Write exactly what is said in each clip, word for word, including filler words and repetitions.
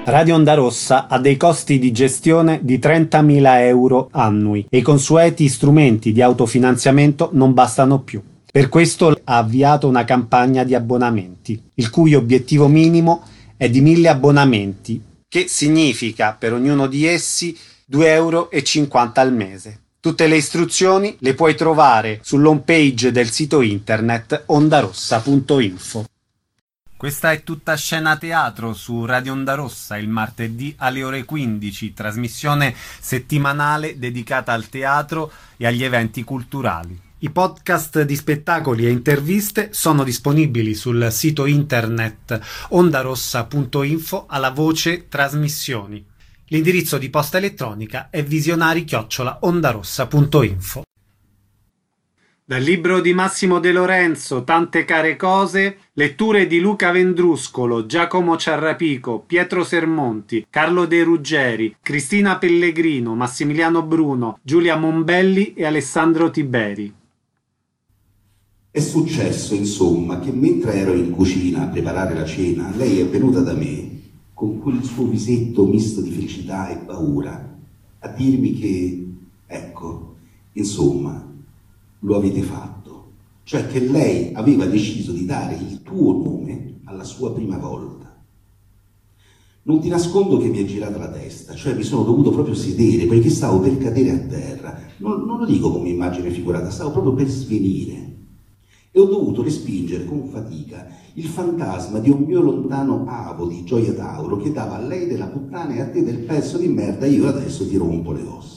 Radio Onda Rossa ha dei costi di gestione di trentamila euro annui e i consueti strumenti di autofinanziamento non bastano più. Per questo ha avviato una campagna di abbonamenti, il cui obiettivo minimo è di mille abbonamenti, che significa per ognuno di essi due euro e cinquanta al mese. Tutte le istruzioni le puoi trovare sull'home page del sito internet ondarossa punto info. Questa è tutta scena teatro su Radio Onda Rossa il martedì alle ore quindici, trasmissione settimanale dedicata al teatro e agli eventi culturali. I podcast di spettacoli e interviste sono disponibili sul sito internet ondarossa punto info alla voce trasmissioni. L'indirizzo di posta elettronica è visionari chiocciola ondarossa punto info. Dal libro di Massimo De Lorenzo, Tante care cose, letture di Luca Vendruscolo, Giacomo Ciarrapico, Pietro Sermonti, Carlo De Ruggeri, Cristina Pellegrino, Massimiliano Bruno, Giulia Monbelli e Alessandro Tiberi. È successo, insomma, che mentre ero in cucina a preparare la cena, lei è venuta da me, con quel suo visetto misto di felicità e paura, a dirmi che, ecco, insomma, lo avete fatto, cioè che lei aveva deciso di dare il tuo nome alla sua prima volta. Non ti nascondo che mi è girata la testa, cioè mi sono dovuto proprio sedere perché stavo per cadere a terra. Non, non lo dico come immagine figurata, stavo proprio per svenire e ho dovuto respingere con fatica il fantasma di un mio lontano avo di Gioia Tauro che dava a lei della puttana e a te del pezzo di merda, io adesso ti rompo le ossa.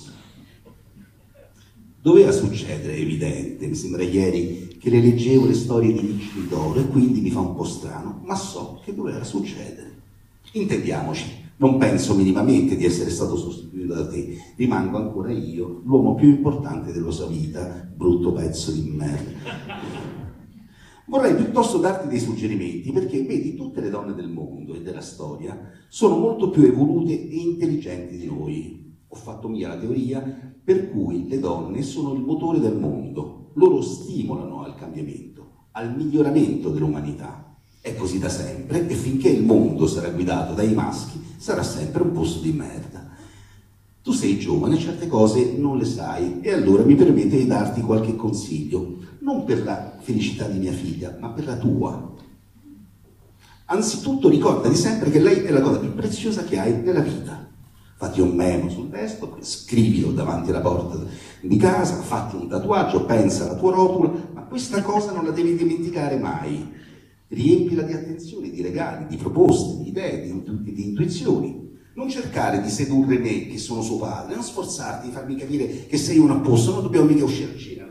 Doveva succedere, è evidente, mi sembra ieri che le leggevo le storie di Nicci d'Oro e quindi mi fa un po' strano, ma so che doveva succedere. Intendiamoci, non penso minimamente di essere stato sostituito da te, rimango ancora io, l'uomo più importante della sua vita, brutto pezzo di merda. Vorrei piuttosto darti dei suggerimenti, perché vedi, tutte le donne del mondo e della storia sono molto più evolute e intelligenti di noi. Ho fatto mia la teoria per cui le donne sono il motore del mondo, loro stimolano al cambiamento, al miglioramento dell'umanità. È così da sempre e finché il mondo sarà guidato dai maschi sarà sempre un posto di merda. Tu sei giovane, certe cose non le sai e allora mi permette di darti qualche consiglio, non per la felicità di mia figlia, ma per la tua. Anzitutto ricordati sempre che lei è la cosa più preziosa che hai nella vita. Fatti un memo sul desktop, scrivilo davanti alla porta di casa, fatti un tatuaggio, pensa alla tua rotola, ma questa cosa non la devi dimenticare mai. Riempila di attenzioni, di regali, di proposte, di idee, di, di intuizioni. Non cercare di sedurre me, che sono suo padre, non sforzarti di farmi capire che sei un apposto, non dobbiamo mica uscire a cena.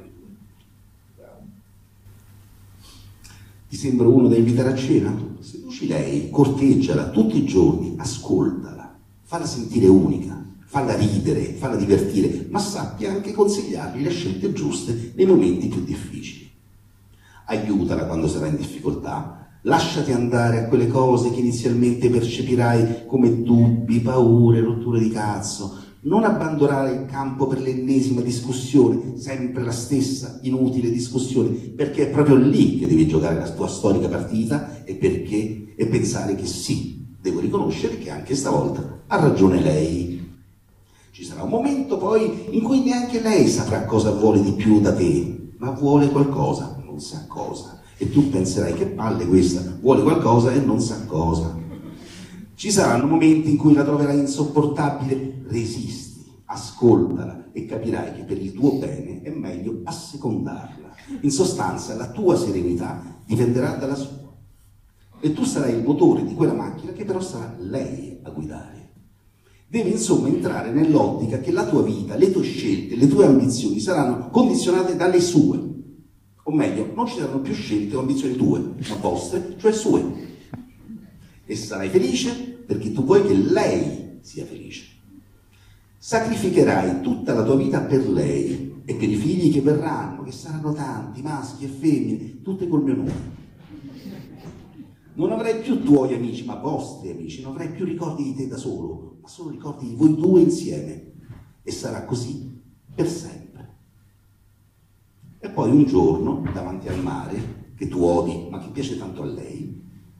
Ti sembra uno da invitare a cena? Seduci lei, corteggiala tutti i giorni, ascoltala. Falla sentire unica, falla ridere, falla divertire, ma sappia anche consigliargli le scelte giuste nei momenti più difficili. Aiutala quando sarà in difficoltà, lasciati andare a quelle cose che inizialmente percepirai come dubbi, paure, rotture di cazzo. Non abbandonare il campo per l'ennesima discussione, sempre la stessa inutile discussione, perché è proprio lì che devi giocare la tua storica partita e perché e pensare che sì, devo riconoscere che anche stavolta ha ragione lei. Ci sarà un momento poi in cui neanche lei saprà cosa vuole di più da te, ma vuole qualcosa, non sa cosa. E tu penserai che palle questa, vuole qualcosa e non sa cosa. Ci saranno momenti in cui la troverai insopportabile, resisti, ascoltala e capirai che per il tuo bene è meglio assecondarla. In sostanza la tua serenità dipenderà dalla sua. E tu sarai il motore di quella macchina che però sarà lei a guidare. Devi insomma entrare nell'ottica che la tua vita, le tue scelte, le tue ambizioni saranno condizionate dalle sue. O meglio, non ci saranno più scelte o ambizioni tue, ma vostre, cioè sue. E sarai felice perché tu vuoi che lei sia felice. Sacrificherai tutta la tua vita per lei e per i figli che verranno, che saranno tanti, maschi e femmine, tutte col mio nome. Non avrai più tuoi amici, ma vostri amici, non avrai più ricordi di te da solo, ma solo ricordi di voi due insieme. E sarà così per sempre. E poi un giorno, davanti al mare, che tu odi, ma che piace tanto a lei,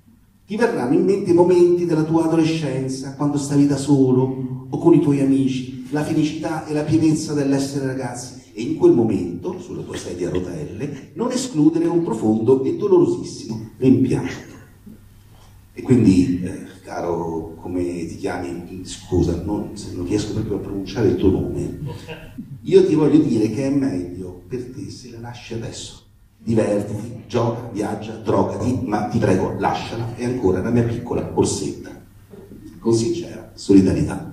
Ti verranno in mente i momenti della tua adolescenza, quando stavi da solo o con i tuoi amici, la felicità e la pienezza dell'essere ragazzi. E in quel momento, sulla tua sedia a rotelle, non escludere un profondo e dolorosissimo rimpianto. E quindi, eh, caro, come ti chiami, scusa, non, se non riesco proprio a pronunciare il tuo nome, io ti voglio dire che è meglio per te se la lasci adesso. Divertiti, gioca, viaggia, drogati, ma ti prego, lasciala, è ancora la mia piccola borsetta. Con sincera solidarietà.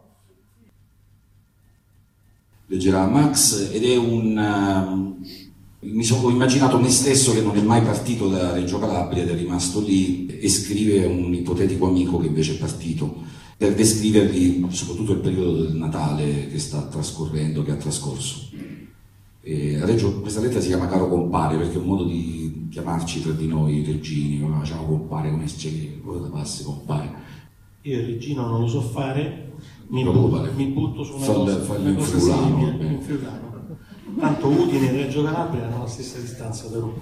Leggerà Max ed è un... Uh, mi sono immaginato me stesso che non è mai partito da Reggio Calabria ed è rimasto lì e scrive un ipotetico amico che invece è partito per descrivergli soprattutto il periodo del Natale che sta trascorrendo, che ha trascorso. E a Reggio questa lettera si chiama Caro Compare perché è un modo di chiamarci tra di noi reggini, come facciamo compare, come c'è che cosa da passe compare. Io il reggino non lo so fare, mi, Non butto, vale. mi butto su una Fal- cosa, fallo una in cosa friulano, simile, eh. in friulano. Tanto Udine e Reggio Calabria hanno la stessa distanza da Roma.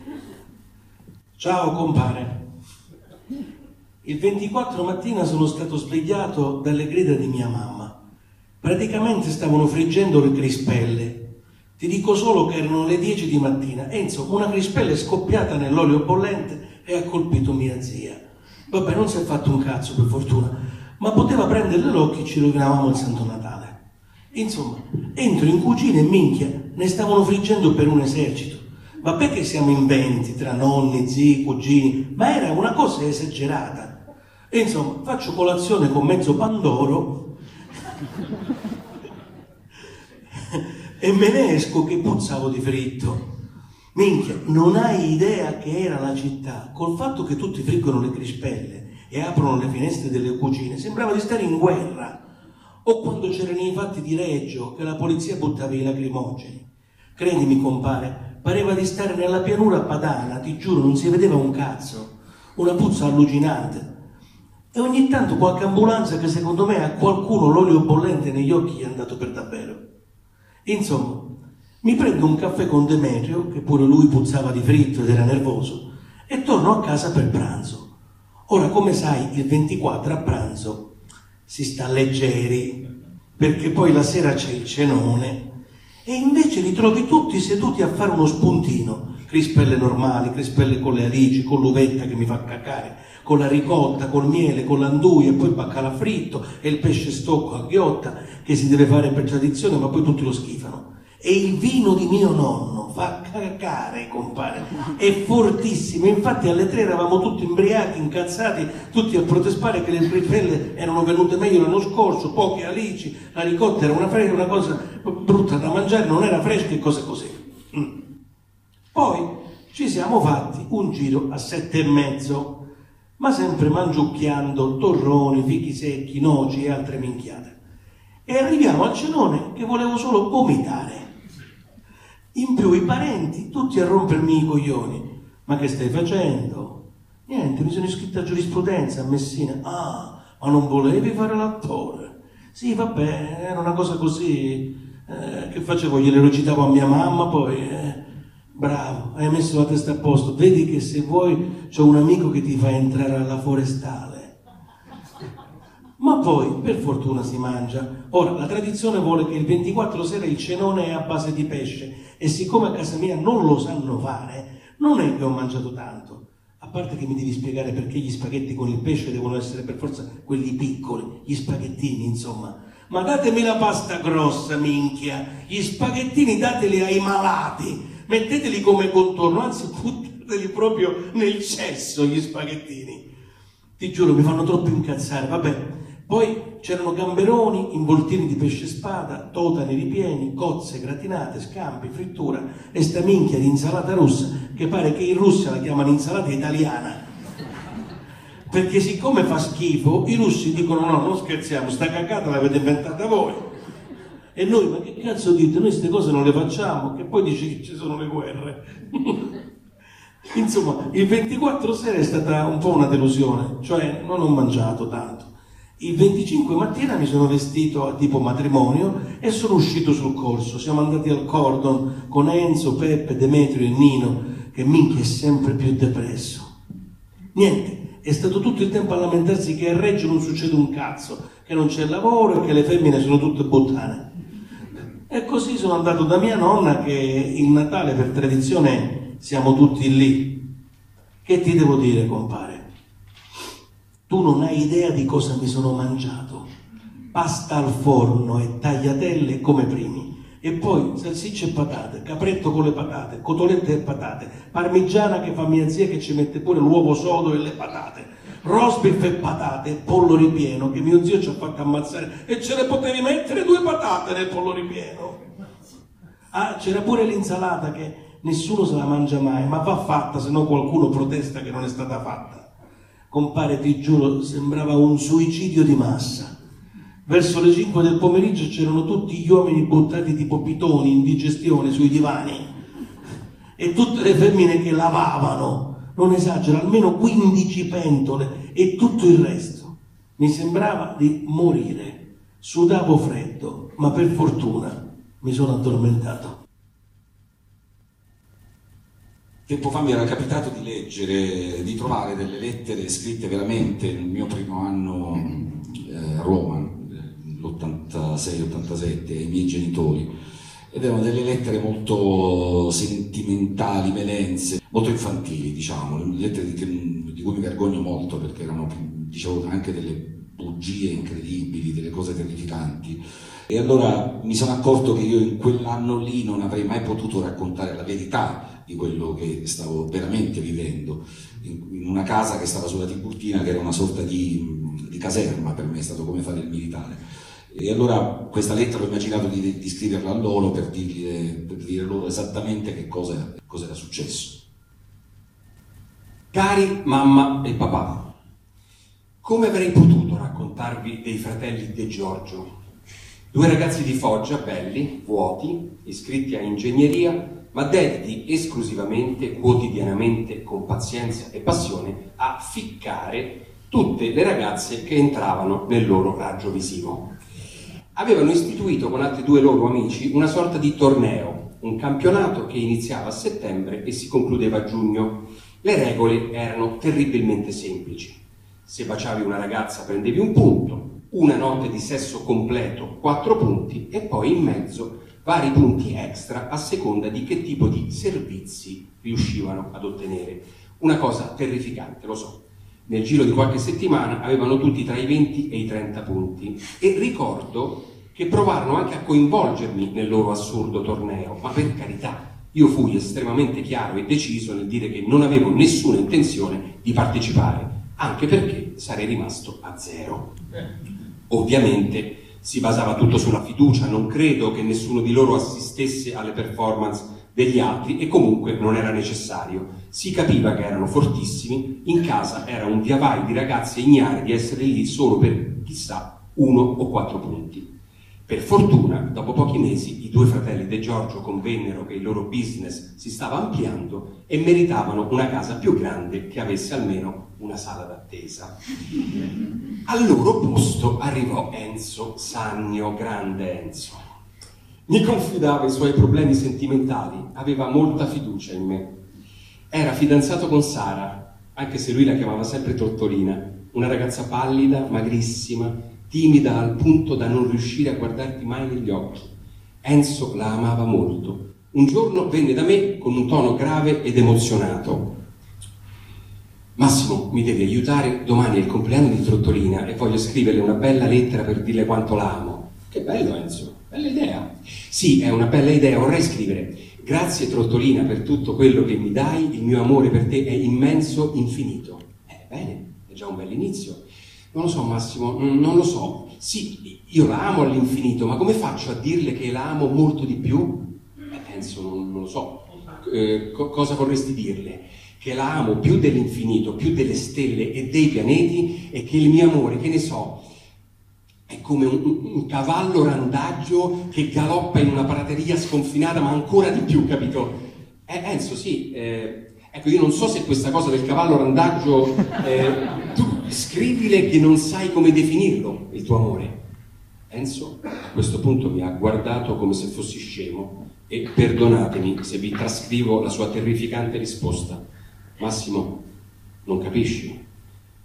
Ciao compare. Il ventiquattro mattina sono stato svegliato dalle grida di mia mamma. Praticamente stavano friggendo le crispelle. Ti dico solo che erano le dieci di mattina e insomma una crispella è scoppiata nell'olio bollente e ha colpito mia zia. Vabbè, non si è fatto un cazzo per fortuna, ma poteva prenderle l'occhio e ci rovinavamo il Santo Natale. Insomma, entro in cucina e minchia, ne stavano friggendo per un esercito. Vabbè che siamo in venti tra nonni, zii, cugini, ma era una cosa esagerata. E insomma, faccio colazione con mezzo pandoro e me ne esco che puzzavo di fritto. Minchia, non hai idea che era la città, col fatto che tutti friggono le crispelle e aprono le finestre delle cucine, sembrava di stare in guerra. O quando c'erano i fatti di Reggio, che la polizia buttava i lacrimogeni. Credimi, compare, pareva di stare nella pianura padana, ti giuro, non si vedeva un cazzo. Una puzza allucinante. E ogni tanto qualche ambulanza che secondo me a qualcuno l'olio bollente negli occhi è andato per davvero. Insomma, mi prendo un caffè con Demetrio, che pure lui puzzava di fritto ed era nervoso, e torno a casa per pranzo. Ora, come sai, il ventiquattro a pranzo si sta leggeri, perché poi la sera c'è il cenone, e invece li trovi tutti seduti a fare uno spuntino, crispelle normali, crispelle con le alici, con l'uvetta che mi fa cacare, con la ricotta, col miele, con l'anduia, e poi il baccalà fritto e il pesce stocco a ghiotta che si deve fare per tradizione, ma poi tutti lo schifano. E il vino di mio nonno fa cacare, compare, è fortissimo. Infatti alle tre eravamo tutti imbriachi, incazzati, tutti a protestare che le crispelle erano venute meglio l'anno scorso, poche alici, la ricotta era una, fre- una cosa brutta da mangiare, non era fresca e cose così. Mm. Poi ci siamo fatti un giro a sette e mezzo, ma sempre mangiucchiando torroni, fichi secchi, noci e altre minchiate. E arriviamo al cenone che volevo solo vomitare. In più i parenti, tutti a rompermi i coglioni. Ma che stai facendo? Niente, mi sono iscritto a giurisprudenza a Messina. Ah, ma non volevi fare l'attore? Sì, vabbè, era una cosa così. Eh, che facevo? Gliele recitavo a mia mamma, poi... Eh, bravo, hai messo la testa a posto. Vedi che se vuoi c'ho un amico che ti fa entrare alla forestale. Ma poi, per fortuna, si mangia. Ora, la tradizione vuole che il ventiquattro sera il cenone è a base di pesce e siccome a casa mia non lo sanno fare, non è che ho mangiato tanto. A parte che mi devi spiegare perché gli spaghetti con il pesce devono essere per forza quelli piccoli, gli spaghettini, insomma. Ma datemi la pasta grossa, minchia. Gli spaghettini dateli ai malati. Metteteli come contorno, anzi buttateli proprio nel cesso gli spaghettini. Ti giuro, mi fanno troppo incazzare, vabbè. Poi c'erano gamberoni, involtini di pesce spada, totani ripieni, cozze gratinate, scampi, frittura e sta minchia di insalata russa che pare che in Russia la chiamano insalata italiana. Perché siccome fa schifo, i russi dicono no, non scherziamo, sta cacata l'avete inventata voi. E noi, ma che cazzo dite? Noi queste cose non le facciamo, che poi dici che ci sono le guerre. Insomma, il ventiquattro sera è stata un po' una delusione, cioè non ho mangiato tanto. Il venticinque mattina mi sono vestito a tipo matrimonio e sono uscito sul corso. Siamo andati al Cordon con Enzo, Peppe, Demetrio e Nino, che minchia è sempre più depresso. Niente, è stato tutto il tempo a lamentarsi che a Reggio non succede un cazzo, che non c'è lavoro e che le femmine sono tutte puttane. E così sono andato da mia nonna, che il Natale per tradizione siamo tutti lì. Che ti devo dire, compare? Tu non hai idea di cosa mi sono mangiato. Pasta al forno e tagliatelle come primi. E poi salsicce e patate, capretto con le patate, cotolette e patate, parmigiana che fa mia zia che ci mette pure l'uovo sodo e le patate, rosbif e patate, pollo ripieno che mio zio ci ha fatto ammazzare e ce ne potevi mettere due patate nel pollo ripieno. Ah, c'era pure l'insalata che nessuno se la mangia mai, ma va fatta, se no qualcuno protesta che non è stata fatta. Compare, ti giuro, sembrava un suicidio di massa. Verso le cinque del pomeriggio c'erano tutti gli uomini buttati tipo pitoni in digestione sui divani e tutte le femmine che lavavano, non esagero, almeno quindici pentole e tutto il resto. Mi sembrava di morire, sudavo freddo, ma per fortuna mi sono addormentato. Tempo fa mi era capitato di leggere, di trovare delle lettere scritte veramente nel mio primo anno eh, a Roma, l'ottantasei ottantasette, ai miei genitori, ed erano delle lettere molto sentimentali, melenze, molto infantili, diciamo, lettere di, di cui mi vergogno molto perché erano, dicevo, anche delle bugie incredibili, delle cose terrificanti. E allora mi sono accorto che io in quell'anno lì non avrei mai potuto raccontare la verità di quello che stavo veramente vivendo, in una casa che stava sulla Tiburtina, che era una sorta di, di caserma per me, è stato come fare il militare. E allora questa lettera ho immaginato di, di scriverla a loro per, dirgli, per dire loro esattamente che cosa, cosa era successo. Cari mamma e papà, come avrei potuto raccontarvi dei fratelli De Giorgio? Due ragazzi di Foggia, belli, vuoti, iscritti a ingegneria, ma dediti esclusivamente, quotidianamente, con pazienza e passione, a ficcare tutte le ragazze che entravano nel loro raggio visivo. Avevano istituito con altri due loro amici una sorta di torneo, un campionato che iniziava a settembre e si concludeva a giugno. Le regole erano terribilmente semplici. Se baciavi una ragazza prendevi un punto, una notte di sesso completo quattro punti e poi in mezzo vari punti extra a seconda di che tipo di servizi riuscivano ad ottenere. Una cosa terrificante, lo so. Nel giro di qualche settimana avevano tutti tra i venti e i trenta punti e ricordo che provarono anche a coinvolgermi nel loro assurdo torneo, ma per carità, io fui estremamente chiaro e deciso nel dire che non avevo nessuna intenzione di partecipare, anche perché sarei rimasto a zero. Ovviamente si basava tutto sulla fiducia, non credo che nessuno di loro assistesse alle performance degli altri e comunque non era necessario. Si capiva che erano fortissimi, in casa era un viavai di ragazze ignare di essere lì solo per, chissà, uno o quattro punti. Per fortuna, dopo pochi mesi, i due fratelli De Giorgio convennero che il loro business si stava ampliando e meritavano una casa più grande che avesse almeno una sala d'attesa. Al loro posto arrivò Enzo Sannio, grande Enzo. Mi confidava i suoi problemi sentimentali, aveva molta fiducia in me. Era fidanzato con Sara, anche se lui la chiamava sempre Tortolina, una ragazza pallida, magrissima, timida al punto da non riuscire a guardarti mai negli occhi. Enzo la amava molto. Un giorno venne da me con un tono grave ed emozionato. Massimo, mi devi aiutare, domani è il compleanno di Tortolina e voglio scriverle una bella lettera per dirle quanto la amo. Che bello, Enzo, bella idea. Sì, è una bella idea, vorrei scrivere: grazie Tortolina per tutto quello che mi dai, il mio amore per te è immenso, infinito. Eh, bene, è già un bell'inizio. Non lo so Massimo, non lo so. Sì, io la amo all'infinito, ma come faccio a dirle che la amo molto di più? Eh, penso, non, non lo so. Eh, co- cosa vorresti dirle? Che la amo più dell'infinito, più delle stelle e dei pianeti e che il mio amore, che ne so, è come un, un, un cavallo randaggio che galoppa in una prateria sconfinata, ma ancora di più, capito? Eh, Enzo, sì, eh, ecco, io non so se questa cosa del cavallo randaggio, eh, tu scrivile che non sai come definirlo, il tuo amore. Enzo a questo punto mi ha guardato come se fossi scemo e perdonatemi se vi trascrivo la sua terrificante risposta. Massimo, non capisci?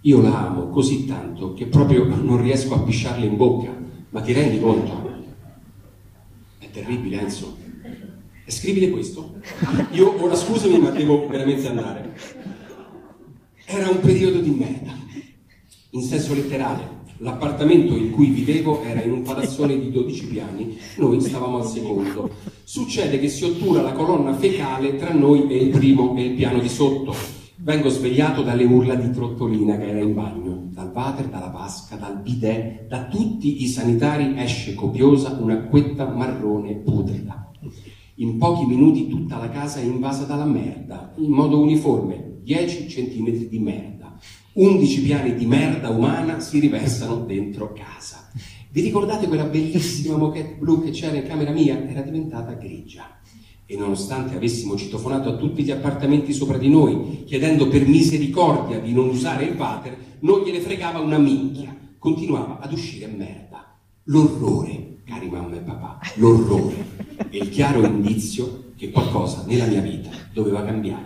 Io la amo così tanto che proprio non riesco a pisciarle in bocca. Ma ti rendi conto? È terribile, Enzo. È scrivile questo. Io ora scusami, ma devo veramente andare. Era un periodo di merda. In senso letterale. L'appartamento in cui vivevo era in un palazzone di dodici piani, noi stavamo al secondo. Succede che si ottura la colonna fecale tra noi e il primo e il piano di sotto. Vengo svegliato dalle urla di Trottolina che era in bagno. Dal water, dalla vasca, dal bidet, da tutti i sanitari esce copiosa un'acquetta marrone putrida. In pochi minuti tutta la casa è invasa dalla merda, in modo uniforme, dieci centimetri di merda. undici piani di merda umana si riversano dentro casa. Vi ricordate quella bellissima moquette blu che c'era in camera mia? Era diventata grigia. E nonostante avessimo citofonato a tutti gli appartamenti sopra di noi, chiedendo per misericordia di non usare il water, non gliene fregava una minchia. Continuava ad uscire merda. L'orrore, cari mamma e papà, l'orrore. E il chiaro indizio che qualcosa nella mia vita doveva cambiare.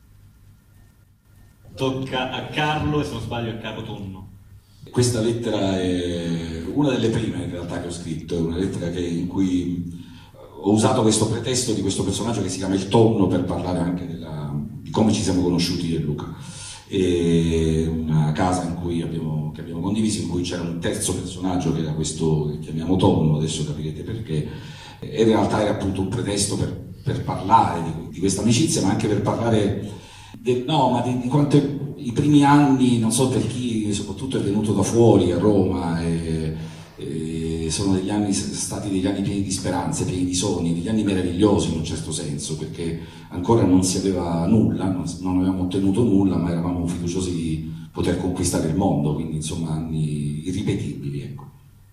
Tocca a Carlo, e se non sbaglio a Carlo Tonno. Questa lettera è una delle prime in realtà che ho scritto, è una lettera che, in cui ho usato questo pretesto di questo personaggio che si chiama il Tonno per parlare anche della, di come ci siamo conosciuti io e Luca. E una casa in cui abbiamo, che abbiamo condiviso, in cui c'era un terzo personaggio che era questo che chiamiamo Tonno, adesso capirete perché, e in realtà era appunto un pretesto per, per parlare di, di questa amicizia, ma anche per parlare del, no, ma di, di quanto i primi anni, non so per chi, soprattutto è venuto da fuori a Roma, e, e sono degli anni, stati degli anni pieni di speranze, pieni di sogni, degli anni meravigliosi in un certo senso, perché ancora non si aveva nulla, non, non avevamo ottenuto nulla, ma eravamo fiduciosi di poter conquistare il mondo, quindi insomma anni irripetibili, ecco.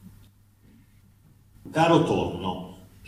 Caro Tonno,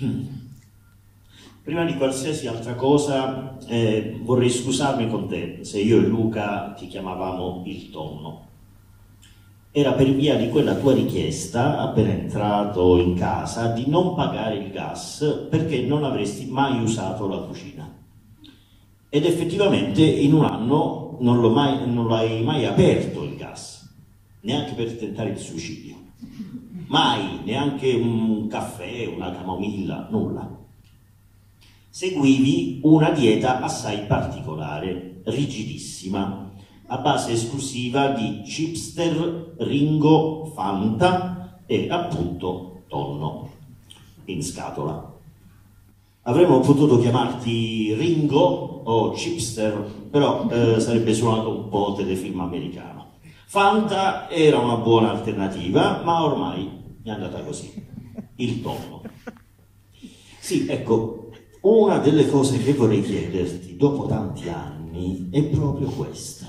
prima di qualsiasi altra cosa eh, vorrei scusarmi con te se io e Luca ti chiamavamo il Tonno. Era per via di quella tua richiesta, appena entrato in casa, di non pagare il gas perché non avresti mai usato la cucina. Ed effettivamente in un anno non, l'ho mai, non l'hai mai aperto il gas, neanche per tentare il suicidio. Mai, neanche un caffè, una camomilla, nulla. Seguivi una dieta assai particolare, rigidissima, a base esclusiva di chipster, Ringo, Fanta e appunto tonno in scatola. Avremmo potuto chiamarti Ringo o chipster, però eh, sarebbe suonato un po' telefilm americano. Fanta era una buona alternativa, ma ormai è andata così. Il tonno. Sì, ecco, una delle cose che vorrei chiederti dopo tanti anni è proprio questa.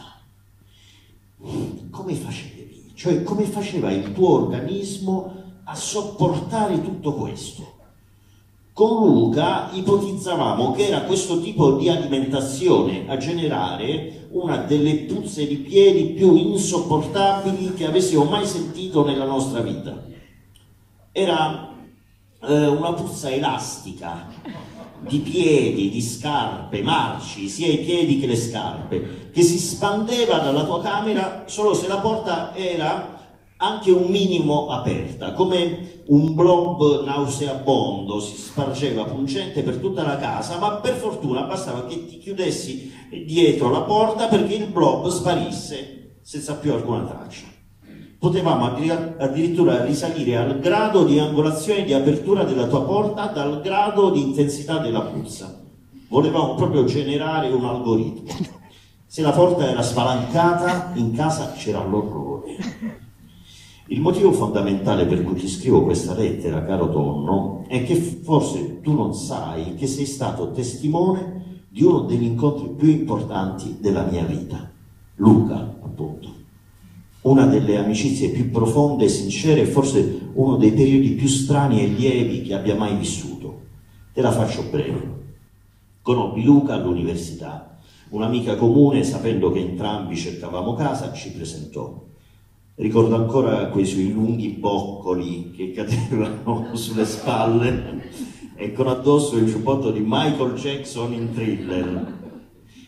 Come facevi? Cioè, come faceva il tuo organismo a sopportare tutto questo? Con Luca ipotizzavamo che era questo tipo di alimentazione a generare una delle puzze di piedi più insopportabili che avessimo mai sentito nella nostra vita. Era eh, una puzza elastica, di piedi, di scarpe, marci, sia i piedi che le scarpe, che si spandeva dalla tua camera solo se la porta era anche un minimo aperta, come un blob nauseabondo si spargeva pungente per tutta la casa, ma per fortuna bastava che ti chiudessi dietro la porta perché il blob sparisse senza più alcuna traccia. Potevamo addirittura risalire al grado di angolazione e di apertura della tua porta dal grado di intensità della puzza. Volevamo proprio generare un algoritmo. Se la porta era spalancata, in casa c'era l'orrore. Il motivo fondamentale per cui ti scrivo questa lettera, caro Tonno, è che forse tu non sai che sei stato testimone di uno degli incontri più importanti della mia vita. Luca, appunto. Una delle amicizie più profonde e sincere e forse uno dei periodi più strani e lievi che abbia mai vissuto. Te la faccio breve. Conobbi Luca all'università. Un'amica comune, sapendo che entrambi cercavamo casa, ci presentò. Ricordo ancora quei suoi lunghi boccoli che cadevano sulle spalle e con addosso il giubbotto di Michael Jackson in Thriller.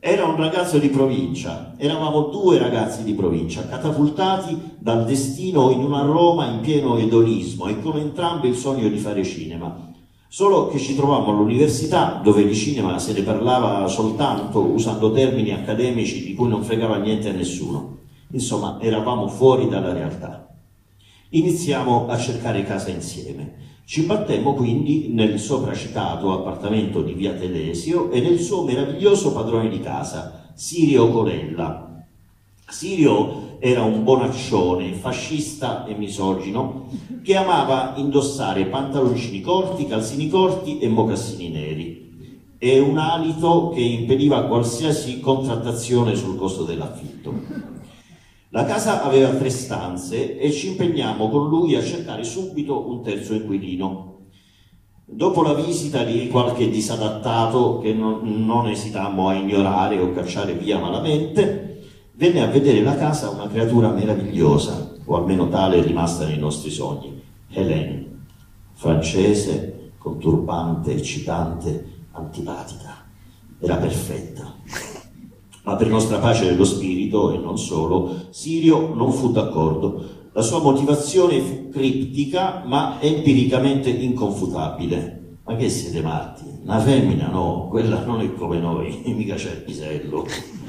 Era un ragazzo di provincia, eravamo due ragazzi di provincia, catapultati dal destino in una Roma in pieno edonismo e con entrambi il sogno di fare cinema. Solo che ci trovammo all'università, dove di cinema se ne parlava soltanto usando termini accademici di cui non fregava niente a nessuno. Insomma, eravamo fuori dalla realtà. Iniziamo a cercare casa insieme. Ci battemmo quindi nel sopracitato appartamento di via Telesio e nel suo meraviglioso padrone di casa, Sirio Colella. Sirio era un bonaccione, fascista e misogino, che amava indossare pantaloncini corti, calzini corti e mocassini neri, e un alito che impediva qualsiasi contrattazione sul costo dell'affitto. La casa aveva tre stanze e ci impegniamo con lui a cercare subito un terzo inquilino. Dopo la visita di qualche disadattato che non, non esitammo a ignorare o cacciare via malamente, venne a vedere la casa una creatura meravigliosa, o almeno tale è rimasta nei nostri sogni, Hélène, francese, con turbante, eccitante, antipatica. Era perfetta. Ma per nostra pace dello spirito, e non solo, Sirio non fu d'accordo. La sua motivazione fu criptica, ma empiricamente inconfutabile. Ma che siete matti? Una femmina? No, quella non è come noi, mica c'è il pisello.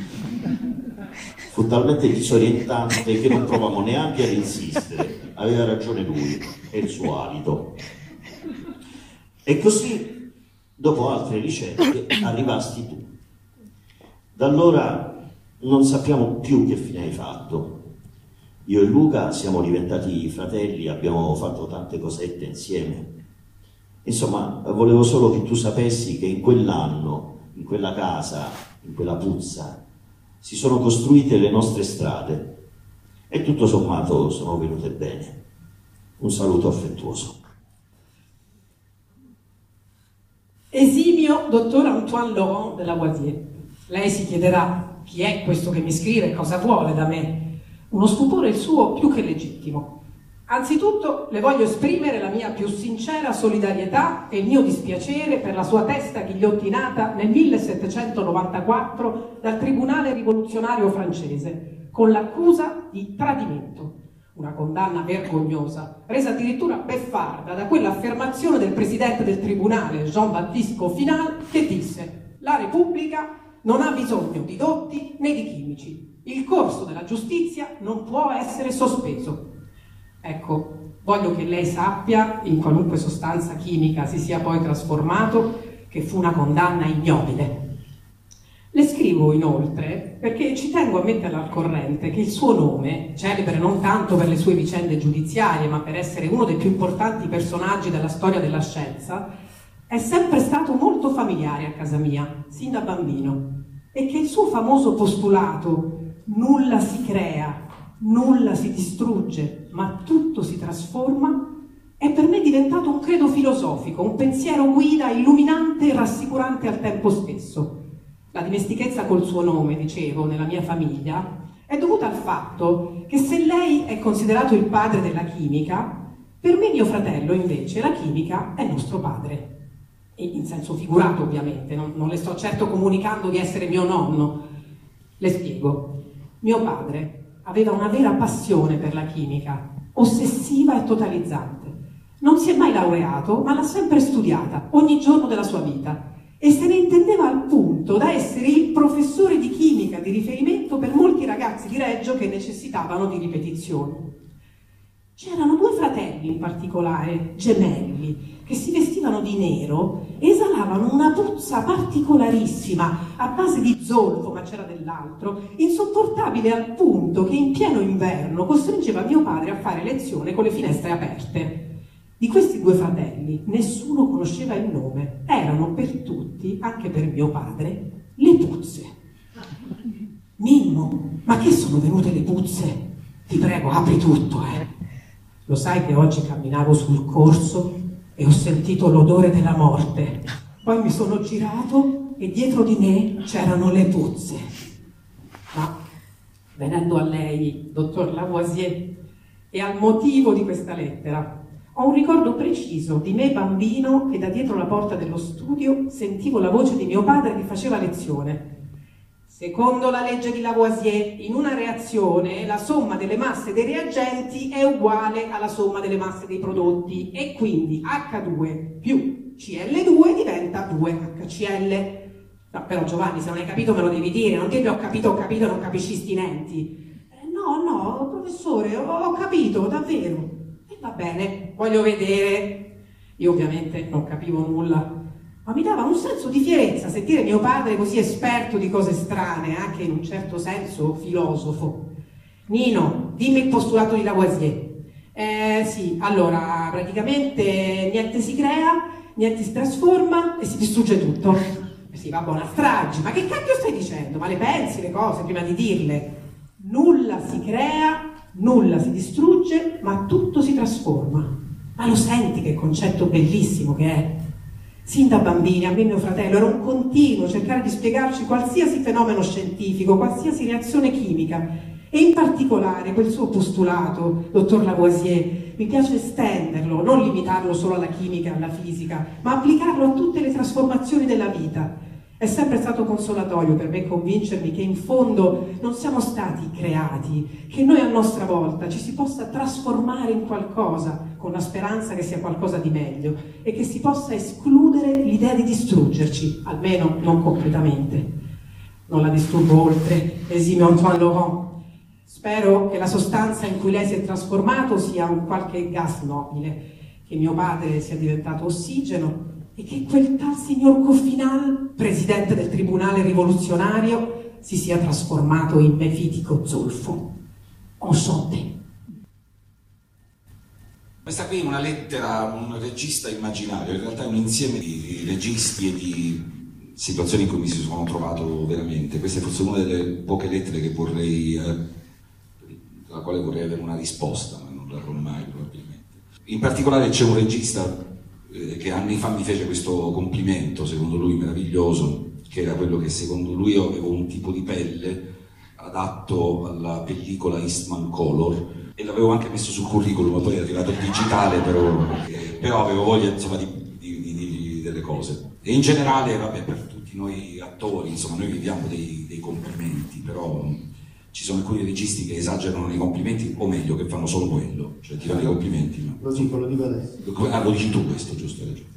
Fu talmente disorientante che non provammo neanche ad insistere. Aveva ragione lui e il suo alito. E così, dopo altre ricerche, arrivasti tu. Da allora non sappiamo più che fine hai fatto. Io e Luca siamo diventati fratelli, abbiamo fatto tante cosette insieme. Insomma, volevo solo che tu sapessi che in quell'anno, in quella casa, in quella puzza, si sono costruite le nostre strade e tutto sommato sono venute bene. Un saluto affettuoso. Esimio dottor Antoine Laurent de Lavoisier. Lei si chiederà chi è questo che mi scrive e cosa vuole da me. Uno stupore il suo più che legittimo. Anzitutto le voglio esprimere la mia più sincera solidarietà e il mio dispiacere per la sua testa ghigliottinata nel millesettecentonovantaquattro dal Tribunale rivoluzionario francese con l'accusa di tradimento. Una condanna vergognosa, resa addirittura beffarda da quell'affermazione del presidente del tribunale, Jean-Baptiste Coffinhal, che disse: la Repubblica non ha bisogno di dotti né di chimici. Il corso della giustizia non può essere sospeso. Ecco, voglio che lei sappia, in qualunque sostanza chimica si sia poi trasformato, che fu una condanna ignobile. Le scrivo inoltre perché ci tengo a metterla al corrente che il suo nome, celebre non tanto per le sue vicende giudiziarie, ma per essere uno dei più importanti personaggi della storia della scienza, è sempre stato molto familiare a casa mia, sin da bambino, e che il suo famoso postulato «nulla si crea, nulla si distrugge, ma tutto si trasforma», è per me diventato un credo filosofico, un pensiero guida illuminante e rassicurante al tempo stesso. La dimestichezza col suo nome, dicevo, nella mia famiglia, è dovuta al fatto che se lei è considerato il padre della chimica, per me mio fratello invece la chimica è nostro padre. In senso figurato ovviamente, non, non le sto certo comunicando di essere mio nonno. Le spiego. Mio padre aveva una vera passione per la chimica, ossessiva e totalizzante. Non si è mai laureato, ma l'ha sempre studiata, ogni giorno della sua vita, e se ne intendeva al punto da essere il professore di chimica di riferimento per molti ragazzi di Reggio che necessitavano di ripetizioni. C'erano due fratelli in particolare, gemelli, che si vestivano di nero e esalavano una puzza particolarissima, a base di zolfo, ma c'era dell'altro, insopportabile al punto che in pieno inverno costringeva mio padre a fare lezione con le finestre aperte. Di questi due fratelli nessuno conosceva il nome, erano per tutti, anche per mio padre, le puzze. Mimmo, ma che sono venute le puzze? Ti prego, apri tutto, eh. Lo sai che oggi camminavo sul corso e ho sentito l'odore della morte. Poi mi sono girato e dietro di me c'erano le puzze. Ma, venendo a lei, dottor Lavoisier, e al motivo di questa lettera, ho un ricordo preciso di me bambino che da dietro la porta dello studio sentivo la voce di mio padre che faceva lezione. Secondo la legge di Lavoisier, in una reazione la somma delle masse dei reagenti è uguale alla somma delle masse dei prodotti e quindi acca due più ci elle due diventa due acca ci elle. No, però Giovanni, se non hai capito me lo devi dire, non dirmi ho capito, ho capito, non capisci stinenti. Eh, no, no, professore, ho, ho capito, davvero. E va bene, voglio vedere. Io ovviamente non capivo nulla. Ma mi dava un senso di fierezza sentire mio padre così esperto di cose strane, anche in un certo senso filosofo. Nino, dimmi il postulato di Lavoisier. Eh sì, allora, praticamente niente si crea, niente si trasforma e si distrugge tutto. Eh sì, vabbè, una strage, ma che cacchio stai dicendo? Ma le pensi le cose prima di dirle? Nulla si crea, nulla si distrugge, ma tutto si trasforma. Ma lo senti che concetto bellissimo che è? Sin da bambini, a me e mio fratello, era un continuo cercare di spiegarci qualsiasi fenomeno scientifico, qualsiasi reazione chimica e in particolare quel suo postulato, dottor Lavoisier, mi piace estenderlo, non limitarlo solo alla chimica e alla fisica, ma applicarlo a tutte le trasformazioni della vita. È sempre stato consolatorio per me convincermi che in fondo non siamo stati creati, che noi a nostra volta ci si possa trasformare in qualcosa con la speranza che sia qualcosa di meglio e che si possa escludere l'idea di distruggerci, almeno non completamente. Non la disturbo oltre, esimio Antoine Laurent. Spero che la sostanza in cui lei si è trasformato sia un qualche gas nobile, che mio padre sia diventato ossigeno e che quel tal signor Coffinal, presidente del tribunale rivoluzionario, si sia trasformato in mefitico zolfo. Enchanté. Questa qui è una lettera a un regista immaginario, in realtà è un insieme di registi e di situazioni in cui mi si sono trovato veramente. Questa è forse una delle poche lettere che vorrei, eh, alla quale vorrei avere una risposta, ma non l'avrò mai probabilmente. In particolare c'è un regista eh, che anni fa mi fece questo complimento, secondo lui meraviglioso, che era quello che secondo lui io avevo un tipo di pelle adatto alla pellicola Eastman Color, e l'avevo anche messo sul curriculum, poi è arrivato il digitale, però, perché, però avevo voglia insomma di, di, di, di delle cose. E in generale, vabbè, per tutti noi attori, insomma, noi viviamo dei, dei complimenti, però ci sono alcuni registi che esagerano nei complimenti, o meglio, che fanno solo quello, cioè ti fanno i complimenti. Ma... Lo dico, lo dico adesso. Ah, lo dici tu questo, giusto? Hai ragione.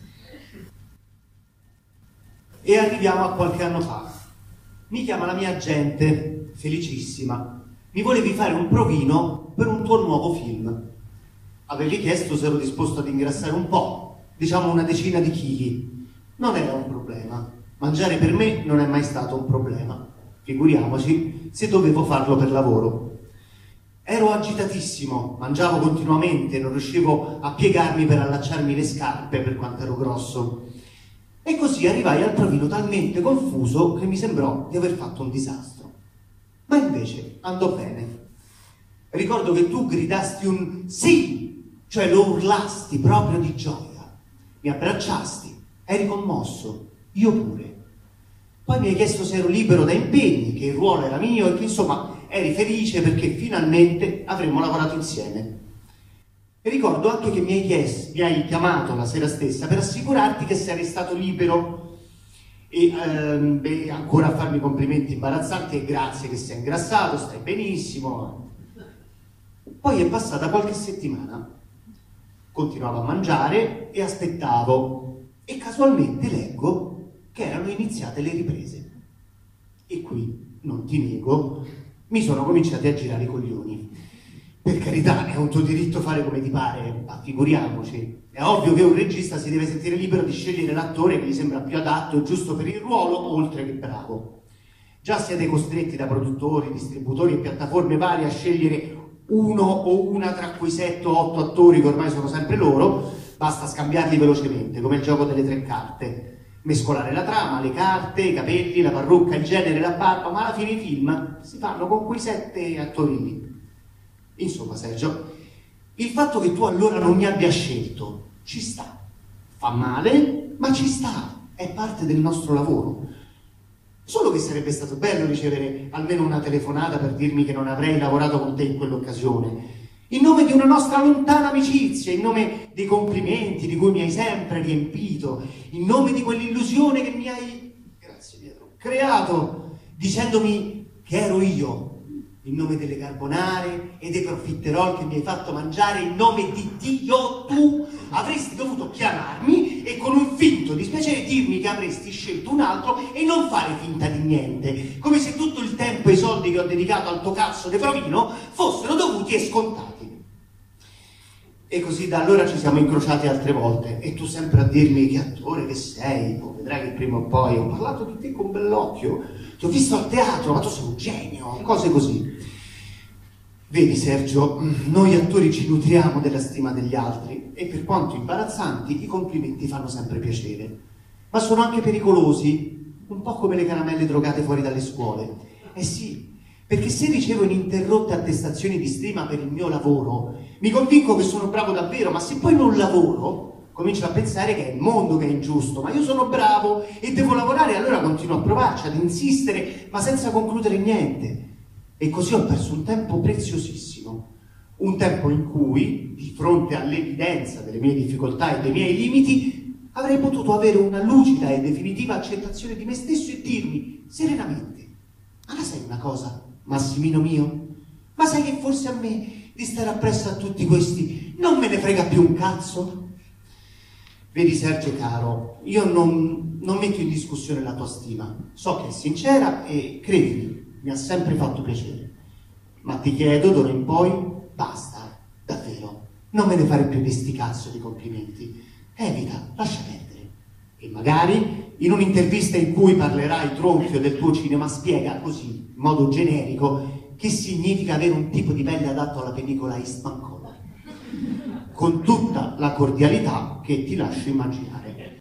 E arriviamo a qualche anno fa. Mi chiama la mia agente, felicissima. Mi volevi fare un provino per un tuo nuovo film. Avevi chiesto se ero disposto ad ingrassare un po', diciamo una decina di chili. Non era un problema. Mangiare per me non è mai stato un problema. Figuriamoci se dovevo farlo per lavoro. Ero agitatissimo, mangiavo continuamente, non riuscivo a piegarmi per allacciarmi le scarpe per quanto ero grosso. E così arrivai al provino talmente confuso che mi sembrò di aver fatto un disastro. Ma invece andò bene. Ricordo che tu gridasti un sì, cioè lo urlasti proprio di gioia. Mi abbracciasti, eri commosso, io pure. Poi mi hai chiesto se ero libero da impegni, che il ruolo era mio e che insomma eri felice perché finalmente avremmo lavorato insieme. E ricordo anche che mi hai, chiesto, mi hai chiamato la sera stessa per assicurarti che sei stato libero e ehm, beh, ancora a farmi complimenti imbarazzanti e grazie che sei ingrassato, stai benissimo. Poi è passata qualche settimana, continuavo a mangiare e aspettavo e casualmente leggo che erano iniziate le riprese e qui, non ti nego, mi sono cominciati a girare i coglioni. Per carità, è un tuo diritto fare come ti pare, ma figuriamoci. È ovvio che un regista si deve sentire libero di scegliere l'attore che gli sembra più adatto e giusto per il ruolo, oltre che bravo. Già siete costretti da produttori, distributori e piattaforme varie a scegliere uno o una tra quei sette o otto attori che ormai sono sempre loro, basta scambiarli velocemente, come il gioco delle tre carte. Mescolare la trama, le carte, i capelli, la parrucca, il genere, la barba, ma alla fine i film si fanno con quei sette attori lì. Insomma, Sergio, il fatto che tu allora non mi abbia scelto ci sta. Fa male, ma ci sta. È parte del nostro lavoro. Solo che sarebbe stato bello ricevere almeno una telefonata per dirmi che non avrei lavorato con te in quell'occasione. In nome di una nostra lontana amicizia, in nome dei complimenti di cui mi hai sempre riempito, in nome di quell'illusione che mi hai, grazie Pietro, creato dicendomi che ero io, in nome delle carbonare e dei profiterol che mi hai fatto mangiare, in nome di Dio, tu avresti dovuto chiamarmi e con un finto dispiacere dirmi che avresti scelto un altro e non fare finta di niente, come se tutto il tempo e i soldi che ho dedicato al tuo cazzo di provino fossero dovuti e scontati. E così da allora ci siamo incrociati altre volte e tu sempre a dirmi che attore che sei, oh, vedrai che prima o poi ho parlato di te con bell'occhio, ti ho visto al teatro, ma tu sei un genio, cose così. Vedi Sergio, noi attori ci nutriamo della stima degli altri e per quanto imbarazzanti i complimenti fanno sempre piacere, ma sono anche pericolosi, un po' come le caramelle drogate fuori dalle scuole. Eh sì, perché se ricevo ininterrotte attestazioni di stima per il mio lavoro, mi convinco che sono bravo davvero, ma se poi non lavoro, comincio a pensare che è il mondo che è ingiusto, ma io sono bravo e devo lavorare, allora continuo a provarci, ad insistere, ma senza concludere niente. E così ho perso un tempo preziosissimo, un tempo in cui, di fronte all'evidenza delle mie difficoltà e dei miei limiti, avrei potuto avere una lucida e definitiva accettazione di me stesso e dirmi serenamente: ma la sai una cosa, Massimino mio? Ma sai che forse a me di stare appresso a tutti questi non me ne frega più un cazzo? Vedi Sergio caro, io non, non metto in discussione la tua stima, so che è sincera e credimi, mi ha sempre fatto piacere, ma ti chiedo d'ora in poi, basta, davvero, non me ne fare più di sti cazzo di complimenti, evita, lascia perdere, e magari in un'intervista in cui parlerai tronfio del tuo cinema spiega così, in modo generico, che significa avere un tipo di pelle adatto alla pellicola Eastman Kodak, con tutta la cordialità che ti lascio immaginare.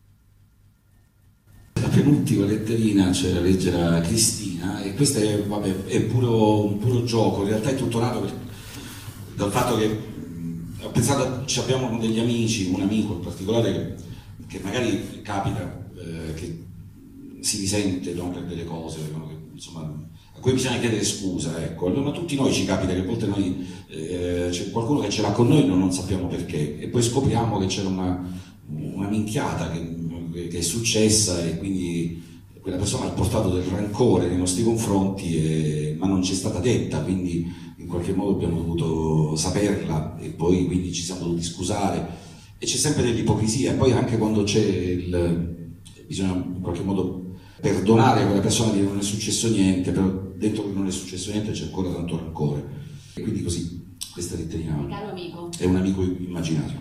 La penultima letterina c'è la leggera Cristina e questo è, vabbè, è puro, un puro gioco, in realtà è tutto nato per, dal fatto che mh, ho pensato, ci abbiamo degli amici, un amico in particolare che, che magari capita eh, che si risente, no, per delle cose, no, che, insomma, a cui bisogna chiedere scusa, ecco. Allora tutti noi ci capita che a volte noi eh, c'è qualcuno che ce l'ha con noi e non, non sappiamo perché e poi scopriamo che c'era una, una minchiata che che è successa e quindi quella persona ha portato del rancore nei nostri confronti e, ma non ci è stata detta, quindi in qualche modo abbiamo dovuto saperla e poi quindi ci siamo dovuti scusare e c'è sempre dell'ipocrisia e poi anche quando c'è il bisogna in qualche modo perdonare a quella persona che non è successo niente, però dentro che non è successo niente c'è ancora tanto rancore e quindi così questa letterina caro amico. È un amico immaginario.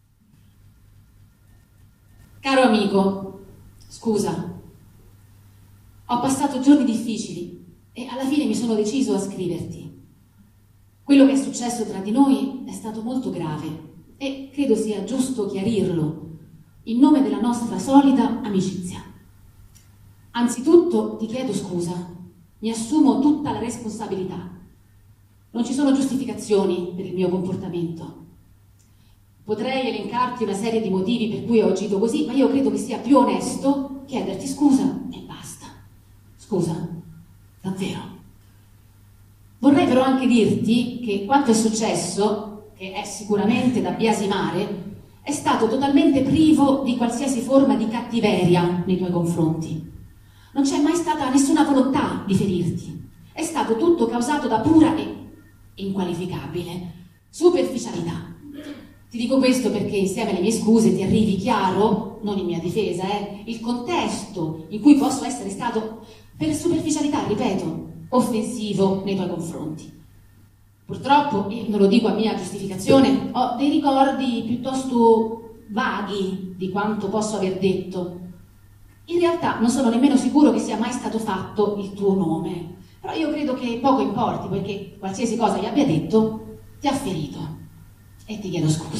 Caro amico, scusa, ho passato giorni difficili e alla fine mi sono deciso a scriverti. Quello che è successo tra di noi è stato molto grave e credo sia giusto chiarirlo in nome della nostra solida amicizia. Anzitutto ti chiedo scusa, mi assumo tutta la responsabilità. Non ci sono giustificazioni per il mio comportamento. Potrei elencarti una serie di motivi per cui ho agito così, ma io credo che sia più onesto chiederti scusa e basta. Scusa, davvero. Vorrei però anche dirti che quanto è successo, che è sicuramente da biasimare, è stato totalmente privo di qualsiasi forma di cattiveria nei tuoi confronti. Non c'è mai stata nessuna volontà di ferirti. È stato tutto causato da pura e inqualificabile superficialità. Ti dico questo perché insieme alle mie scuse ti arrivi chiaro, non in mia difesa, eh, il contesto in cui posso essere stato, per superficialità, ripeto, offensivo nei tuoi confronti. Purtroppo, e non lo dico a mia giustificazione, ho dei ricordi piuttosto vaghi di quanto posso aver detto. In realtà non sono nemmeno sicuro che sia mai stato fatto il tuo nome, però io credo che poco importi, poiché qualsiasi cosa io abbia detto ti ha ferito. E ti chiedo scusa.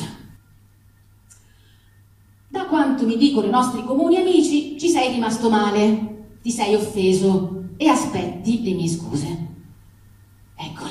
Da quanto mi dicono i nostri comuni amici, ci sei rimasto male, ti sei offeso e aspetti le mie scuse. Eccole.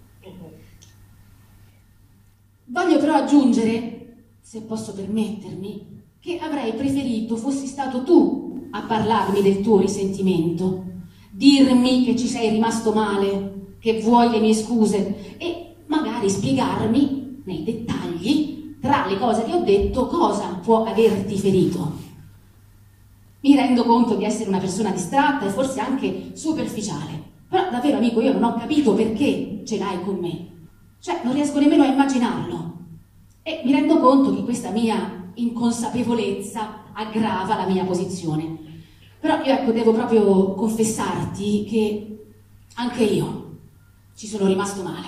Voglio però aggiungere, se posso permettermi, che avrei preferito fossi stato tu a parlarmi del tuo risentimento, dirmi che ci sei rimasto male, che vuoi le mie scuse e magari spiegarmi nei dettagli, tra le cose che ho detto, cosa può averti ferito. Mi rendo conto di essere una persona distratta e forse anche superficiale. Però davvero, amico, io non ho capito perché ce l'hai con me. Cioè, non riesco nemmeno a immaginarlo. E mi rendo conto che questa mia inconsapevolezza aggrava la mia posizione. Però io, ecco, devo proprio confessarti che anche io ci sono rimasto male.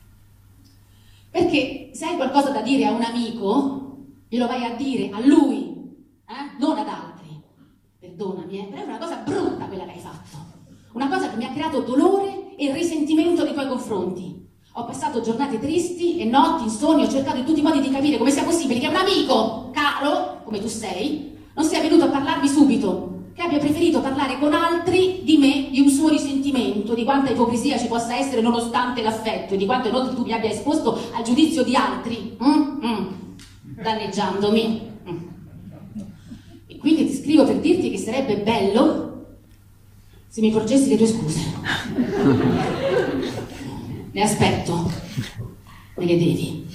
Perché se hai qualcosa da dire a un amico, glielo vai a dire a lui, eh? Non ad altri. Perdonami, eh, però è una cosa brutta quella che hai fatto. Una cosa che mi ha creato dolore e risentimento nei tuoi confronti. Ho passato giornate tristi e notti insonni, ho cercato in tutti i modi di capire come sia possibile che un amico caro, come tu sei, non sia venuto a parlarmi subito, che abbia preferito parlare con altri di me, di un suo risentimento, di quanta ipocrisia ci possa essere nonostante l'affetto e di quanto inoltre tu mi abbia esposto al giudizio di altri, mm? Mm. danneggiandomi. Mm. E quindi ti scrivo per dirti che sarebbe bello se mi porgessi le tue scuse. Ne aspetto, me le devi.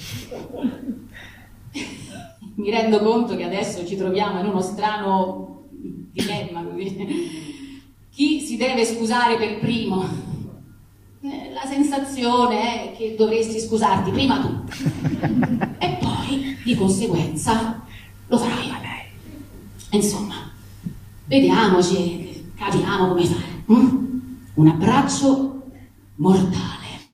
Mi rendo conto che adesso ci troviamo in uno strano dilemma, così. Chi si deve scusare per primo? Eh, la sensazione è che dovresti scusarti prima tu. E poi, di conseguenza, lo farai. Insomma, vediamoci e capiamo come fare. Mm? Un abbraccio mortale.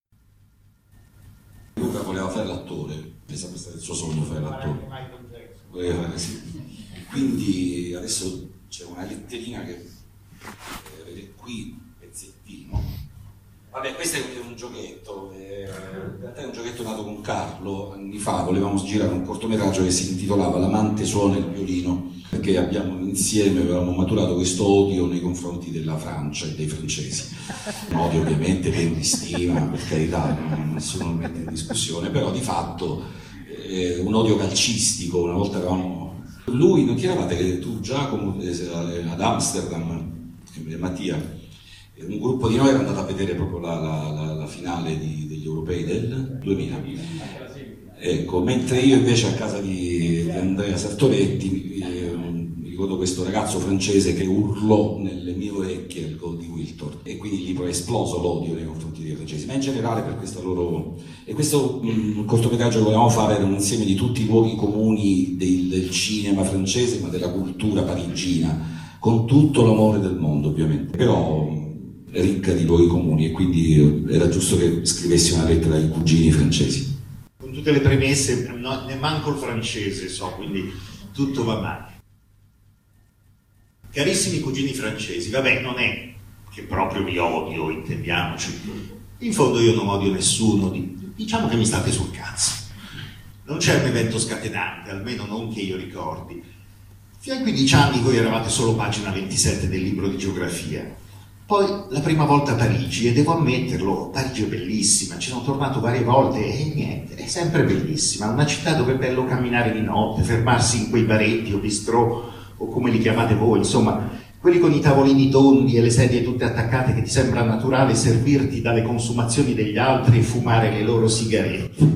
Luca voleva fare l'attore, è sempre stato il suo sogno fare l'attore. Voleva fare, sì. Quindi adesso c'è una letterina che eh, vedete qui, pezzettino. Vabbè, questo è un giochietto, eh, in realtà è un giochietto nato con Carlo anni fa. Volevamo girare un cortometraggio che si intitolava L'amante suona il violino, perché abbiamo insieme, avevamo maturato questo odio nei confronti della Francia e dei francesi. Un odio ovviamente per di stima, per carità, non, nessuno lo mette in discussione, però di fatto eh, un odio calcistico. Una volta eravamo... Lui, non chi eravate? Tu, Giacomo, eh, ad Amsterdam, eh, Mattia, un gruppo di noi era andato a vedere proprio la, la, la, la finale di, degli europei del duemila. Ecco, mentre io invece a casa di, di Andrea Sartoretti eh, mi ricordo questo ragazzo francese che urlò nelle mie orecchie il gol di Wiltord e quindi lì poi è esploso l'odio nei confronti dei francesi, ma in generale per questa loro... E questo mh, cortometraggio che volevamo fare era un insieme di tutti i luoghi comuni del, del cinema francese, ma della cultura parigina, con tutto l'amore del mondo ovviamente, però ricca di luoghi comuni, e quindi era giusto che scrivessi una lettera ai cugini francesi. Con tutte le premesse, no, ne manco il francese so, quindi tutto va male. Carissimi cugini francesi, vabbè, non è che proprio vi odio, intendiamoci. In fondo io non odio nessuno, diciamo che mi state sul cazzo. Non c'è un evento scatenante, almeno non che io ricordi. Fino ai quindici anni voi eravate solo pagina ventisette del libro di geografia. Poi la prima volta a Parigi, e devo ammetterlo, Parigi è bellissima, ci sono tornato varie volte e niente, è sempre bellissima, una città dove è bello camminare di notte, fermarsi in quei baretti o bistrò, o come li chiamate voi, insomma, quelli con i tavolini tondi e le sedie tutte attaccate che ti sembra naturale servirti dalle consumazioni degli altri e fumare le loro sigarette.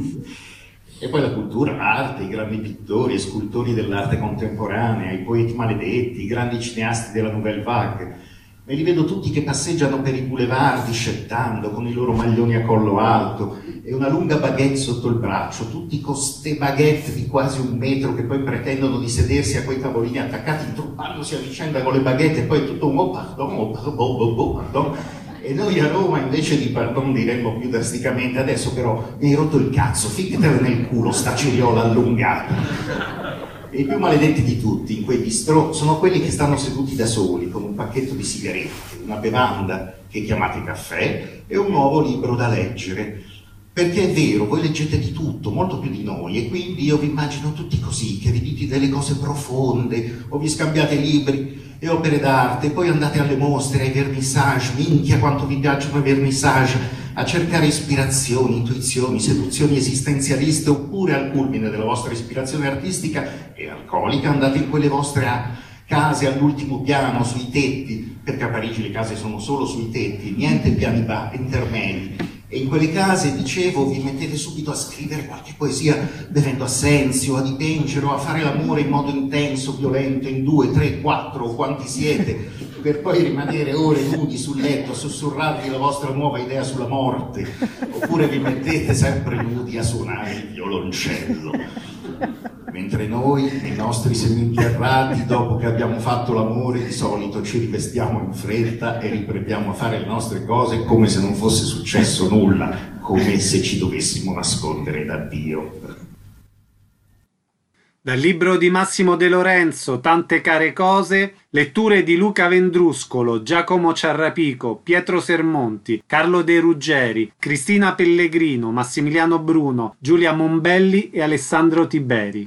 E poi la cultura, l'arte, i grandi pittori e scultori dell'arte contemporanea, i poeti maledetti, i grandi cineasti della Nouvelle Vague. Me li vedo tutti che passeggiano per i boulevard discettando con i loro maglioni a collo alto e una lunga baguette sotto il braccio, tutti con ste baguette di quasi un metro che poi pretendono di sedersi a quei tavolini attaccati, intruppandosi a vicenda con le baguette e poi è tutto un oh pardon, oh pardon, oh, oh, pardon. E noi a Roma invece di pardon diremmo più drasticamente, adesso però mi hai rotto il cazzo, ficatela nel culo sta ceriola allungata. E i più maledetti di tutti in quei bistrò sono quelli che stanno seduti da soli con un pacchetto di sigarette, una bevanda che chiamate caffè e un nuovo libro da leggere. Perché è vero, voi leggete di tutto, molto più di noi, e quindi io vi immagino tutti così, che vi dite delle cose profonde, o vi scambiate libri e opere d'arte, poi andate alle mostre, ai vernissage, minchia quanto vi piacciono i vernissage, a cercare ispirazioni, intuizioni, seduzioni esistenzialiste, oppure al culmine della vostra ispirazione artistica e alcolica andate in quelle vostre case all'ultimo piano, sui tetti, perché a Parigi le case sono solo sui tetti, niente piani intermedi, E in quelle case, dicevo, vi mettete subito a scrivere qualche poesia bevendo assenzio, a dipingere o a fare l'amore in modo intenso, violento, in due, tre, quattro o quanti siete, per poi rimanere ore nudi sul letto a sussurrarvi la vostra nuova idea sulla morte, oppure vi mettete sempre nudi a suonare il violoncello. Mentre noi, nei nostri seminterrati, dopo che abbiamo fatto l'amore, di solito ci rivestiamo in fretta e riprendiamo a fare le nostre cose come se non fosse successo nulla, come se ci dovessimo nascondere da Dio. Dal libro di Massimo De Lorenzo, Tante care cose, letture di Luca Vendruscolo, Giacomo Ciarrapico, Pietro Sermonti, Carlo De Ruggeri, Cristina Pellegrino, Massimiliano Bruno, Giulia Monbelli e Alessandro Tiberi.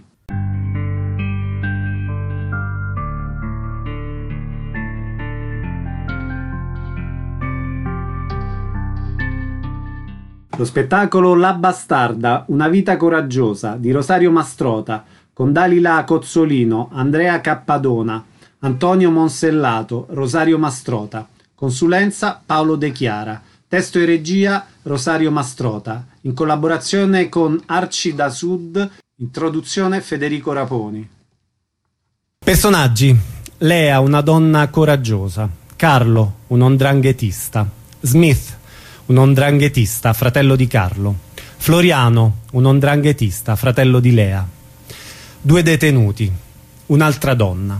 Lo spettacolo La Bastarda, una vita coraggiosa di Rosario Mastrota, con Dalila Cozzolino, Andrea Cappadona, Antonio Monsellato, Rosario Mastrota. Consulenza Paolo De Chiara. Testo e regia Rosario Mastrota. In collaborazione con Arci da Sud. Introduzione Federico Raponi. Personaggi: Lea, una donna coraggiosa. Carlo, un ondranghetista. Smith, un ondranghetista, fratello di Carlo. Floriano, un ondranghetista, fratello di Lea. Due detenuti, un'altra donna.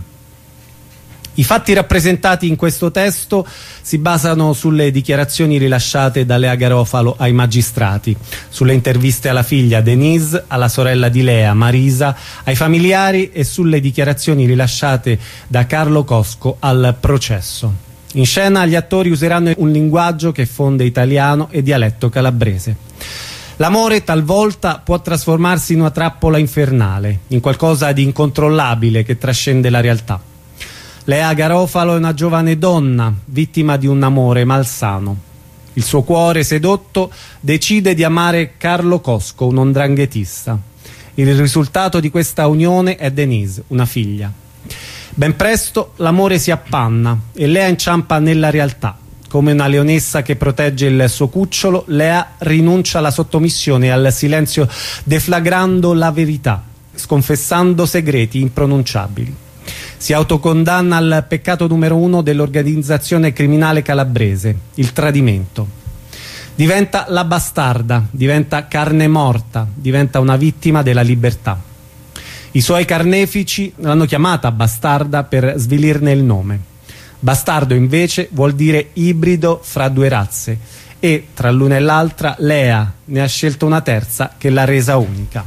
I fatti rappresentati in questo testo si basano sulle dichiarazioni rilasciate da Lea Garofalo ai magistrati, sulle interviste alla figlia Denise, alla sorella di Lea Marisa, ai familiari e sulle dichiarazioni rilasciate da Carlo Cosco al processo. In scena gli attori useranno un linguaggio che fonde italiano e dialetto calabrese. L'amore talvolta può trasformarsi in una trappola infernale, in qualcosa di incontrollabile che trascende la realtà. Lea Garofalo è una giovane donna, vittima di un amore malsano. Il suo cuore sedotto decide di amare Carlo Cosco, un ondranghetista. Il risultato di questa unione è Denise, una figlia. Ben presto l'amore si appanna e Lea inciampa nella realtà. Come una leonessa che protegge il suo cucciolo, Lea rinuncia alla sottomissione e al silenzio, deflagrando la verità, sconfessando segreti impronunciabili. Si autocondanna al peccato numero uno dell'organizzazione criminale calabrese, il tradimento. Diventa la bastarda, diventa carne morta, diventa una vittima della libertà. I suoi carnefici l'hanno chiamata bastarda per svilirne il nome. Bastardo invece vuol dire ibrido fra due razze e tra l'una e l'altra Lea ne ha scelto una terza che l'ha resa unica.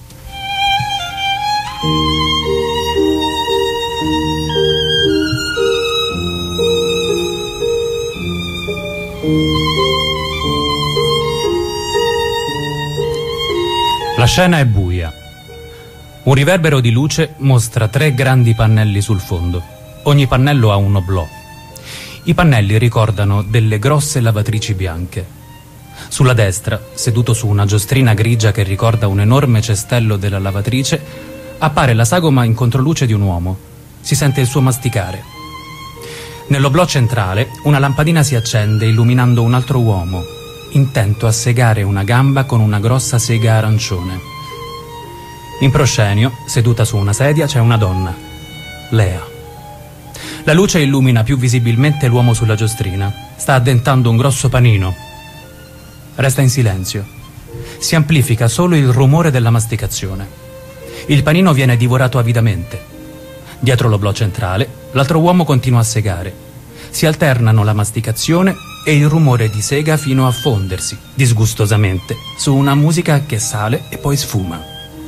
La scena è buia. Un riverbero di luce mostra tre grandi pannelli sul fondo. Ogni pannello ha un oblò. I pannelli ricordano delle grosse lavatrici bianche. Sulla destra, seduto su una giostrina grigia che ricorda un enorme cestello della lavatrice, appare la sagoma in controluce di un uomo. Si sente il suo masticare. Nell'oblò centrale, una lampadina si accende illuminando un altro uomo, intento a segare una gamba con una grossa sega arancione. In proscenio, seduta su una sedia, c'è una donna, Lea. La luce illumina più visibilmente l'uomo sulla giostrina. Sta addentando un grosso panino. Resta in silenzio. Si amplifica solo il rumore della masticazione. Il panino viene divorato avidamente. Dietro l'oblò centrale, l'altro uomo continua a segare. Si alternano la masticazione e il rumore di sega fino a fondersi, disgustosamente, su una musica che sale e poi sfuma.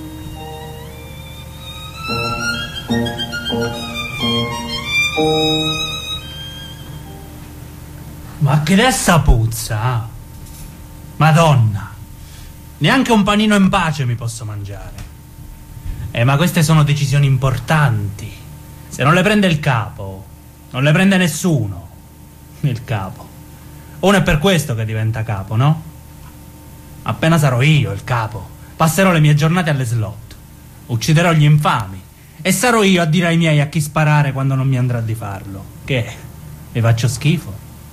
Ma che essa puzza? Madonna, neanche un panino in pace mi posso mangiare. Eh, ma queste sono decisioni importanti. Se non le prende il capo, non le prende nessuno. Il capo. Uno è per questo che diventa capo, no? Appena sarò io il capo, passerò le mie giornate alle slot. Ucciderò gli infami. E sarò io a dire ai miei a chi sparare quando non mi andrà di farlo. Che? Vi faccio schifo?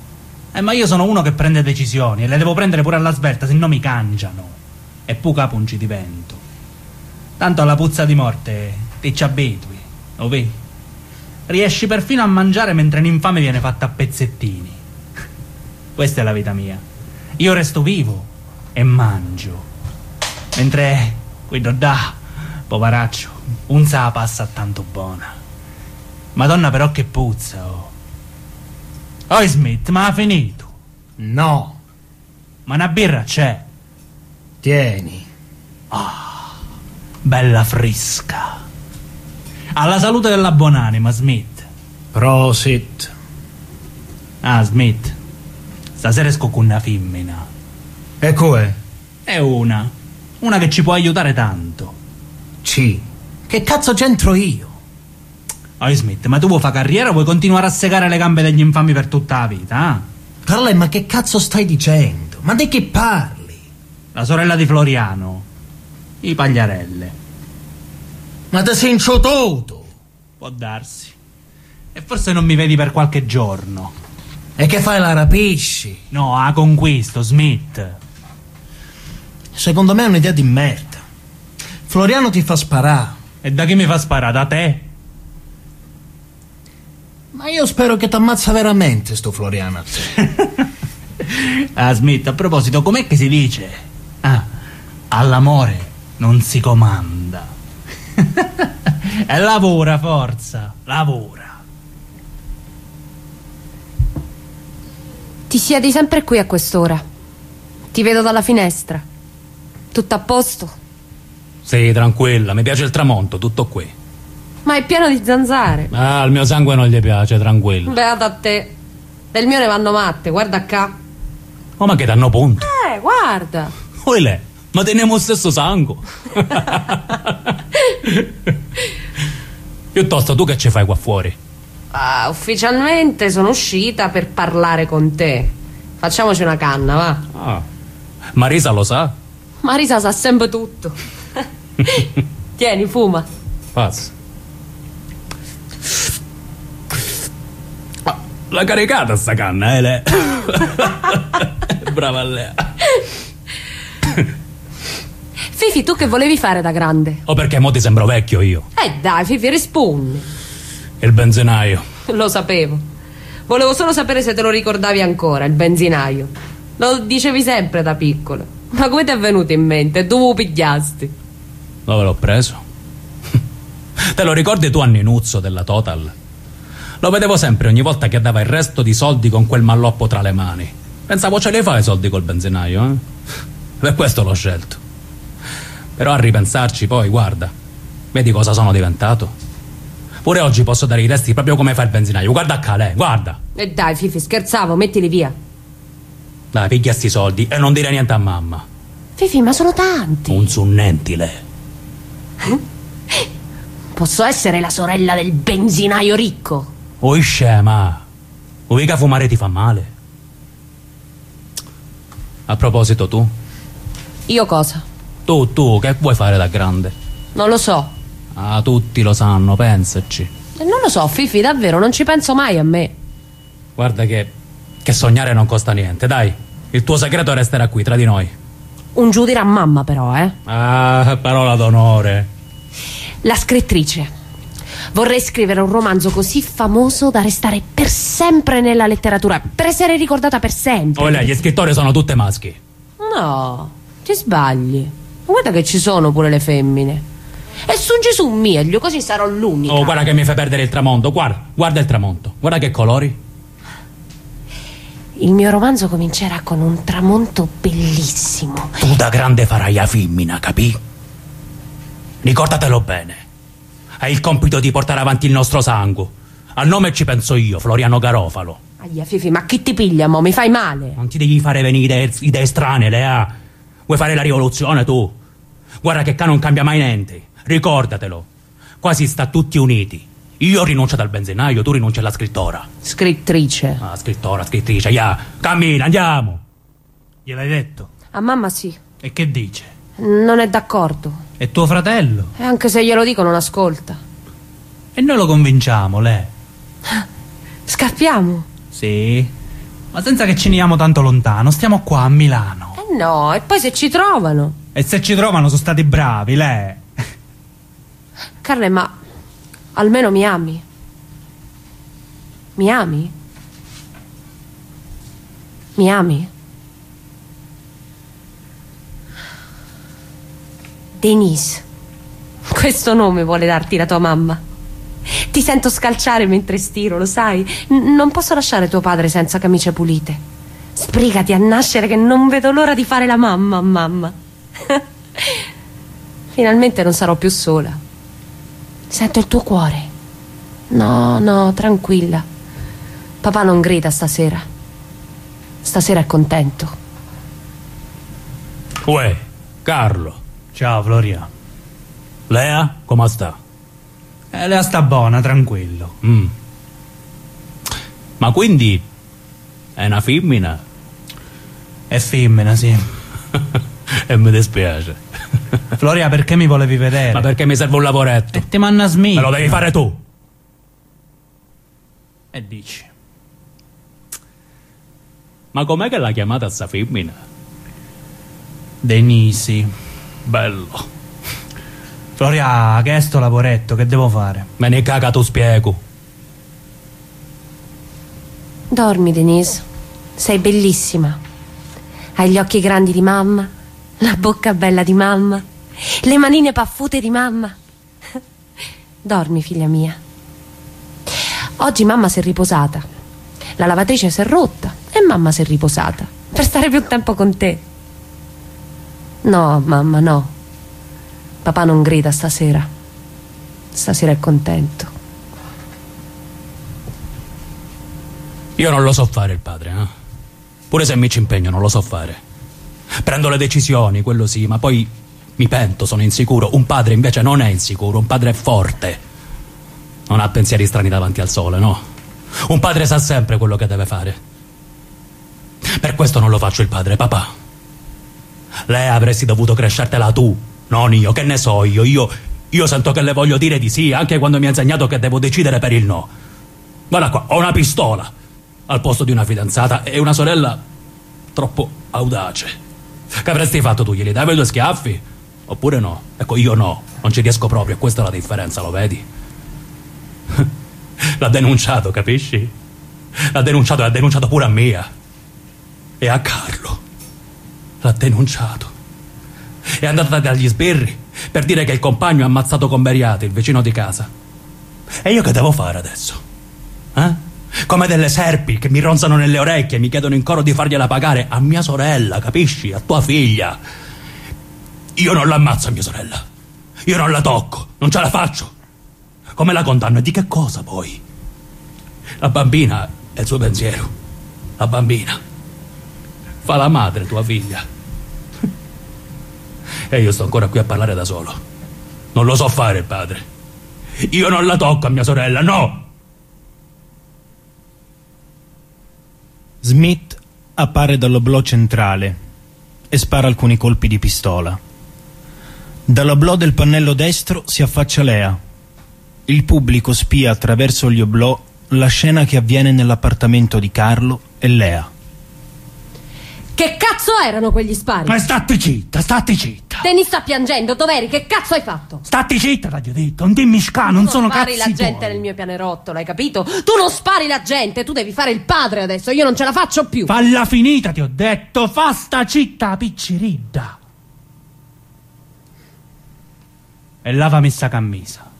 Eh, ma io sono uno che prende decisioni e le devo prendere pure alla svelta, se no mi cangiano. E poi capo non ci divento. Tanto alla puzza di morte ti ci abitui, lo vedi? Riesci perfino a mangiare mentre l'infame viene fatta a pezzettini. Questa è la vita mia. Io resto vivo e mangio. Mentre quello da, poveraccio, un sa la passa tanto buona. Madonna però che puzza, oh. Oh Smith, ma ha finito? No. Ma una birra c'è. Tieni. Ah, bella fresca. Alla salute della buonanima, Smith. Prosit. Ah, Smith, stasera esco con una femmina. E com'è? È una. Una che ci può aiutare tanto. Sì. Che cazzo c'entro io? Oh Smith, ma tu vuoi fare carriera o vuoi continuare a segare le gambe degli infami per tutta la vita, eh? Carle, ma che cazzo stai dicendo? Ma di che parli? La sorella di Floriano. I Pagliarelle. Ma te sei inciutoto? Può darsi. E forse non mi vedi per qualche giorno. E che fai, la rapisci? No, a conquisto, Smith. Secondo me è un'idea di merda. Floriano ti fa sparare. E da chi mi fa sparare? Da te? Ma io spero che t'ammazza veramente sto Floriano a te. Ah, Smith, a proposito, com'è che si dice? Ah, all'amore non si comanda. E lavora, forza, lavora. Ti siedi sempre qui a quest'ora. Ti vedo dalla finestra. Tutto a posto? Sì, tranquilla, mi piace il tramonto, tutto qui. Ma è pieno di zanzare. Ah, il mio sangue non gli piace, tranquillo. Beata a te. Del mio ne vanno matte, guarda qua. Oh, ma che danno punto? Eh, guarda. Oile, ma teniamo lo stesso sangue. Piuttosto, tu che ci fai qua fuori? Ah, ufficialmente sono uscita per parlare con te. Facciamoci una canna, va. Ah, Marisa lo sa? Marisa sa sempre tutto. Tieni, fuma. Pazzo. L'ha caricata sta canna, eh, lei. Brava lei. Fifi, tu che volevi fare da grande? O perché mo ti sembro vecchio io? Eh dai, Fifi, rispondi. Il benzinaio. Lo sapevo. Volevo solo sapere se te lo ricordavi ancora, il benzinaio. Lo dicevi sempre da piccolo. Ma come ti è venuto in mente? Dove lo pigliasti? Dove l'ho preso? Te lo ricordi tu a Ninuzzo della Total? Lo vedevo sempre ogni volta che dava il resto di soldi con quel malloppo tra le mani. Pensavo ce li fai i soldi col benzinaio, eh? Per questo l'ho scelto. Però a ripensarci poi, guarda, vedi cosa sono diventato? Pure oggi posso dare i testi proprio come fa il benzinaio. Guarda qua, lei, guarda. E dai, Fifi, scherzavo, mettili via. Dai, piglia sti soldi e non dire niente a mamma. Fifi, ma sono tanti. Un sunnenti, lei. Posso essere la sorella del benzinaio ricco? Oh, scema. O mica fumare ti fa male. A proposito, tu? Io cosa? Tu, tu, che vuoi fare da grande? Non lo so. Ah, tutti lo sanno, pensaci. E non lo so, Fifi, davvero, non ci penso mai a me. Guarda che, che sognare non costa niente, dai. Il tuo segreto resterà qui, tra di noi. Un giù dirà mamma, però, eh. Ah, parola d'onore. La scrittrice. Vorrei scrivere un romanzo così famoso da restare per sempre nella letteratura, per essere ricordata per sempre. Oh, lei, gli scrittori sono tutte maschi. No, ti sbagli. Guarda che ci sono pure le femmine. E su Gesù meglio, così sarò l'unica. Oh, guarda che mi fai perdere il tramonto. Guarda, guarda il tramonto. Guarda che colori. Il mio romanzo comincerà con un tramonto bellissimo. Tu da grande farai la femmina, capì? Ricordatelo bene. Hai il compito di portare avanti il nostro sangue. Al nome ci penso io, Floriano Garofalo. Aia, Fifi, ma chi ti piglia, mo? Mi fai male. Non ti devi fare venire idee, idee strane, Lea. Vuoi fare la rivoluzione, tu? Guarda che qua non cambia mai niente. Ricordatelo. Qua si sta tutti uniti. Io rinuncio al benzinaio, tu rinunci alla scrittora. Scrittrice. Ah, scrittora, scrittrice, ya. Yeah. Cammina, andiamo. Gliel'hai detto? A mamma sì. E che dice? Non è d'accordo. E tuo fratello? E anche se glielo dico non ascolta. E noi lo convinciamo, lei. Scappiamo? Sì. Ma senza che ci niamo tanto lontano, stiamo qua a Milano. Eh no, e poi se ci trovano? E se ci trovano sono stati bravi, lei. Carle, ma almeno mi ami? Mi ami? Mi ami? Denise, questo nome vuole darti la tua mamma. Ti sento scalciare mentre stiro, lo sai? N- non posso lasciare tuo padre senza camicie pulite. Sbrigati a nascere che non vedo l'ora di fare la mamma a mamma. Finalmente non sarò più sola. Sento il tuo cuore. No, no, tranquilla. Papà non grida stasera. Stasera è contento. Uè, Carlo. Ciao, Floria. Lea, come sta? Eh, Lea sta buona, tranquillo. Mm. Ma quindi è una femmina? È femmina, sì. E mi dispiace. Floria, perché mi volevi vedere? Ma perché mi serve un lavoretto. E ti manna Smith. Me lo devi fare tu. E dici? Ma com'è che l'ha chiamata sta femmina? Denisi. Bello. Floria, che è sto lavoretto? Che devo fare? Me ne caga, tu spiego. Dormi, Denise. Sei bellissima. Hai gli occhi grandi di mamma, la bocca bella di mamma, le manine paffute di mamma. Dormi, figlia mia. Oggi mamma si è riposata. La lavatrice si è rotta e mamma si è riposata per stare più tempo con te. No, mamma, no. Papà non grida stasera. Stasera è contento. Io non lo so fare il padre, eh? Pure se mi ci impegno non lo so fare. Prendo le decisioni, quello sì, ma poi mi pento, sono insicuro. Un padre invece non è insicuro, un padre è forte. Non ha pensieri strani davanti al sole, no? Un padre sa sempre quello che deve fare. Per questo non lo faccio il padre, papà. Lei avresti dovuto crescertela tu, non io, che ne so io, io, io sento che le voglio dire di sì, anche quando mi ha insegnato che devo decidere per il no. Guarda qua, ho una pistola al posto di una fidanzata e una sorella troppo audace. Che avresti fatto tu? Glieli davi due schiaffi? Oppure no? Ecco, io no, non ci riesco proprio, e questa è la differenza, lo vedi? L'ha denunciato, capisci? L'ha denunciato e ha denunciato pure a Mia. E a Carlo. L'ha denunciato. È andata dagli sbirri per dire che il compagno ha ammazzato con Beriate, il vicino di casa. E io che devo fare adesso? Eh? Come delle serpi che mi ronzano nelle orecchie e mi chiedono in coro di fargliela pagare a mia sorella, capisci? A tua figlia. Io non l'ammazzo a mia sorella. Io non la tocco, non ce la faccio. Come la condanno? E di che cosa poi? La bambina è il suo pensiero. La bambina fa la madre, tua figlia. E io sto ancora qui a parlare da solo. Non lo so fare il padre. Io non la tocco a mia sorella, no! Smith appare dall'oblò centrale e spara alcuni colpi di pistola. Dall'oblò del pannello destro si affaccia Lea. Il pubblico spia attraverso gli oblò la scena che avviene nell'appartamento di Carlo e Lea. Che cazzo erano quegli spari? Ma stati zitta, stati zitta. Denise sta piangendo, dov'eri? Che cazzo hai fatto? Stati zitta, t'ho detto, non dimmi scà, non sono cazzi tuoi. Non spari la gente nel mio pianerottolo, hai capito? Tu non spari la gente, tu devi fare il padre adesso, io non ce la faccio più. Falla finita, ti ho detto, fa sta zitta picciridda. E lavami sta camisa.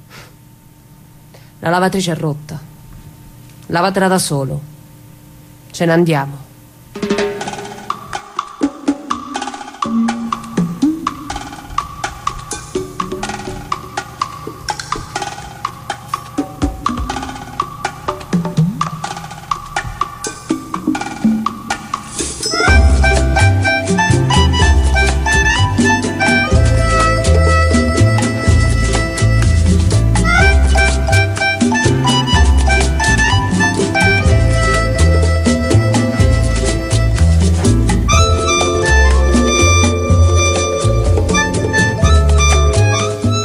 La lavatrice è rotta. Lavatela da solo. Ce ne andiamo.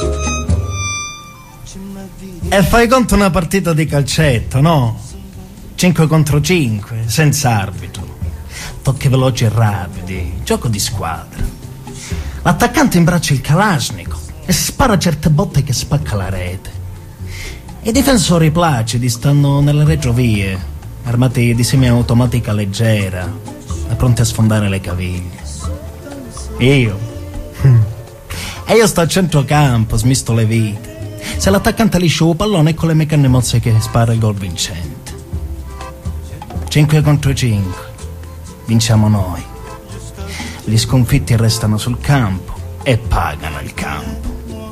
E fai conto una partita di calcetto, no? cinque contro cinque, senza arbitro. Tocchi veloci e rapidi, gioco di squadra. L'attaccante imbraccia il Kalashnikov e spara certe botte che spacca la rete. I difensori placidi stanno nelle retrovie, armati di semiautomatica leggera e pronti a sfondare le caviglie. Io? E io sto a centrocampo, smisto le vite. Se l'attaccante liscio il pallone, con le mie canne mozze che spara il gol vincente. cinque contro cinque. Vinciamo noi. Gli sconfitti restano sul campo e pagano il campo.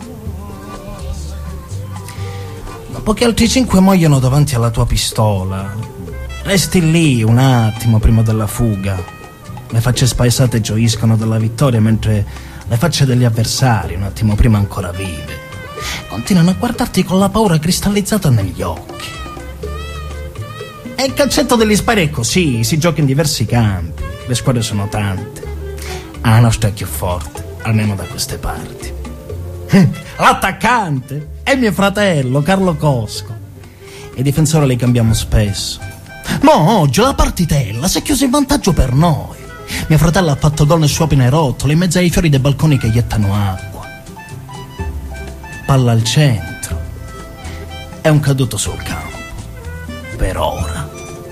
Dopo che altri cinque muoiono davanti alla tua pistola, resti lì un attimo prima della fuga. Le facce spaesate gioiscono della vittoria, mentre le facce degli avversari, un attimo prima ancora vive, continuano a guardarti con la paura cristallizzata negli occhi. E il calcetto degli spari è così, si gioca in diversi campi, le squadre sono tante. Ah, la nostra è più forte, almeno da queste parti. L'attaccante è mio fratello, Carlo Cosco. I difensori li cambiamo spesso. Ma oggi la partitella si è chiusa in vantaggio per noi. Mio fratello ha fatto gol nel suo pinerottolo, in mezzo ai fiori dei balconi che iettano acqua. Palla al centro. È un caduto sul campo. Per ora.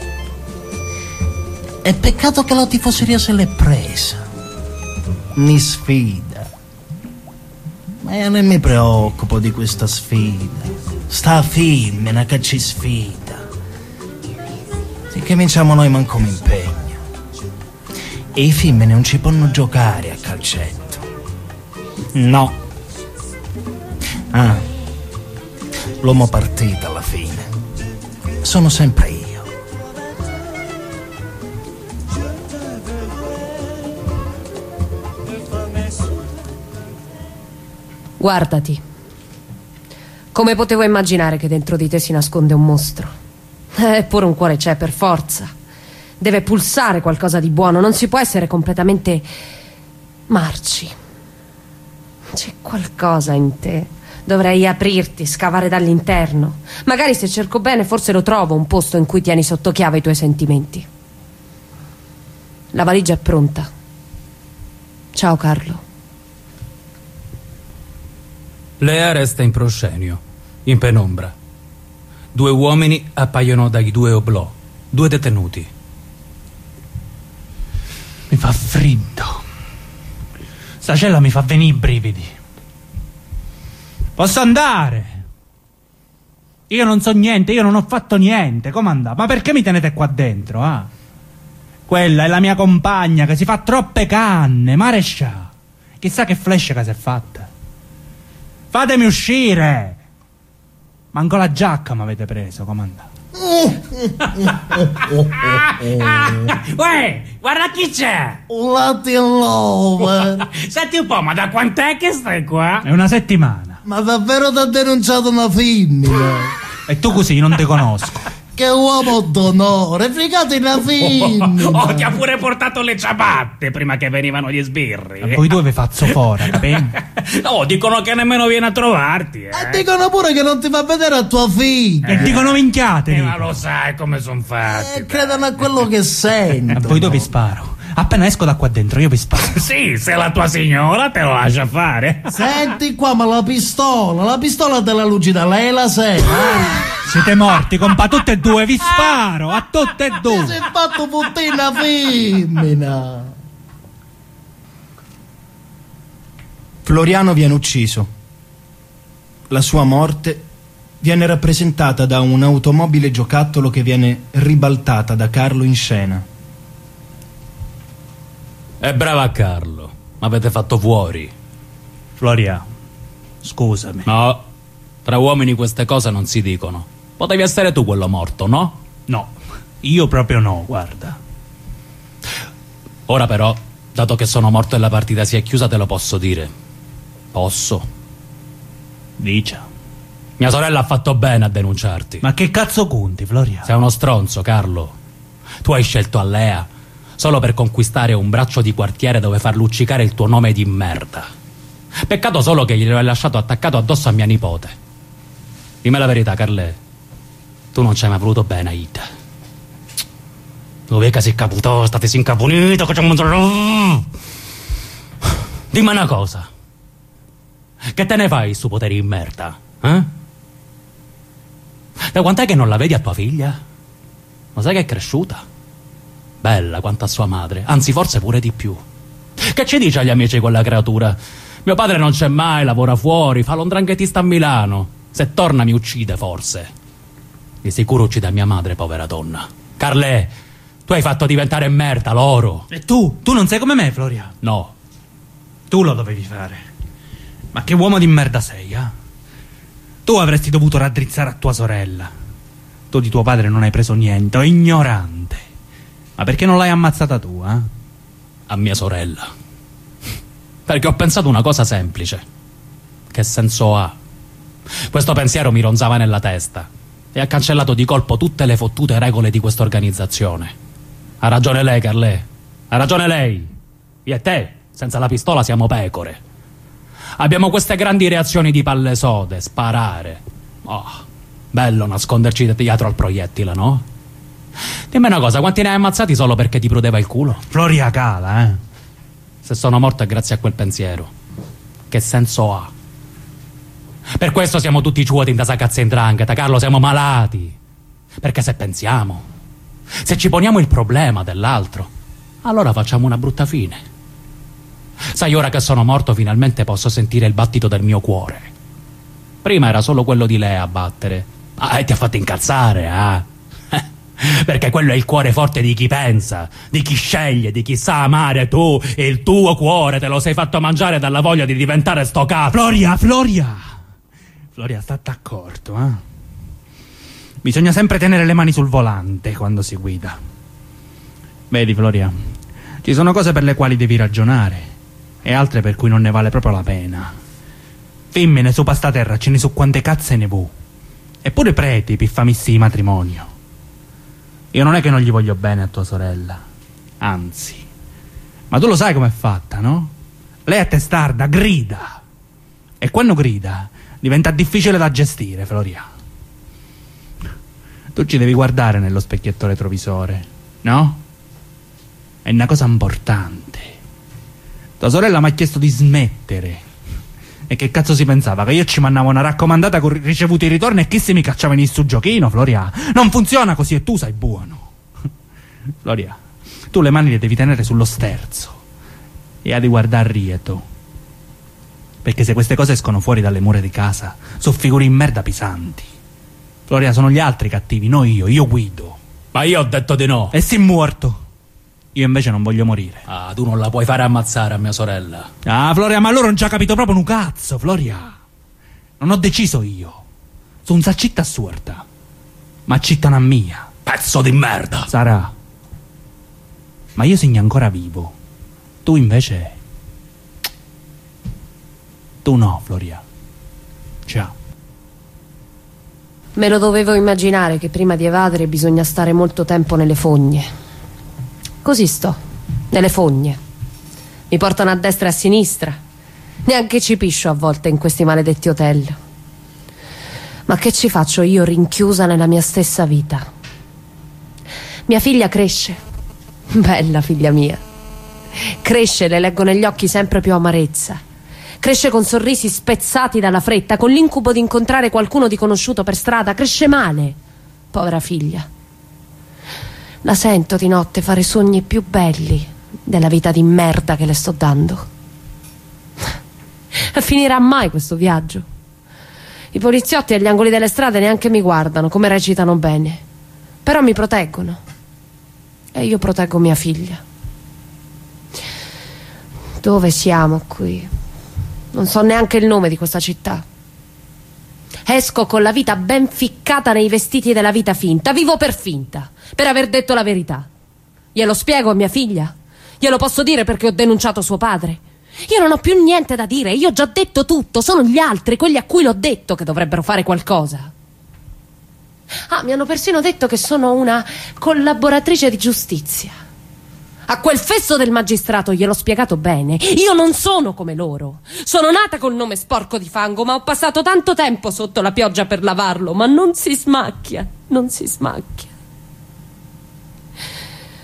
È peccato che la tifoseria se l'è presa. Mi sfida. Ma io non mi preoccupo di questa sfida. Sta femmina che ci sfida. Finché vinciamo noi manco mi impegno. E i femmine non ci possono giocare a calcetto. No. Ah, l'uomo partita alla fine sono sempre io. Guardati. Come potevo immaginare che dentro di te si nasconde un mostro? Eppure un cuore c'è per forza. Deve pulsare qualcosa di buono, non si può essere completamente marci. C'è qualcosa in te. Dovrei aprirti, scavare dall'interno. Magari se cerco bene forse lo trovo, un posto in cui tieni sotto chiave i tuoi sentimenti. La valigia è pronta. Ciao Carlo. Lea resta in proscenio, in penombra. Due uomini appaiono dai due oblò, due detenuti. Mi fa freddo. Sta cella mi fa venire i brividi. Posso andare? Io non so niente, io non ho fatto niente. Come andare? Ma perché mi tenete qua dentro, ah? Quella è la mia compagna che si fa troppe canne, marescià. Chissà che flash che si è fatta. Fatemi uscire! Manco la giacca mi avete preso, come andate? Uè, guarda chi c'è! Un Latin lover! Senti un po', ma da quant'è che stai qua? È una settimana. Ma davvero ti ha denunciato una femmina? E tu così, non ti conosco. Che uomo d'onore, fregate una femmina! Oh, ti ha pure portato le ciabatte prima che venivano gli sbirri. E voi due vi fazzo fuori, capito? Oh, dicono che nemmeno viene a trovarti, eh. E dicono pure che non ti fa vedere a tua figlia. E dicono minchiate. Eh, ma lo sai come son fatti. E credono a quello che sento. A voi dove sparo? Appena esco da qua dentro io vi sparo. Sì, se la tua signora te lo lascia fare. Senti qua, ma la pistola, la pistola te la lucida lei la sei. Siete morti, compa, tutte e due, vi sparo, a tutte e due. Ti sei fatto puttina femmina. Floriano viene ucciso. La sua morte viene rappresentata da un'automobile giocattolo che viene ribaltata da Carlo in scena. E brava Carlo, m'avete fatto fuori. Floriano, scusami. No, tra uomini queste cose non si dicono. Potevi essere tu quello morto, no? No, io proprio no, guarda. Ora però, dato che sono morto e la partita si è chiusa, te lo posso dire. Posso? Dice. Mia sorella ha fatto bene a denunciarti. Ma che cazzo conti, Floriano? Sei uno stronzo, Carlo. Tu hai scelto Allea solo per conquistare un braccio di quartiere dove far luccicare il tuo nome di merda. Peccato solo che glielo hai lasciato attaccato addosso a mia nipote. Dimmi la verità, Carle. Tu non ci hai mai voluto bene, Aida. Dove che si incaputò, state si incapunito, che c'è un... Dimmi una cosa. Che te ne fai su poteri in merda? Eh? Da quant'è che non la vedi a tua figlia? Ma sai che è cresciuta? Bella quanto a sua madre, anzi forse pure di più. Che ci dice agli amici quella creatura? Mio padre non c'è mai, lavora fuori, fa l'ondranghetista a Milano. Se torna mi uccide forse. Di sicuro uccide mia madre, povera donna. Carlè, tu hai fatto diventare merda loro. E tu? Tu non sei come me, Floria? No. Tu lo dovevi fare. Ma che uomo di merda sei, eh? Tu avresti dovuto raddrizzare a tua sorella. Tu di tuo padre non hai preso niente, o ignorante. Ma perché non l'hai ammazzata tu, eh? A mia sorella. Perché ho pensato una cosa semplice. Che senso ha? Questo pensiero mi ronzava nella testa e ha cancellato di colpo tutte le fottute regole di questa organizzazione. Ha ragione lei, Carlè. Ha ragione lei. Io e te, senza la pistola, siamo pecore. Abbiamo queste grandi reazioni di palle sode, sparare. Oh, bello nasconderci dietro al proiettile, no? Dimmi una cosa, quanti ne hai ammazzati solo perché ti prudeva il culo? Floria cala, eh? Se sono morto è grazie a quel pensiero. Che senso ha? Per questo siamo tutti ciuoti in tasa cazzo in drangheta, Carlo, siamo malati. Perché se pensiamo, se ci poniamo il problema dell'altro, allora facciamo una brutta fine. Sai, ora che sono morto finalmente posso sentire il battito del mio cuore. Prima era solo quello di lei a battere. Ah, e ti ha fatto incazzare, eh? Perché quello è il cuore forte di chi pensa, di chi sceglie, di chi sa amare. Tu, il tuo cuore te lo sei fatto mangiare dalla voglia di diventare sto cazzo. Floria, Floria! Floria, state accorto, eh? Bisogna sempre tenere le mani sul volante quando si guida. Vedi, Floria, ci sono cose per le quali devi ragionare e altre per cui non ne vale proprio la pena. Femmine su pasta terra ce ne su quante cazze ne vu. Eppure preti piffamissi di matrimonio. Io non è che non gli voglio bene a tua sorella, anzi. Ma tu lo sai com'è fatta, no? Lei è testarda, grida. E quando grida diventa difficile da gestire, Floria. Tu ci devi guardare nello specchietto retrovisore, no? È una cosa importante. Tua sorella mi ha chiesto di smettere. E che cazzo si pensava? Che io ci mandavo una raccomandata con ricevuti ritorni e chi si mi cacciava in sto giochino, Floria? Non funziona così e tu sai buono. Floria, tu le mani le devi tenere sullo sterzo e hai di guardare rieto. Perché se queste cose escono fuori dalle mura di casa, sono figure in merda pesanti. Floria, sono gli altri cattivi, non io, io guido. Ma io ho detto di no. E sei morto. Io invece non voglio morire. Ah, tu non la puoi fare ammazzare a mia sorella. Ah, Floria, ma loro non ci ha capito proprio un cazzo, Floria. Non ho deciso io. Sono una città assurda. Ma città non mia. Pezzo di merda. Sarà. Ma io segno ancora vivo. Tu invece... Tu no, Floria. Ciao. Me lo dovevo immaginare che prima di evadere bisogna stare molto tempo nelle fogne. Così sto, nelle fogne. Mi portano a destra e a sinistra. Neanche ci piscio a volte in questi maledetti hotel. Ma che ci faccio io rinchiusa nella mia stessa vita? Mia figlia cresce. Bella figlia mia. Cresce, le leggo negli occhi sempre più amarezza. Cresce con sorrisi spezzati dalla fretta, con l'incubo di incontrare qualcuno di conosciuto per strada. Cresce male, povera figlia. La sento di notte fare sogni più belli della vita di merda che le sto dando. Finirà mai questo viaggio? I poliziotti agli angoli delle strade neanche mi guardano, come recitano bene. Però mi proteggono. E io proteggo mia figlia. Dove siamo qui? Non so neanche il nome di questa città. Esco con la vita ben ficcata nei vestiti della vita finta. Vivo per finta, per aver detto la verità. Glielo spiego a mia figlia? Glielo posso dire perché ho denunciato suo padre? Io non ho più niente da dire, io ho già detto tutto. Sono gli altri, quelli a cui l'ho detto, che dovrebbero fare qualcosa. Ah, mi hanno persino detto che sono una collaboratrice di giustizia. A quel fesso del magistrato gliel'ho spiegato bene. Io non sono come loro. Sono nata col nome sporco di fango, ma ho passato tanto tempo sotto la pioggia per lavarlo, ma non si smacchia, non si smacchia.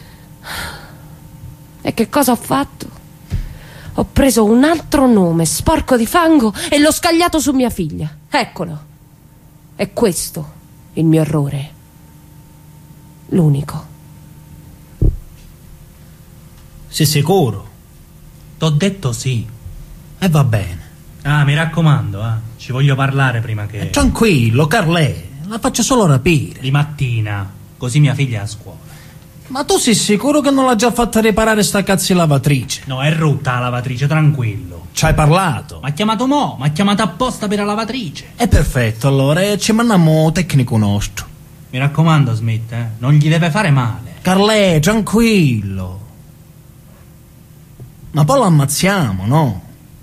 E che cosa ho fatto? Ho preso un altro nome sporco di fango e l'ho scagliato su mia figlia. Eccolo. È questo il mio errore. L'unico. Sei sicuro? T'ho detto sì. E va bene. Ah, mi raccomando, eh. Ci voglio parlare prima che... Eh, tranquillo, Carlè. La faccio solo rapire. Di mattina, così mia figlia è a scuola. Ma tu sei sicuro che non l'ha già fatta riparare sta cazzo di lavatrice? No, è rotta la lavatrice, tranquillo. Ci hai parlato? Ma ha chiamato mo, ma ha chiamato apposta per la lavatrice. È perfetto, allora, e ci mandiamo tecnico nostro. Mi raccomando, Smith, eh, non gli deve fare male. Carlè, tranquillo. Ma poi l'ammazziamo, no?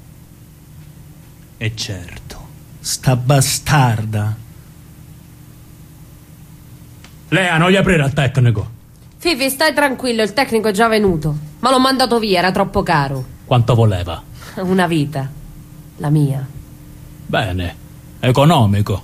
E certo. Sta bastarda. Lea, non gli aprire al tecnico. Fifi, stai tranquillo, il tecnico è già venuto. Ma l'ho mandato via, era troppo caro. Quanto voleva? Una vita. La mia. Bene, economico.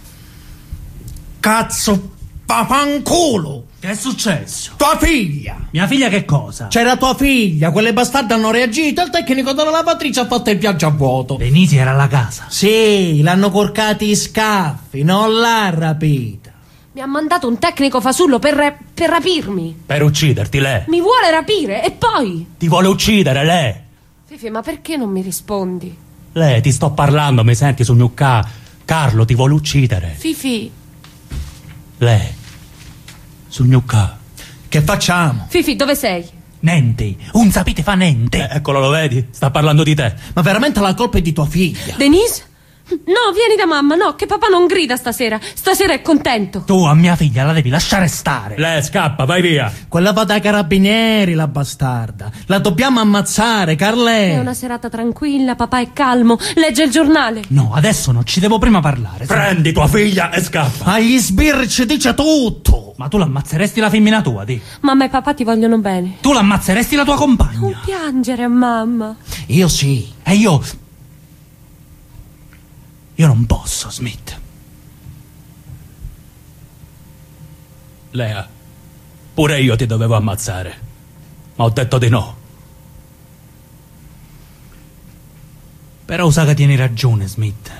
Cazzo, papanculo! Che è successo? Tua figlia! Mia figlia che cosa? C'era tua figlia, quelle bastarde hanno reagito, il tecnico della lavatrice ha fatto il viaggio a vuoto. Denisi era alla casa. Sì, l'hanno corcati i scaffi, non l'ha rapita. Mi ha mandato un tecnico fasullo per, ra- per rapirmi. Per ucciderti, lei. Mi vuole rapire, e poi? Ti vuole uccidere, lei. Fifi, ma perché non mi rispondi? Lei, ti sto parlando, mi senti sul mio ca... Carlo ti vuole uccidere. Fifi. Lei. Sul mio ca... Che facciamo? Fifi, dove sei? Niente, un sapete fa niente. Eh, eccolo, lo vedi? Sta parlando di te. Ma veramente la colpa è di tua figlia? Denise? No, vieni da mamma, no, che papà non grida stasera. Stasera è contento. Tu a mia figlia la devi lasciare stare. Lei scappa, vai via. Quella va dai carabinieri, la bastarda. La dobbiamo ammazzare, Carlè. È una serata tranquilla, papà è calmo, legge il giornale. No, adesso no, ci devo prima parlare. Prendi tua figlia e scappa. Agli sbirri ci dice tutto. Ma tu l'ammazzeresti la femmina tua, di? Mamma e papà ti vogliono bene. Tu l'ammazzeresti la tua compagna? Non piangere, mamma. Io sì. E io... Io non posso, Smith. Lea, pure io ti dovevo ammazzare, ma ho detto di no. Però sa che tieni ragione, Smith.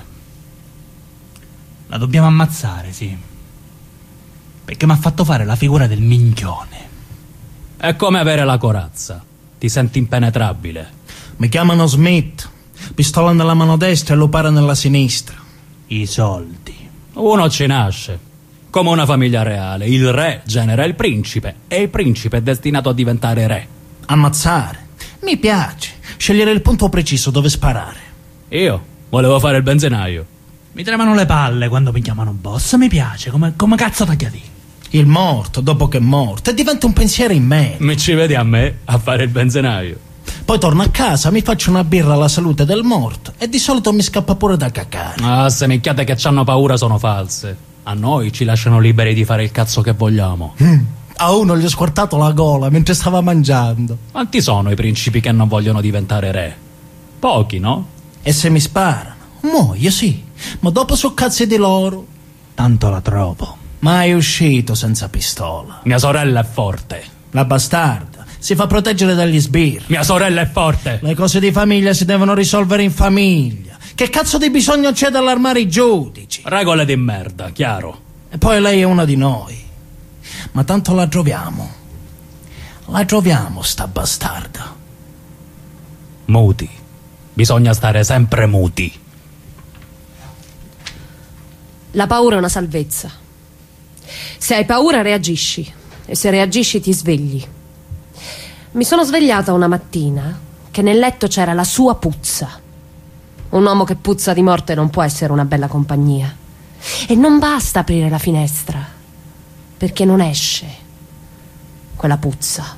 La dobbiamo ammazzare, sì. Perché mi ha fatto fare la figura del minchione. È come avere la corazza. Ti senti impenetrabile. Mi chiamano Smith. Pistola nella mano destra e lupare nella sinistra. I soldi. Uno ci nasce. Come una famiglia reale. Il re genera il principe e il principe è destinato a diventare re. Ammazzare. Mi piace. Scegliere il punto preciso dove sparare. Io volevo fare il benzinaio. Mi tremano le palle quando mi chiamano boss. Mi piace. Come, come cazzo tagliati? Il morto, dopo che è morto, e diventa un pensiero in me. Mi ci vedi a me a fare il benzinaio. Poi torno a casa, mi faccio una birra alla salute del morto e di solito mi scappa pure da cacare. Ah, se minchiate che c'hanno paura sono false. A noi ci lasciano liberi di fare il cazzo che vogliamo. Mm. A uno gli ho squartato la gola mentre stava mangiando. Quanti sono i principi che non vogliono diventare re? Pochi, no? E se mi sparano? Muoio, sì. Ma dopo so cazzi di loro. Tanto la trovo. Mai uscito senza pistola. Mia sorella è forte. La bastarda si fa proteggere dagli sbirri. Mia sorella è forte. Le cose di famiglia si devono risolvere in famiglia. Che cazzo di bisogno c'è di allarmare i giudici? Regole di merda, chiaro. E poi lei è una di noi. Ma tanto la troviamo. La troviamo, sta bastarda. Muti. Bisogna stare sempre muti. La paura è una salvezza. Se hai paura reagisci. E se reagisci ti svegli. Mi sono svegliata una mattina che nel letto c'era la sua puzza. Un uomo che puzza di morte non può essere una bella compagnia. E non basta aprire la finestra, perché non esce quella puzza.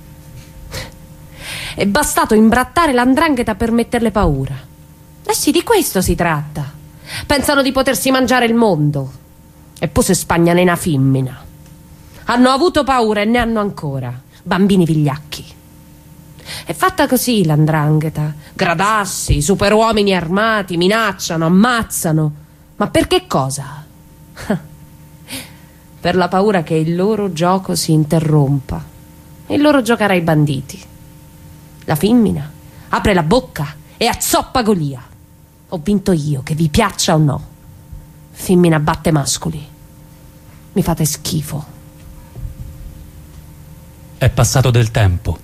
È bastato imbrattare l'andrangheta per metterle paura. Eh sì, di questo si tratta. Pensano di potersi mangiare il mondo. E poi si spagnano una femmina. Hanno avuto paura e ne hanno ancora. Bambini vigliacchi. È fatta così l'andrangheta. Gradassi, superuomini armati, minacciano, ammazzano. Ma per che cosa? Per la paura che il loro gioco si interrompa. Il loro giocare ai banditi. La femmina apre la bocca e azzoppa Golia. Ho vinto io, che vi piaccia o no. Femmina batte mascoli. Mi fate schifo. È passato del tempo.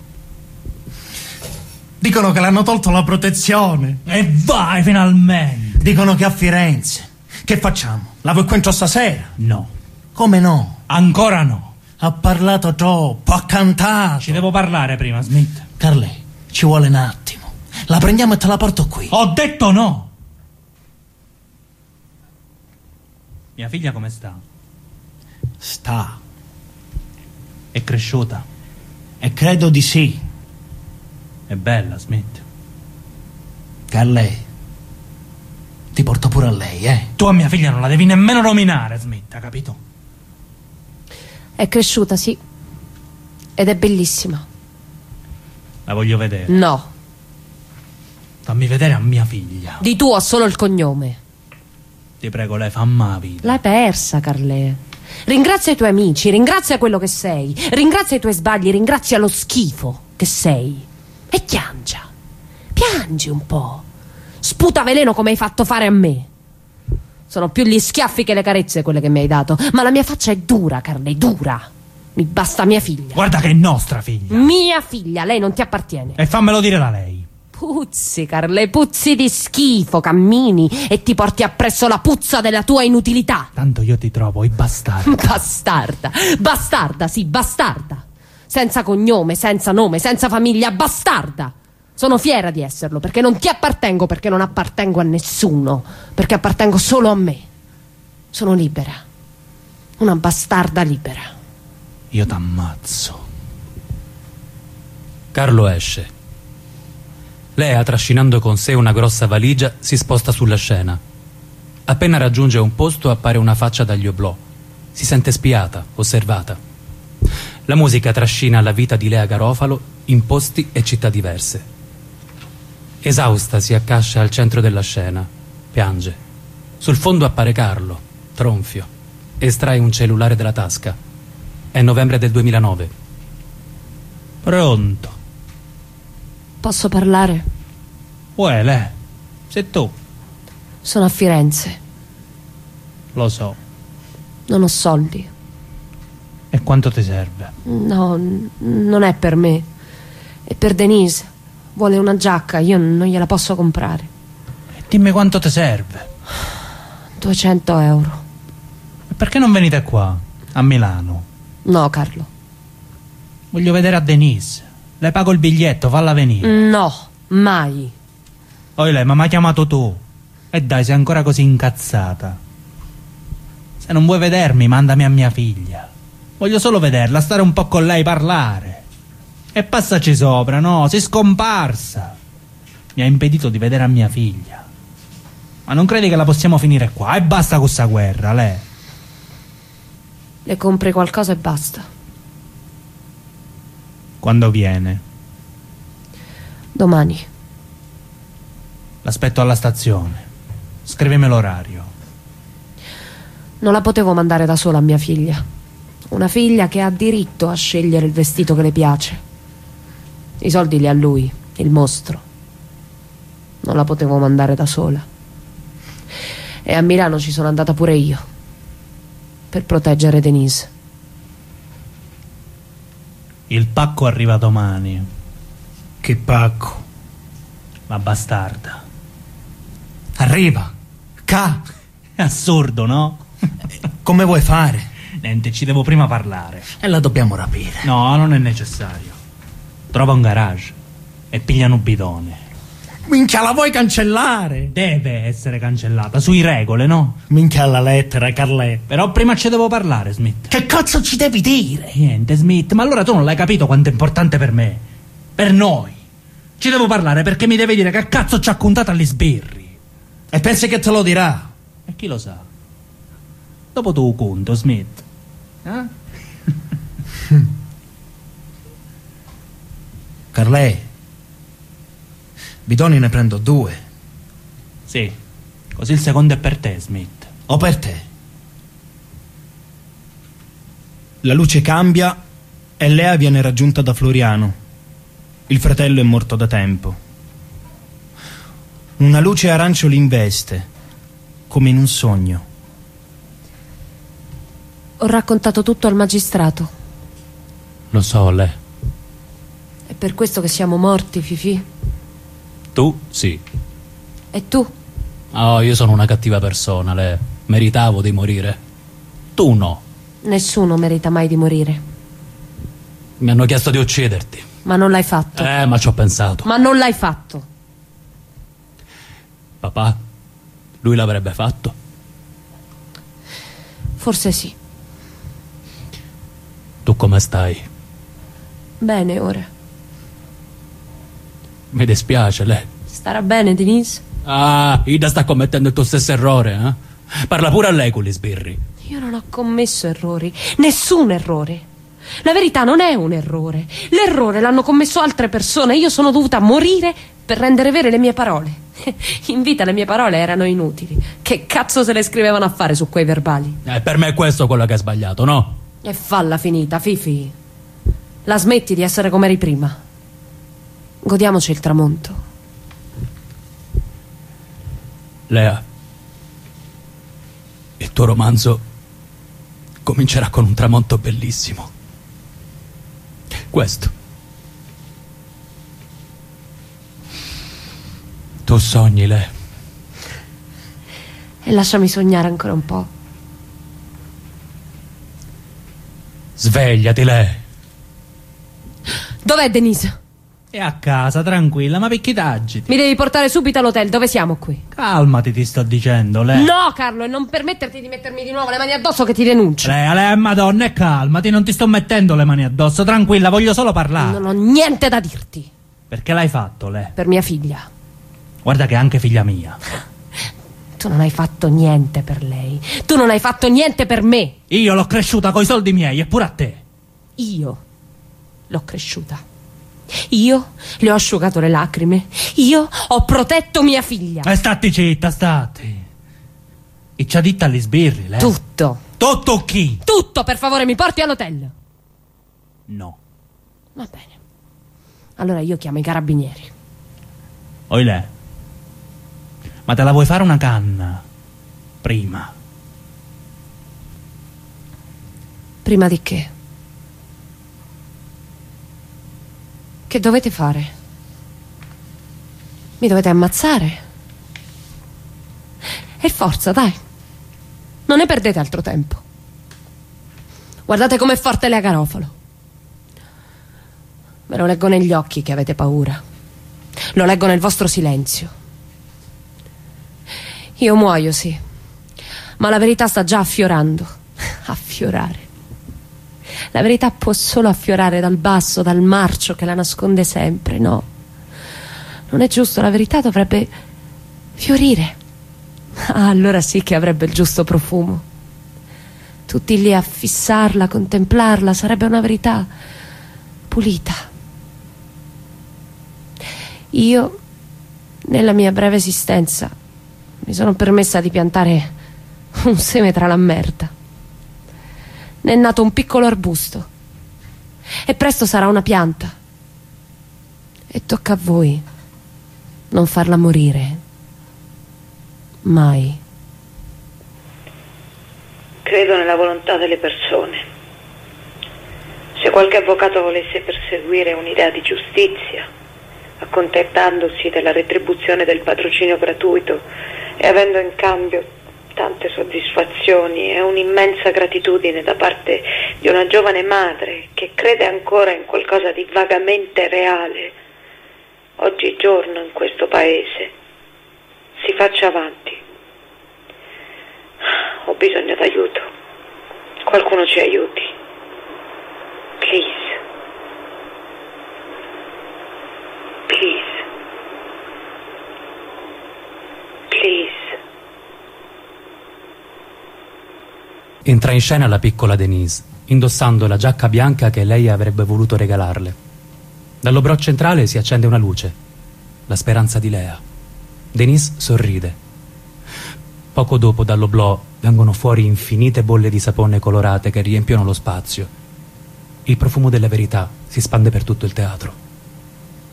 Dicono che l'hanno tolto la protezione. E vai, finalmente! Dicono che a Firenze. Che facciamo? La vuoi incontro stasera? No. Come no? Ancora no. Ha parlato troppo, ha cantato. Ci devo parlare prima, Smith. Carlè, ci vuole un attimo. La prendiamo e te la porto qui. Ho detto no! Mia figlia come sta? Sta. È cresciuta? E credo di sì. È bella, Smith. Carlè, ti porto pure a lei, eh? Tu a mia figlia non la devi nemmeno nominare, Smith, ha capito? È cresciuta, sì. Ed è bellissima. La voglio vedere. No. Fammi vedere a mia figlia. Di tu ho solo il cognome. Ti prego, lei fammi la vita. L'hai persa, Carlè. Ringrazia i tuoi amici, ringrazia quello che sei, ringrazia i tuoi sbagli, ringrazia lo schifo che sei. E piangia. Piangi un po'. Sputa veleno come hai fatto fare a me. Sono più gli schiaffi che le carezze quelle che mi hai dato. Ma la mia faccia è dura, Carlè, dura. Mi basta mia figlia. Guarda che è nostra figlia. Mia figlia, lei non ti appartiene. E fammelo dire da lei. Puzzi, Carlè, puzzi di schifo, cammini e ti porti appresso la puzza della tua inutilità. Tanto io ti trovo, i bastardi. Bastarda, bastarda, sì, bastarda. Senza cognome, senza nome, senza famiglia, bastarda. Sono fiera di esserlo, perché non ti appartengo, perché non appartengo a nessuno, perché appartengo solo a me. Sono libera. Una bastarda libera. Io t'ammazzo. Carlo esce. Lea, trascinando con sé una grossa valigia, si sposta sulla scena. Appena raggiunge un posto appare una faccia dagli oblò. Si sente spiata, osservata. La musica trascina la vita di Lea Garofalo in posti e città diverse. Esausta si accascia al centro della scena. Piange. Sul fondo appare Carlo, tronfio. Estrae un cellulare dalla tasca. È novembre del duemilanove. Pronto. Posso parlare? Uè, Lea, sei tu. Sono a Firenze. Lo so. Non ho soldi. E quanto ti serve? No, n- non è per me. È per Denise. Vuole una giacca, io non gliela posso comprare. E dimmi quanto ti serve. duecento euro. E perché non venite qua, a Milano? No, Carlo. Voglio vedere a Denise. Le pago il biglietto, falla venire. No, mai. Oi lei, ma mi ha chiamato tu. E dai, sei ancora così incazzata. Se non vuoi vedermi, mandami a mia figlia. Voglio solo vederla, stare un po' con lei, parlare. E passaci sopra, no? Sei scomparsa. Mi ha impedito di vedere a mia figlia. Ma non credi che la possiamo finire qua? E basta con questa guerra, lei. Le compri qualcosa e basta. Quando viene? Domani. L'aspetto alla stazione. Scrivimi l'orario. Non la potevo mandare da sola a mia figlia. Una figlia che ha diritto a scegliere il vestito che le piace. I soldi li ha lui, il mostro. Non la potevo mandare da sola. E a Milano ci sono andata pure io. Per proteggere Denise. Il pacco arriva domani. Che pacco? La bastarda. Arriva. Ca. È assurdo, no? Come vuoi fare? Niente, ci devo prima parlare. E la dobbiamo rapire. No, non è necessario. Trova un garage e pigliano un bidone. Minchia, la vuoi cancellare? Deve essere cancellata, sui regole, no? Minchia la lettera, Carlè. Però prima ci devo parlare, Smith. Che cazzo ci devi dire? Niente, Smith, ma allora tu non l'hai capito quanto è importante per me. Per noi. Ci devo parlare perché mi deve dire che cazzo ci ha contato agli sbirri. E pensi che te lo dirà? E chi lo sa? Dopo tu conto, Smith. Eh? Carlè, bidoni ne prendo due. Sì, così il secondo è per te, Smith. O per te. La luce cambia e Lea viene raggiunta da Floriano. Il fratello è morto da tempo. Una luce arancio li investe, come in un sogno. Ho raccontato tutto al magistrato. Lo so, Le. È per questo che siamo morti, Fifì. Tu, sì. E tu? Oh, io sono una cattiva persona, Le. Meritavo di morire. Tu no. Nessuno merita mai di morire. Mi hanno chiesto di ucciderti. Ma non l'hai fatto. Eh, ma ci ho pensato. Ma non l'hai fatto. Papà, lui l'avrebbe fatto? Forse sì. Tu come stai? Bene ora. Mi dispiace, Le. Starà bene, Denise? Ah, Ida sta commettendo il tuo stesso errore, eh? Parla pure a lei con gli sbirri. Io non ho commesso errori. Nessun errore. La verità non è un errore. L'errore l'hanno commesso altre persone. Io sono dovuta morire per rendere vere le mie parole. In vita le mie parole erano inutili. Che cazzo se le scrivevano a fare su quei verbali? Eh, per me è questo quello che ha sbagliato, no? E falla finita, Fifi. La smetti di essere come eri prima. Godiamoci il tramonto. Lea, il tuo romanzo comincerà con un tramonto bellissimo. Questo. Tu sogni, Lea. E lasciami sognare ancora un po'. Svegliati, Lea. Dov'è Denise? È a casa, tranquilla, ma perché t'agiti? Mi devi portare subito all'hotel, dove siamo qui? Calmati, ti sto dicendo, Lea. No, Carlo, e non permetterti di mettermi di nuovo le mani addosso che ti denuncio. Lea, Lea, madonna, e calmati, non ti sto mettendo le mani addosso, tranquilla, voglio solo parlare. Non ho niente da dirti. Perché l'hai fatto, Lea? Per mia figlia. Guarda che è anche figlia mia. Tu non hai fatto niente per lei. Tu non hai fatto niente per me. Io l'ho cresciuta coi soldi miei, eppure a te. Io l'ho cresciuta. Io le ho asciugato le lacrime. Io ho protetto mia figlia. E stati zitta, stati. E ci ha detto agli sbirri, Lea? Tutto. Tutto chi? Tutto, per favore, mi porti all'hotel. No. Va bene. Allora io chiamo i carabinieri. Oi, Lea. Ma te la vuoi fare una canna? Prima. Prima di che? Che dovete fare? Mi dovete ammazzare? E forza, dai. Non ne perdete altro tempo. Guardate com'è forte Lea Garofalo. Me lo leggo negli occhi che avete paura. Lo leggo nel vostro silenzio. Io muoio, sì. Ma la verità sta già affiorando. Affiorare. La verità può solo affiorare dal basso, dal marcio che la nasconde sempre, no? Non è giusto, la verità dovrebbe fiorire. Ah, allora sì che avrebbe il giusto profumo. Tutti lì a fissarla, a contemplarla, sarebbe una verità pulita. Io, nella mia breve esistenza, mi sono permessa di piantare un seme tra la merda. Ne è nato un piccolo arbusto e presto sarà una pianta. E tocca a voi non farla morire. Mai. Credo nella volontà delle persone. Se qualche avvocato volesse perseguire un'idea di giustizia, accontentandosi della retribuzione del patrocinio gratuito e avendo in cambio tante soddisfazioni e un'immensa gratitudine da parte di una giovane madre che crede ancora in qualcosa di vagamente reale, oggigiorno in questo paese, si faccia avanti. Ho bisogno d'aiuto. Qualcuno ci aiuti. Please. Please. Please. Entra in scena la piccola Denise, indossando la giacca bianca che lei avrebbe voluto regalarle. Dall'obrò centrale si accende una luce, la speranza di Lea. Denise sorride. Poco dopo dall'oblò vengono fuori infinite bolle di sapone colorate che riempiono lo spazio. Il profumo della verità si spande per tutto il teatro.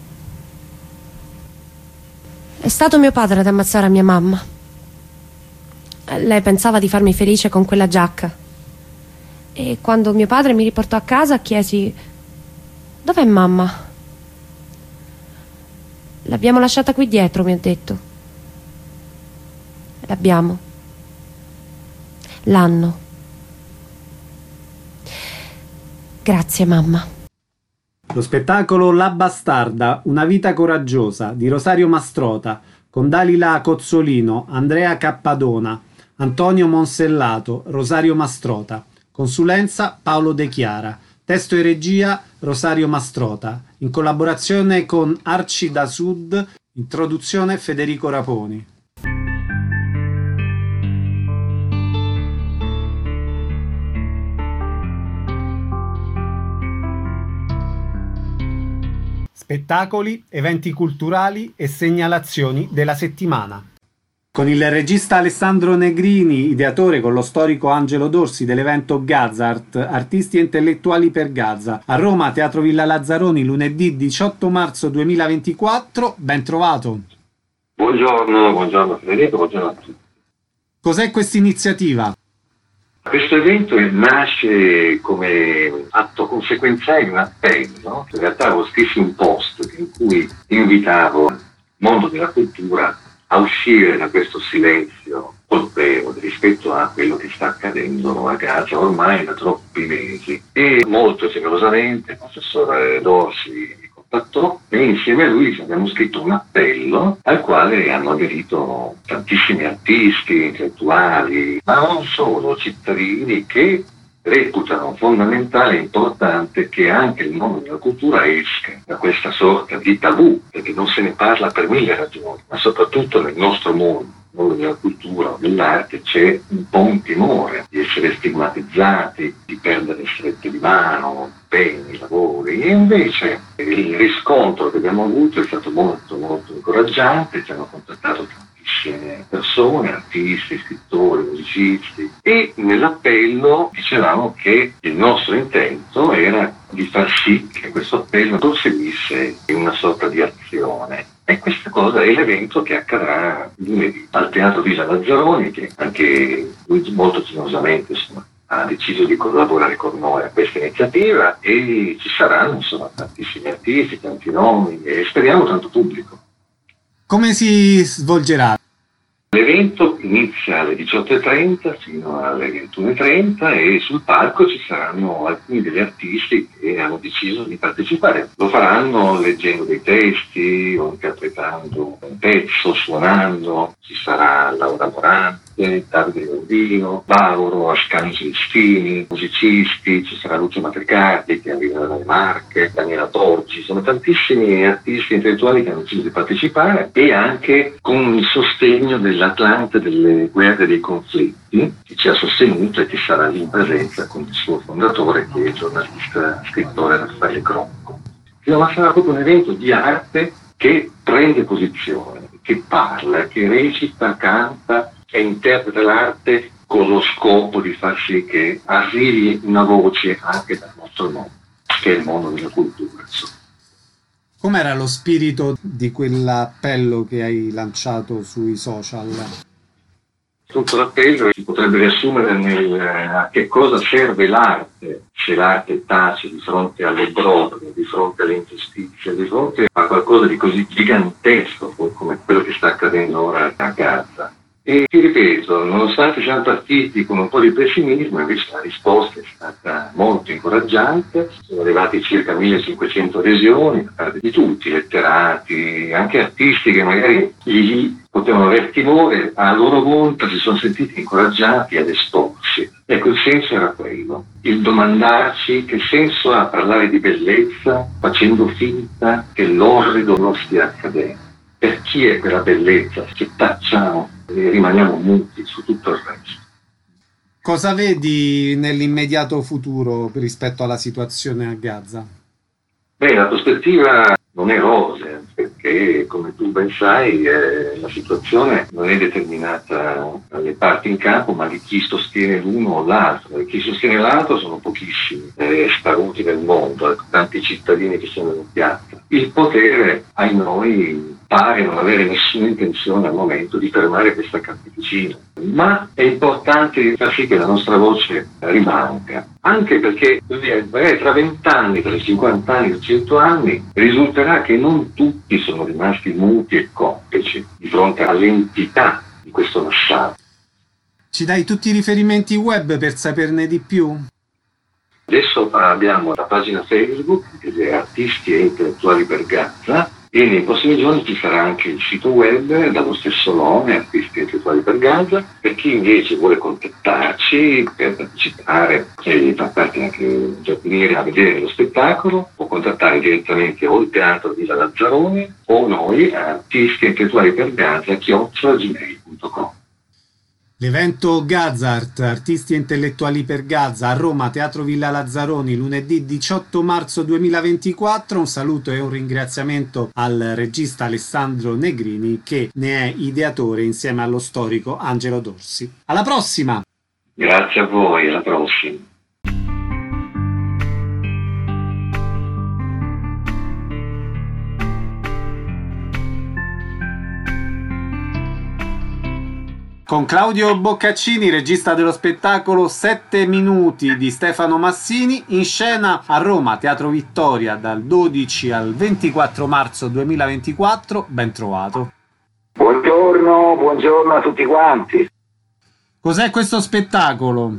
È stato mio padre ad ammazzare mia mamma. Lei pensava di farmi felice con quella giacca. E quando mio padre mi riportò a casa chiesi: dov'è mamma? L'abbiamo lasciata qui dietro, mi ha detto. L'abbiamo. L'hanno. Grazie, mamma. Lo spettacolo La Bastarda, una vita coraggiosa di Rosario Mastrota con Dalila Cozzolino, Andrea Cappadona, Antonio Monsellato, Rosario Mastrota. Consulenza Paolo De Chiara. Testo e regia Rosario Mastrota. In collaborazione con Arci da Sud. Introduzione Federico Raponi. Spettacoli, eventi culturali e segnalazioni della settimana. Con il regista Alessandro Negrini, ideatore con lo storico Angelo Dorsi dell'evento Gazart, Artisti e Intellettuali per Gaza, a Roma, Teatro Villa Lazzaroni, lunedì diciotto marzo duemilaventiquattro, ben trovato. Buongiorno, buongiorno Federico, buongiorno a tutti. Cos'è questa iniziativa? Questo evento nasce come atto conseguenziale di un appello. In realtà avevo scritto un post in cui invitavo il mondo della cultura a uscire da questo silenzio colpevole rispetto a quello che sta accadendo a Gaza ormai da troppi mesi. E molto generosamente il professor Dorsi mi contattò e insieme a lui abbiamo scritto un appello al quale hanno aderito tantissimi artisti, intellettuali, ma non solo, cittadini che reputano fondamentale e importante che anche il mondo della cultura esca da questa sorta di tabù, perché non se ne parla per mille ragioni, ma soprattutto nel nostro mondo, nel mondo della cultura o dell'arte, c'è un po' un timore di essere stigmatizzati, di perdere strette di mano, impegni, lavori, e invece il riscontro che abbiamo avuto è stato molto molto incoraggiante. Ci hanno contattato tantissime persone, artisti, scrittori, musicisti, e nell'appello dicevamo che il nostro intento era di far sì che questo appello proseguisse in una sorta di azione. E questa cosa è l'evento che accadrà lunedì al Teatro Villa Lazzaroni, che anche lui molto generosamente insomma, ha deciso di collaborare con noi a questa iniziativa, e ci saranno insomma tantissimi artisti, tanti nomi e speriamo tanto pubblico. Come si svolgerà? L'evento inizia alle diciotto e trenta fino alle ventuno e trenta e sul palco ci saranno alcuni degli artisti che hanno deciso di partecipare. Lo faranno leggendo dei testi o interpretando un pezzo, suonando. Ci sarà Laura Morante, Davide Gordino, Bavoro, Ascanio Celestini, musicisti, ci sarà Lucio Matricardi che arriva dalle Marche, Daniela Torgi, sono tantissimi artisti intellettuali che hanno deciso di partecipare, e anche con il sostegno dell'Atlante delle guerre e dei conflitti, che ci ha sostenuto e che sarà lì in presenza con il suo fondatore, che è il giornalista scrittore Raffaele Crocco. Ma sarà proprio un evento di arte che prende posizione, che parla, che recita, canta e interpreta l'arte con lo scopo di far sì che arrivi una voce anche dal nostro mondo, che è il mondo della cultura. Insomma. Com'era lo spirito di quell'appello che hai lanciato sui social? Tutto l'appello si potrebbe riassumere nel a che cosa serve l'arte, se l'arte tace di fronte all'obbrobrio, di fronte all'ingiustizia, di fronte a qualcosa di così gigantesco come quello che sta accadendo ora a Gaza. E ti ripeto, nonostante siamo partiti con un po' di pessimismo, invece la risposta è stata molto incoraggiante. Sono arrivati circa millecinquecento adesioni da parte di tutti, letterati, anche artisti che magari lì potevano aver timore, a loro volta si sono sentiti incoraggiati ad esporsi. Ecco, il senso era quello, il domandarci che senso ha parlare di bellezza facendo finta che l'orrido non stia accadendo. Per chi è quella bellezza che tacciamo e rimaniamo muti su tutto il resto? Cosa vedi nell'immediato futuro rispetto alla situazione a Gaza? Beh, la prospettiva non è rosea, perché come tu ben sai eh, la situazione non è determinata dalle parti in campo, ma di chi sostiene l'uno o l'altro. E chi sostiene l'altro sono pochissimi, eh, sparuti nel mondo, tanti cittadini che sono in piazza. Il potere ai noi pare non avere nessuna intenzione al momento di fermare questa carneficina. Ma è importante far sì che la nostra voce rimanga, anche perché magari tra vent'anni, tra i cinquanta anni, tra cento anni, risulterà che non tutti sono rimasti muti e complici di fronte all'entità di questo massacro. Ci dai tutti i riferimenti web per saperne di più? Adesso abbiamo la pagina Facebook, che è Artisti e Intellettuali per Gaza, e nei prossimi giorni ci sarà anche il sito web dallo stesso nome, Artisti e Intellettuali per Gaza. Per chi invece vuole contattarci per partecipare e far parte anche di venire a vedere lo spettacolo, può contattare direttamente o il Teatro Villa Lazzaroni o noi, Artisti e Intellettuali per Gaza, chiocciola gmail punto com. L'evento Gazart, Artisti e Intellettuali per Gaza, a Roma, Teatro Villa Lazzaroni, lunedì diciotto marzo duemilaventiquattro. Un saluto e un ringraziamento al regista Alessandro Negrini, che ne è ideatore insieme allo storico Angelo Dorsi. Alla prossima! Grazie a voi, alla prossima. Con Claudio Boccaccini, regista dello spettacolo Sette minuti di Stefano Massini, in scena a Roma, Teatro Vittoria, dal dodici al ventiquattro marzo duemilaventiquattro. Ben trovato. Buongiorno, buongiorno a tutti quanti. Cos'è questo spettacolo?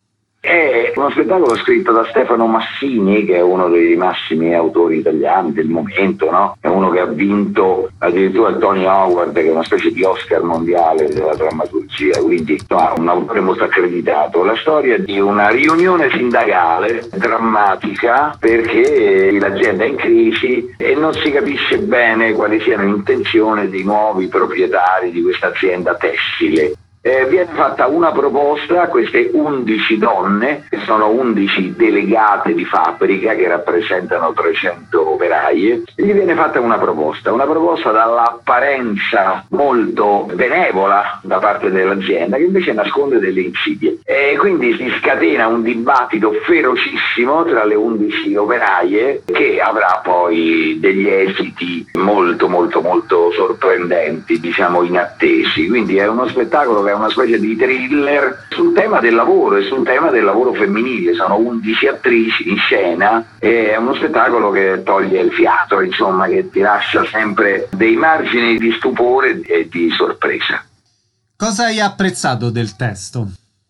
È uno spettacolo scritto da Stefano Massini, che è uno dei massimi autori italiani del momento, no? È uno che ha vinto addirittura il Tony Award, che è una specie di Oscar mondiale della drammaturgia, quindi no, un autore molto accreditato. La storia di una riunione sindacale drammatica perché l'azienda è in crisi e non si capisce bene quali siano le intenzioni dei nuovi proprietari di questa azienda tessile. Eh, viene fatta una proposta a queste undici donne, che sono undici delegate di fabbrica che rappresentano trecento operaie, e gli viene fatta una proposta, una proposta dall'apparenza molto benevola da parte dell'azienda, che invece nasconde delle insidie. E quindi si scatena un dibattito ferocissimo tra le undici operaie, che avrà poi degli esiti molto molto molto sorprendenti, diciamo inattesi. Quindi è uno spettacolo che è una specie di thriller sul tema del lavoro e sul tema del lavoro femminile. Sono undici attrici in scena e è uno spettacolo che toglie il fiato, insomma, che ti lascia sempre dei margini di stupore e di sorpresa. Cosa hai apprezzato del testo?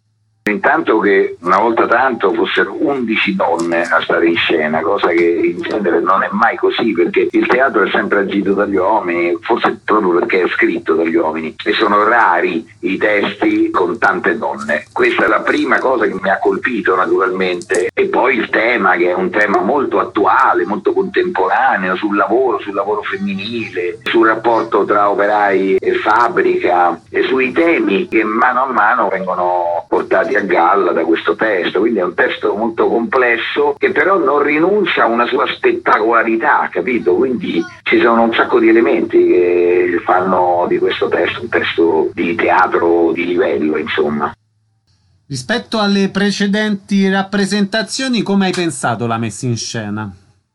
Intanto che una volta tanto fossero undici donne a stare in scena, cosa che in genere non è mai così, perché il teatro è sempre agito dagli uomini, forse proprio perché è scritto dagli uomini, e sono rari i testi con tante donne. Questa è la prima cosa che mi ha colpito, naturalmente, e poi il tema, che è un tema molto attuale, molto contemporaneo, sul lavoro, sul lavoro femminile, sul rapporto tra operai e fabbrica, e sui temi che mano a mano vengono portati a galla da questo testo. Quindi è un testo molto complesso, che però non rinuncia a una sua spettacolarità, capito? Quindi ci sono un sacco di elementi che fanno di questo testo un testo di teatro di livello, insomma. Rispetto alle precedenti rappresentazioni, come hai pensato la messa in scena?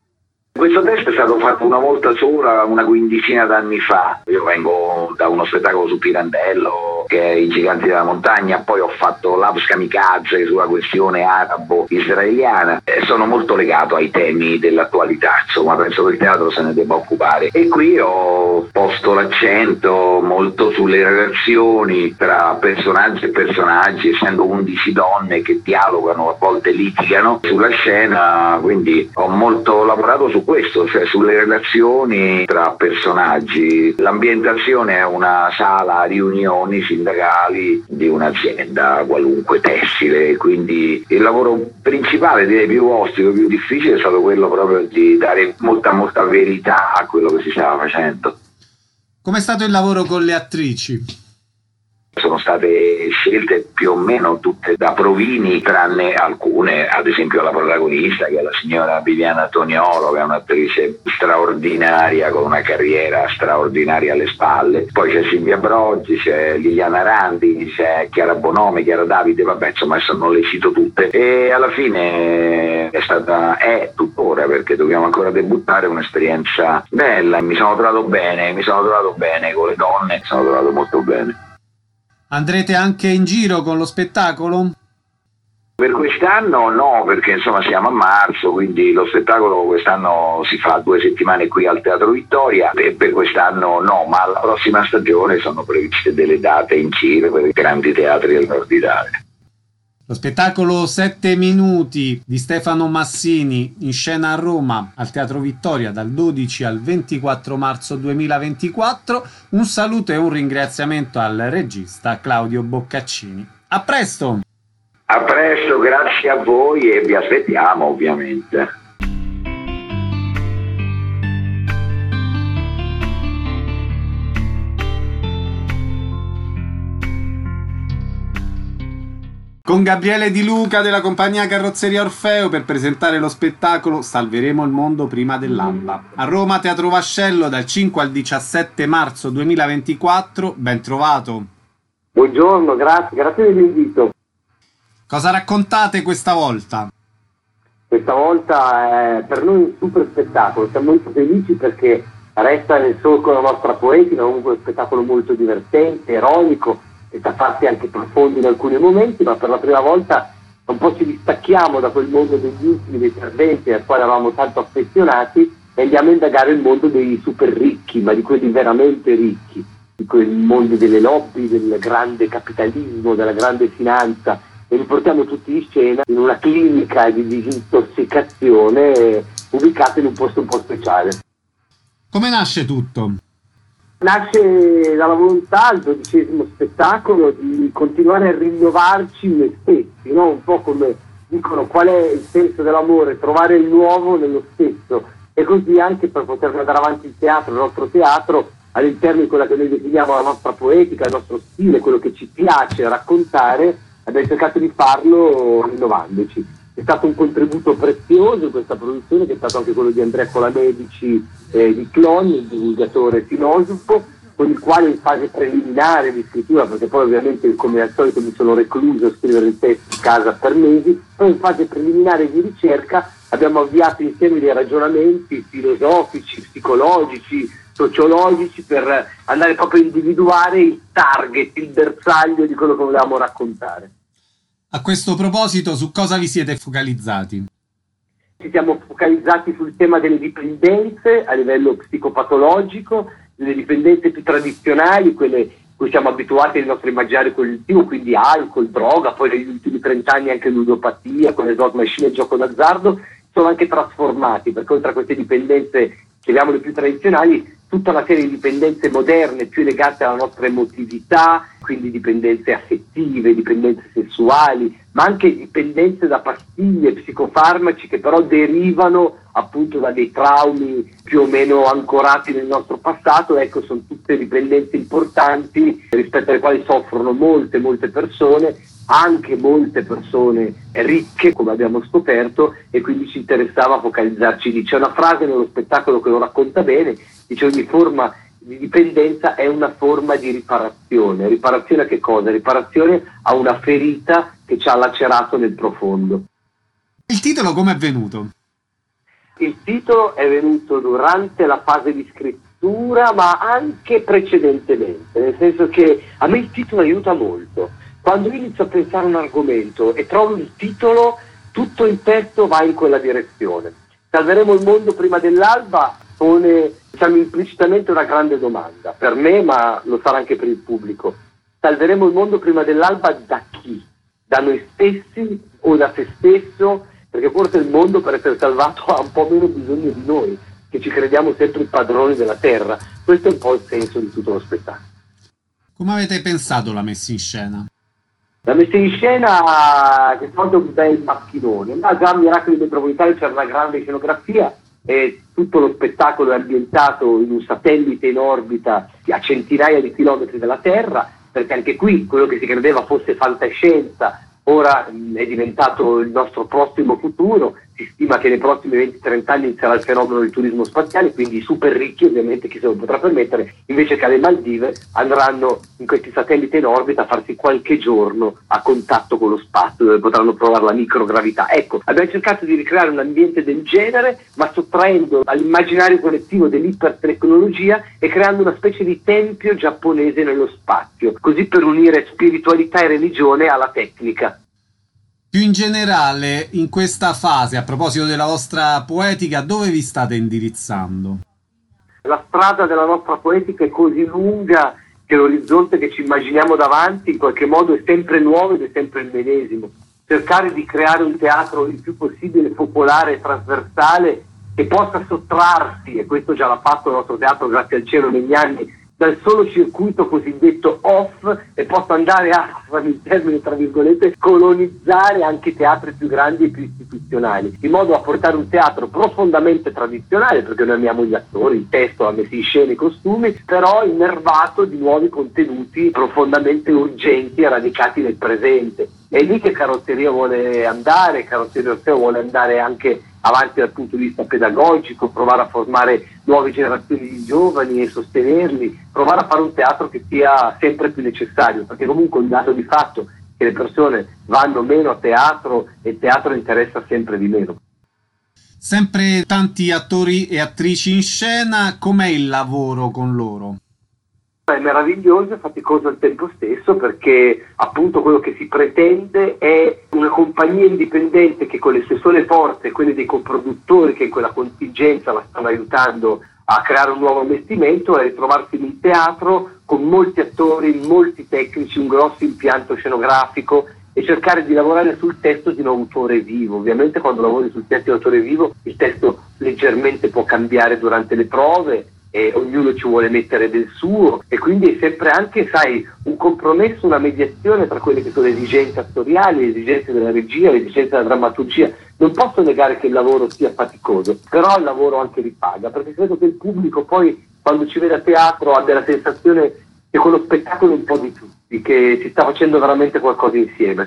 Questo testo è stato fatto una volta sola, una quindicina d'anni fa. Io vengo da uno spettacolo su Pirandello, che è I Giganti della Montagna, poi ho fatto Labs Kamikaze sulla questione arabo-israeliana. Eh, sono molto legato ai temi dell'attualità, insomma, penso che il teatro se ne debba occupare. E qui ho posto l'accento molto sulle relazioni tra personaggi e personaggi, essendo undici donne che dialogano, a volte litigano sulla scena, quindi ho molto lavorato su questo, cioè sulle relazioni tra personaggi. L'ambientazione è una sala a riunioni sindacali di un'azienda qualunque tessile, quindi il lavoro principale, direi più ostico, più difficile, è stato quello proprio di dare molta molta verità a quello che si stava facendo. Com'è stato il lavoro con le attrici? Sono state scelte più o meno tutte da provini, tranne alcune, ad esempio la protagonista, che è la signora Viviana Toniolo, che è un'attrice straordinaria con una carriera straordinaria alle spalle. Poi c'è Silvia Broggi, c'è Liliana Randi, c'è Chiara Bonomi, Chiara Davide, vabbè, insomma adesso non le cito tutte. E alla fine è stata, è tuttora, perché dobbiamo ancora debuttare, un'esperienza bella. Mi sono trovato bene, mi sono trovato bene con le donne, mi sono trovato molto bene. Andrete anche in giro con lo spettacolo? Per quest'anno no, perché insomma siamo a marzo, quindi lo spettacolo quest'anno si fa due settimane qui al Teatro Vittoria, e per quest'anno no, ma alla prossima stagione sono previste delle date in giro per i grandi teatri del Nord Italia. Lo spettacolo Sette Minuti di Stefano Massini, in scena a Roma al Teatro Vittoria dal dodici al ventiquattro marzo duemilaventiquattro. Un saluto e un ringraziamento al regista Claudio Boccaccini. A presto! A presto, grazie a voi e vi aspettiamo ovviamente. Con Gabriele Di Luca della compagnia Carrozzeria Orfeo per presentare lo spettacolo Salveremo il mondo prima dell'alba. A Roma, Teatro Vascello, dal cinque al diciassette marzo duemilaventiquattro. Ben trovato. Buongiorno, grazie, grazie dell'invito. Cosa raccontate questa volta? Questa volta è per noi un super spettacolo, siamo molto felici perché resta nel solco la nostra poetica, comunque un spettacolo molto divertente, ironico, e da farsi anche profondi in alcuni momenti, ma per la prima volta un po' ci distacchiamo da quel mondo degli ultimi, dei serventi al quale eravamo tanto affezionati, e andiamo a indagare il mondo dei super ricchi, ma di quelli veramente ricchi, di quel mondo delle lobby, del grande capitalismo, della grande finanza, e li portiamo tutti in scena in una clinica di disintossicazione ubicata in un posto un po' speciale. Come nasce tutto? Nasce dalla volontà, il dodicesimo spettacolo, di continuare a rinnovarci noi stessi, no? Un po' come dicono qual è il senso dell'amore, trovare il nuovo nello stesso, e così anche per poter andare avanti il teatro, il nostro teatro, all'interno di quella che noi definiamo la nostra poetica, il nostro stile, quello che ci piace raccontare, abbiamo cercato di farlo rinnovandoci. È stato un contributo prezioso in questa produzione, che è stato anche quello di Andrea Colamedici eh, di Cloni, il divulgatore e filosofo, con il quale in fase preliminare di scrittura, perché poi ovviamente come al solito mi sono recluso a scrivere il testo in casa per mesi, poi in fase preliminare di ricerca abbiamo avviato insieme dei ragionamenti filosofici, psicologici, sociologici, per andare proprio a individuare il target, il bersaglio di quello che volevamo raccontare. A questo proposito, su cosa vi siete focalizzati? Ci siamo focalizzati sul tema delle dipendenze a livello psicopatologico, le dipendenze più tradizionali, quelle cui siamo abituati nel nostro immaginario collettivo, quindi alcol, droga, poi negli ultimi trent'anni anche ludopatia, con le slot machine e il gioco d'azzardo, sono anche trasformati, perché oltre a queste dipendenze, chiamiamole più tradizionali, tutta una serie di dipendenze moderne più legate alla nostra emotività, quindi dipendenze affettive, dipendenze sessuali, ma anche dipendenze da pastiglie, psicofarmaci, che però derivano appunto da dei traumi più o meno ancorati nel nostro passato. Ecco, sono tutte dipendenze importanti rispetto alle quali soffrono molte, molte persone, anche molte persone ricche, come abbiamo scoperto, e quindi ci interessava focalizzarci lì. C'è una frase nello spettacolo che lo racconta bene, dice: ogni forma di dipendenza è una forma di riparazione. Riparazione a che cosa? Riparazione a una ferita che ci ha lacerato nel profondo. Il titolo come è venuto? Il titolo è venuto durante la fase di scrittura, ma anche precedentemente, nel senso che a me il titolo aiuta molto. Quando io inizio a pensare a un argomento e trovo il titolo, tutto il testo va in quella direzione. Salveremo il mondo prima dell'alba pone, diciamo, implicitamente una grande domanda, per me, ma lo sarà anche per il pubblico. Salveremo il mondo prima dell'alba da chi? Da noi stessi o da se stesso? Perché forse il mondo, per essere salvato, ha un po' meno bisogno di noi, che ci crediamo sempre i padroni della terra. Questo è un po' il senso di tutto lo spettacolo. Come avete pensato la messa in scena? La messa in scena è stato un bel macchinone, ma già a Miracoli Metropolitani c'era una grande scenografia e tutto lo spettacolo è ambientato in un satellite in orbita a centinaia di chilometri dalla Terra, perché anche qui quello che si credeva fosse fantascienza ora mh, è diventato il nostro prossimo futuro. Si stima che nei prossimi venti trenta anni inizierà il fenomeno del turismo spaziale, quindi i super ricchi ovviamente chi se lo potrà permettere, invece che alle Maldive andranno in questi satelliti in orbita a farsi qualche giorno a contatto con lo spazio, dove potranno provare la microgravità. Ecco, abbiamo cercato di ricreare un ambiente del genere, ma sottraendo all'immaginario collettivo dell'ipertecnologia e creando una specie di tempio giapponese nello spazio, così per unire spiritualità e religione alla tecnica. Più in generale, in questa fase, a proposito della vostra poetica, dove vi state indirizzando? La strada della nostra poetica è così lunga che l'orizzonte che ci immaginiamo davanti in qualche modo è sempre nuovo ed è sempre il medesimo. Cercare di creare un teatro il più possibile popolare e trasversale che possa sottrarsi, e questo già l'ha fatto il nostro teatro grazie al cielo negli anni, dal solo circuito cosiddetto off e possa andare a, in termini tra virgolette, colonizzare anche i teatri più grandi e più istituzionali, in modo da portare un teatro profondamente tradizionale, perché noi amiamo gli attori, il testo, la messa in scena, i costumi, però innervato di nuovi contenuti profondamente urgenti e radicati nel presente. È lì che Carrozzeria vuole andare, Carrozzeria Orfeo vuole andare anche avanti dal punto di vista pedagogico, provare a formare nuove generazioni di giovani e sostenerli, provare a fare un teatro che sia sempre più necessario, perché comunque è un dato di fatto che le persone vanno meno a teatro e il teatro interessa sempre di meno. Sempre tanti attori e attrici in scena, com'è il lavoro con loro? È meraviglioso e faticoso al tempo stesso, perché appunto quello che si pretende è una compagnia indipendente che con le sue sole forze e quelle dei coproduttori che in quella contingenza la stanno aiutando a creare un nuovo investimento e ritrovarsi in un teatro con molti attori, molti tecnici, un grosso impianto scenografico e cercare di lavorare sul testo di un autore vivo. Ovviamente quando lavori sul testo di un autore vivo il testo leggermente può cambiare durante le prove e ognuno ci vuole mettere del suo, e quindi è sempre anche, sai, un compromesso, una mediazione tra quelle che sono le esigenze attoriali, le esigenze della regia, le esigenze della drammaturgia. Non posso negare che il lavoro sia faticoso, però il lavoro anche ripaga, perché credo che il pubblico poi quando ci vede a teatro abbia la sensazione che quello spettacolo è un po' di tutti, che si sta facendo veramente qualcosa insieme.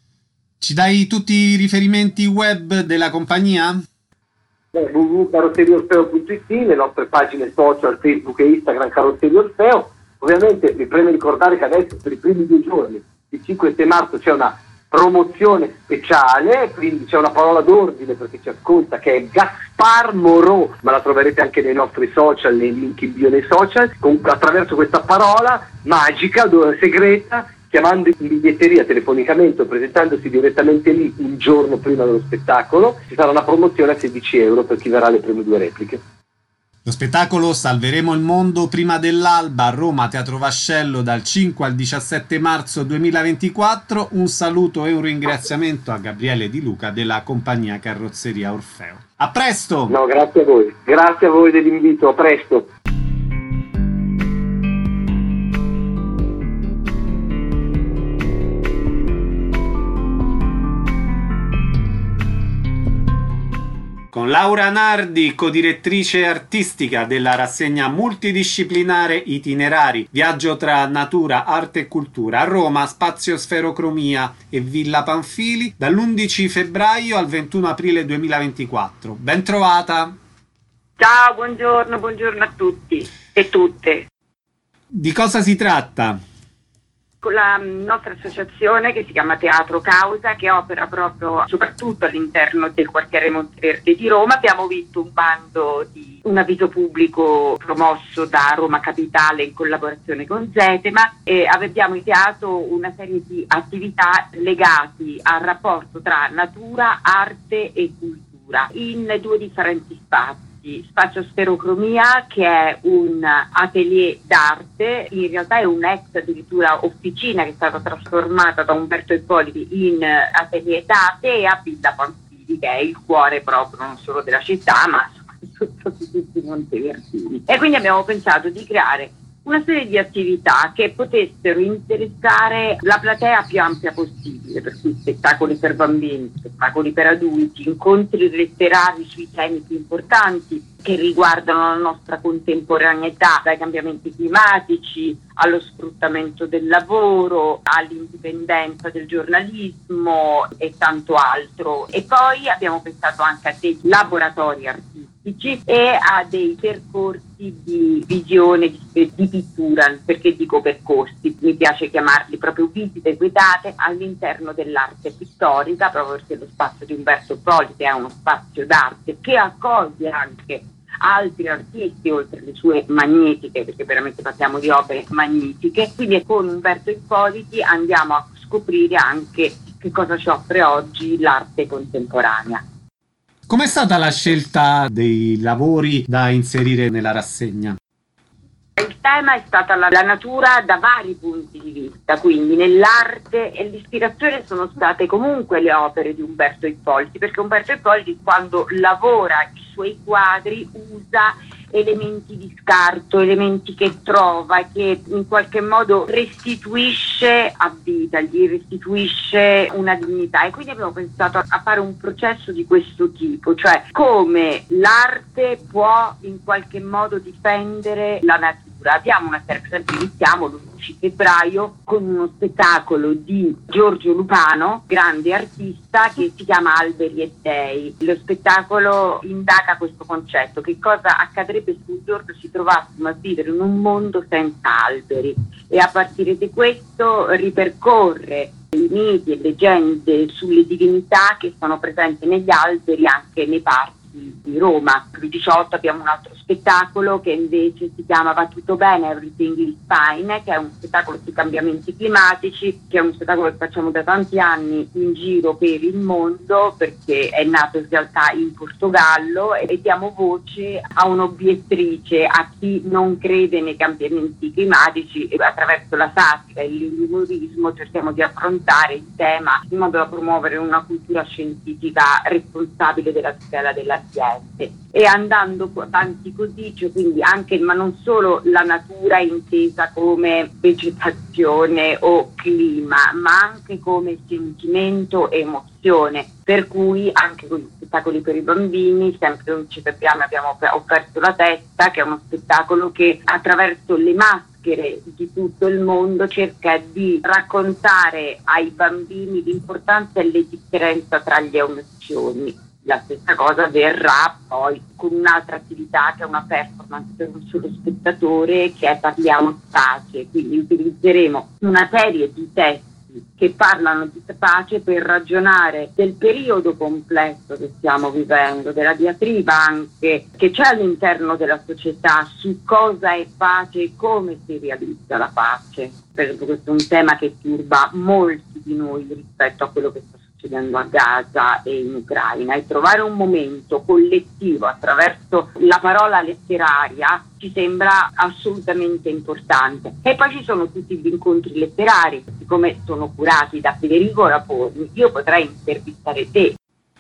Ci dai tutti i riferimenti web della compagnia? w w w punto carrozzeria orfeo punto i t, le nostre pagine social Facebook e Instagram Carrozzeria Orfeo. Ovviamente mi preme ricordare che adesso per i primi due giorni, il cinque e sei marzo, c'è una promozione speciale, quindi c'è una parola d'ordine per chi ci ascolta che è Gaspar Moreau, ma la troverete anche nei nostri social, nei link in bio nei social. Comunque attraverso questa parola magica, segreta, chiamando in biglietteria telefonicamente o presentandosi direttamente lì un giorno prima dello spettacolo, ci sarà una promozione a sedici euro per chi verrà alle prime due repliche. Lo spettacolo Salveremo il mondo prima dell'alba a Roma Teatro Vascello dal cinque al diciassette marzo duemilaventiquattro. Un saluto e un ringraziamento a Gabriele Di Luca della compagnia Carrozzeria Orfeo. A presto! No, grazie a voi. Grazie a voi dell'invito, a presto. Con Laura Nardi, codirettrice artistica della rassegna multidisciplinare Itinerari, viaggio tra natura, arte e cultura a Roma, Spazio Sferocromia e Villa Panfili, dall'undici febbraio al ventuno aprile duemilaventiquattro. Ben trovata! Ciao, buongiorno, buongiorno a tutti e tutte. Di cosa si tratta? Con la nostra associazione che si chiama Teatro Causa, che opera proprio soprattutto all'interno del quartiere Monteverde di Roma, abbiamo vinto un bando di un avviso pubblico promosso da Roma Capitale in collaborazione con Zetema e abbiamo ideato una serie di attività legate al rapporto tra natura, arte e cultura in due differenti spazi. Spazio Sferocromia, che è un atelier d'arte, in realtà è un'ex addirittura officina che è stata trasformata da Umberto Ippoliti in atelier d'arte, e a Villa Panfili, che è il cuore proprio non solo della città ma soprattutto di tutti i monteverdini. E quindi abbiamo pensato di creare una serie di attività che potessero interessare la platea più ampia possibile, per cui spettacoli per bambini, spettacoli per adulti, incontri letterari sui temi più importanti che riguardano la nostra contemporaneità, dai cambiamenti climatici allo sfruttamento del lavoro, all'indipendenza del giornalismo e tanto altro. E poi abbiamo pensato anche a dei laboratori artistici e a dei percorsi di visione, di, di pittura, perché dico percorsi, mi piace chiamarli proprio visite guidate all'interno dell'arte pittorica, proprio perché lo spazio di Umberto Ippoliti è uno spazio d'arte che accoglie anche altri artisti oltre le sue magnifiche, perché veramente parliamo di opere magnifiche. Quindi con Umberto Ippoliti andiamo a scoprire anche che cosa ci offre oggi l'arte contemporanea. Com'è stata la scelta dei lavori da inserire nella rassegna? Il tema è stata la, la natura da vari punti di vista, quindi nell'arte, e l'ispirazione sono state comunque le opere di Umberto Ippoliti, perché Umberto Ippoliti quando lavora i suoi quadri usa elementi di scarto, elementi che trova e che in qualche modo restituisce a vita, gli restituisce una dignità, e quindi abbiamo pensato a, a fare un processo di questo tipo, cioè come l'arte può in qualche modo difendere la natura. Abbiamo una serie, per esempio iniziamo l'undici febbraio con uno spettacolo di Giorgio Lupano, grande artista, che si chiama Alberi e Dei. Lo spettacolo indaga questo concetto, che cosa accadrebbe se un giorno ci trovassimo a vivere in un mondo senza alberi, e a partire di questo ripercorre i miti e leggende sulle divinità che sono presenti negli alberi anche nei parchi di Roma. Il diciotto abbiamo un altro spettacolo che invece si chiama Va tutto bene, Everything is Fine, che è un spettacolo sui cambiamenti climatici, che è uno spettacolo che facciamo da tanti anni in giro per il mondo, perché è nato in realtà in Portogallo, e diamo voce a un'obiettrice, a chi non crede nei cambiamenti climatici, e attraverso la satira e l'umorismo cerchiamo di affrontare il tema in modo da promuovere una cultura scientifica responsabile della tutela dell'ambiente. E andando avanti così, cioè quindi anche, ma non solo la natura intesa come vegetazione o clima, ma anche come sentimento e emozione, per cui anche con gli spettacoli per i bambini, sempre l'undici febbraio abbiamo offerto La Testa, che è uno spettacolo che attraverso le maschere di tutto il mondo cerca di raccontare ai bambini l'importanza e le differenze tra le emozioni. La stessa cosa avverrà poi con un'altra attività che è una performance per un solo spettatore, che è Parliamo di pace, quindi utilizzeremo una serie di testi che parlano di pace per ragionare del periodo complesso che stiamo vivendo, della diatriba anche che c'è all'interno della società su cosa è pace e come si realizza la pace. Per esempio questo è un tema che turba molti di noi rispetto a quello che sta succedendo a Gaza e in Ucraina, e trovare un momento collettivo attraverso la parola letteraria ci sembra assolutamente importante. E poi ci sono tutti gli incontri letterari, siccome sono curati da Federico Raporni, io potrei intervistare te.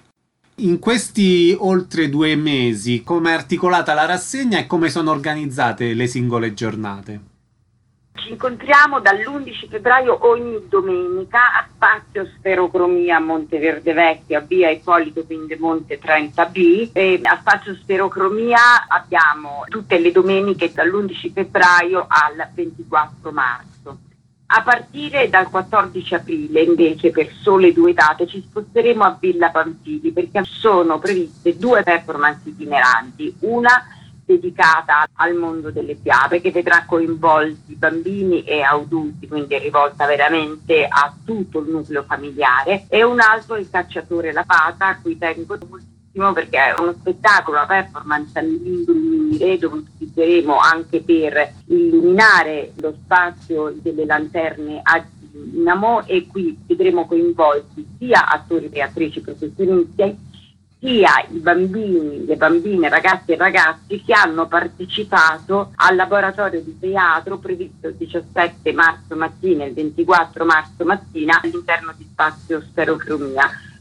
In questi oltre due mesi, come è articolata la rassegna e come sono organizzate le singole giornate? Ci incontriamo dall'undici febbraio ogni domenica a Spazio Sferocromia a Monteverde Vecchio, a via Ippolito Pindemonte trenta B, e a Spazio Sferocromia abbiamo tutte le domeniche dall'undici febbraio al ventiquattro marzo. A partire dal quattordici aprile invece, per sole due date, ci sposteremo a Villa Pamphili, perché sono previste due performance itineranti, una dedicata al mondo delle fiabe che vedrà coinvolti bambini e adulti, quindi è rivolta veramente a tutto il nucleo familiare, e un altro Il cacciatore e la fata, a cui tengo moltissimo perché è uno spettacolo, una performance all'illuminare, dove utilizzeremo anche per illuminare lo spazio delle lanterne a Dinamo, e qui vedremo coinvolti sia attori e attrici professionisti sia i bambini, le bambine, ragazzi e ragazzi che hanno partecipato al laboratorio di teatro previsto il diciassette marzo mattina e il ventiquattro marzo mattina all'interno di Spazio Sferocromia. È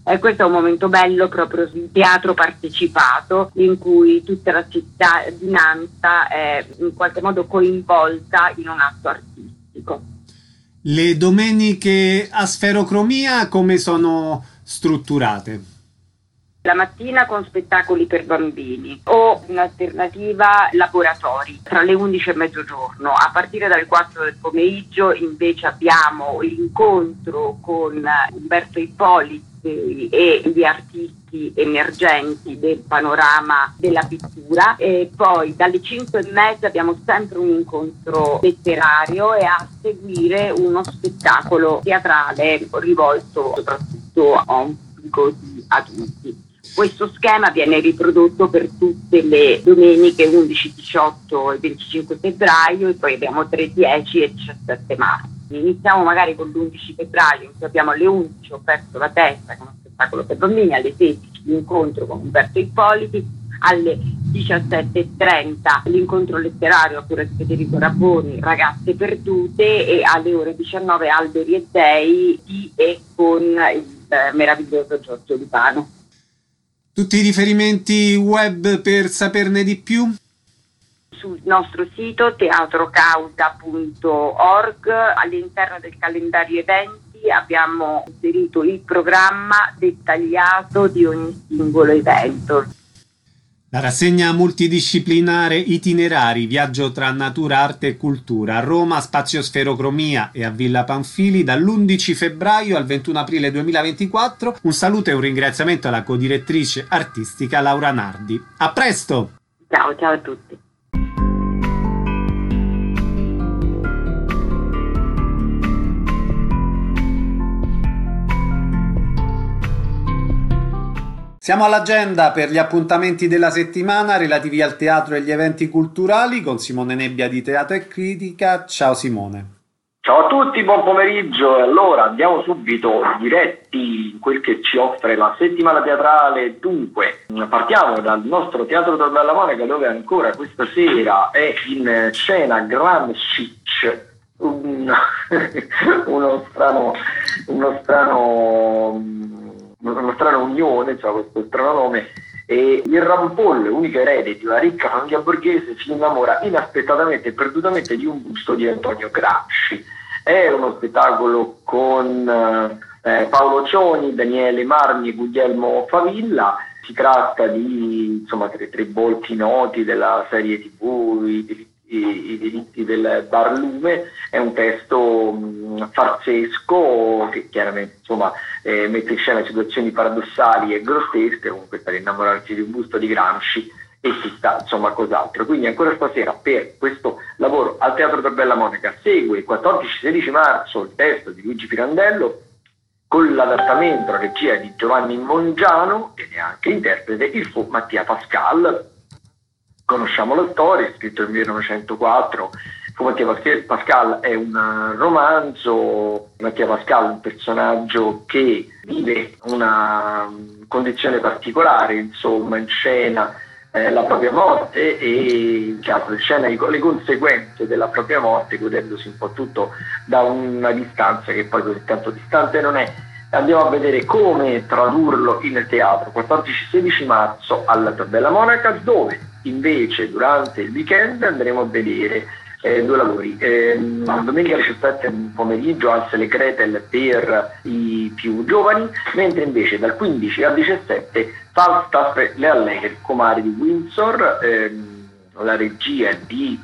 E questo è un momento bello proprio di teatro partecipato, in cui tutta la cittadinanza è in qualche modo coinvolta in un atto artistico. Le domeniche a Sferocromia come sono strutturate? La mattina con spettacoli per bambini o in alternativa laboratori tra le undici e mezzogiorno. A partire dalle quattro del pomeriggio invece abbiamo l'incontro con Umberto Ippoliti e gli artisti emergenti del panorama della pittura, e poi dalle cinque e mezza abbiamo sempre un incontro letterario e a seguire uno spettacolo teatrale rivolto soprattutto a un pubblico di adulti. Questo schema viene riprodotto per tutte le domeniche undici, diciotto e venticinque febbraio, e poi abbiamo tre, dieci e diciassette marzo. Iniziamo magari con l'undici febbraio, in cui abbiamo alle undici Ho perso la testa, con uno spettacolo per bambini, alle sedici l'incontro con Umberto Ippoliti, alle diciassette e trenta l'incontro letterario a cura di Federico Rabboni, Ragazze perdute, e alle ore diciannove Alberi e Dei di e con il eh, meraviglioso Giorgio Lupano. Tutti i riferimenti web per saperne di più? Sul nostro sito teatrocausa punto org, all'interno del calendario eventi abbiamo inserito il programma dettagliato di ogni singolo evento. La rassegna multidisciplinare Itinerari, viaggio tra natura, arte e cultura a Roma, Spazio Sferocromia e a Villa Panfili dall'undici febbraio al ventuno aprile duemilaventiquattro. Un saluto e un ringraziamento alla codirettrice artistica Laura Nardi. A presto! Ciao, ciao a tutti. Siamo all'agenda per gli appuntamenti della settimana relativi al teatro e gli eventi culturali con Simone Nebbia di Teatro e Critica. Ciao Simone. Ciao a tutti, buon pomeriggio. E allora andiamo subito diretti in quel che ci offre la settimana teatrale. Dunque, partiamo dal nostro Teatro Tor Bella Monica, dove ancora questa sera è in scena Gramscic, un, uno strano uno strano uno strano unione, cioè questo strano nome, e il Rampol, unico erede di una ricca famiglia borghese, si innamora inaspettatamente e perdutamente di un busto di Antonio Gramsci. È uno spettacolo con eh, Paolo Cioni, Daniele Marmi e Guglielmo Favilla. Si tratta di insomma tre, tre volti noti della serie tivù, i diritti, i, i diritti del Barlume. È un testo mh, farsesco che chiaramente insomma eh, mette in scena situazioni paradossali e grottesche, comunque per innamorarsi di un busto di Gramsci e si sta insomma cos'altro. Quindi ancora stasera per questo lavoro al Teatro Tor Bella Monica segue il quattordici sedici marzo il testo di Luigi Pirandello con l'adattamento, la regia di Giovanni Mongiano, e neanche interprete il fu Mattia Pascal. Conosciamo la storia, scritto nel millenovecentoquattro. Fu Mattia Pascal è un romanzo. Mattia Pascal è un personaggio che vive una condizione particolare, insomma, in scena eh, la propria morte e in scena le conseguenze della propria morte, godendosi un po' tutto da una distanza che poi così tanto distante non è. Andiamo a vedere come tradurlo in teatro, quattordici sedici marzo alla Tor Bella Monica, dove invece durante il weekend andremo a vedere eh, due lavori. Eh, domenica diciassette pomeriggio Hansel e Gretel per i più giovani, mentre invece dal quindici al diciassette Falstaff, le allegre comari di Windsor, ehm, la regia di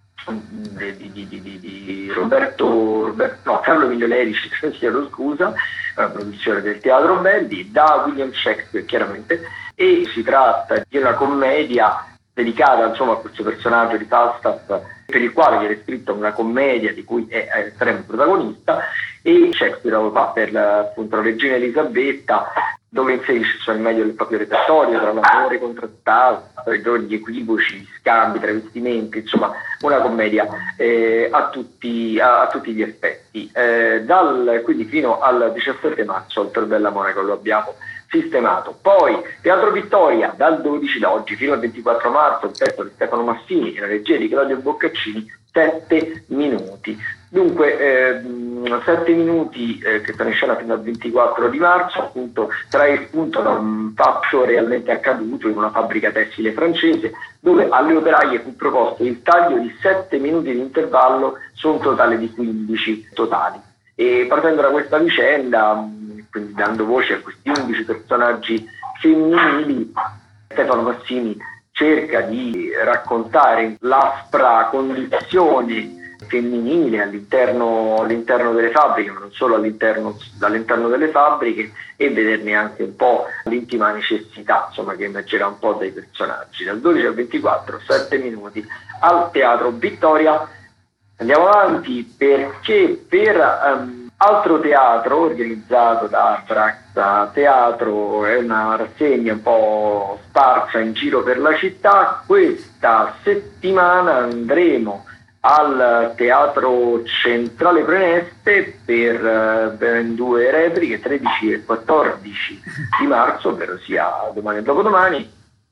Di, di, di, di, di Roberto, Roberto no, Carlo Emilio Lerici, chiedo scusa, la produzione del Teatro Belli, da William Shakespeare chiaramente, e si tratta di una commedia dedicata insomma a questo personaggio di Falstaff, per il quale viene scritta una commedia di cui è, è estremo protagonista, e Shakespeare lo fa per la, appunto, la regina Elisabetta, dove inserisce cioè, il meglio del proprio repertorio, tra l'amore contrattato, gli equivoci, gli scambi, i travestimenti, insomma una commedia eh, a, tutti, a, a tutti gli effetti. Eh, dal, quindi fino al diciassette marzo al Tor Bella Monica lo abbiamo sistemato. Poi Teatro Vittoria dal dodici da oggi fino al ventiquattro marzo, il testo di Stefano Massini e la regia di Claudio Boccaccini, sette minuti. Dunque, eh, sette minuti eh, che stanno in scena fino al ventiquattro di marzo, appunto trae spunto da un fatto realmente accaduto in una fabbrica tessile francese, dove alle operaie fu proposto il taglio di sette minuti di intervallo su un totale di quindici totali. E partendo da questa vicenda, quindi dando voce a questi undici personaggi femminili, Stefano Massini cerca di raccontare l'aspra condizione femminile all'interno, all'interno delle fabbriche, ma non solo all'interno, all'interno delle fabbriche, e vederne anche un po' l'intima necessità, insomma, che emergerà un po' dai personaggi. Dal dodici al ventiquattro, sette minuti al Teatro Vittoria. Andiamo avanti perché per um, altro teatro organizzato da Braxa Teatro, è una rassegna un po' sparsa in giro per la città. Questa settimana andremo al Teatro Centrale Preneste per uh, ben due repliche, tredici e quattordici di marzo, ovvero sia domani e dopodomani,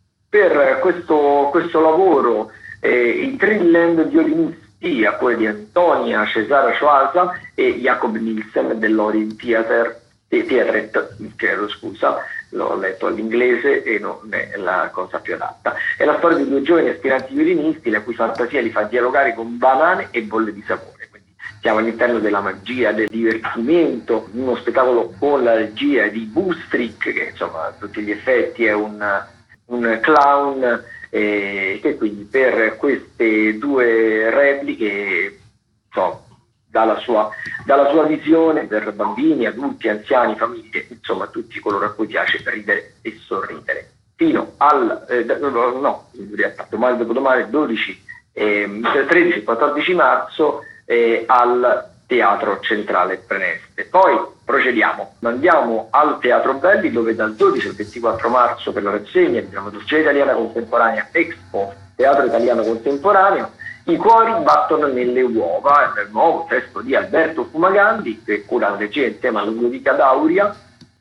per questo, questo lavoro, eh, i Trilland violinisti a cura di Antonia Cesara Schwarza e Jacob Nielsen dell'Orient Theater, eh, Theatret, chiedo scusa, l'ho letto all'inglese e non è la cosa più adatta. È la storia di due giovani aspiranti violinisti la cui fantasia li fa dialogare con banane e bolle di sapone. Quindi siamo all'interno della magia, del divertimento, uno spettacolo con la regia di Bustrick, che insomma a tutti gli effetti è un, un clown, eh, che quindi per queste due repliche so, dalla sua, dalla sua visione per bambini, adulti, anziani, famiglie, insomma tutti coloro a cui piace ridere e sorridere. Fino al eh, no, domani dopodomani dodici, eh, tredici e quattordici marzo eh, al Teatro Centrale Preneste. Poi procediamo, andiamo al Teatro Belli, dove dal dodici al ventiquattro marzo per la rassegna di drammaturgia italiana contemporanea Expo Teatro Italiano Contemporaneo, I cuori battono nelle uova, è il nuovo testo di Alberto Fumagalli, che cura la regia insieme a Ludovica Dauria,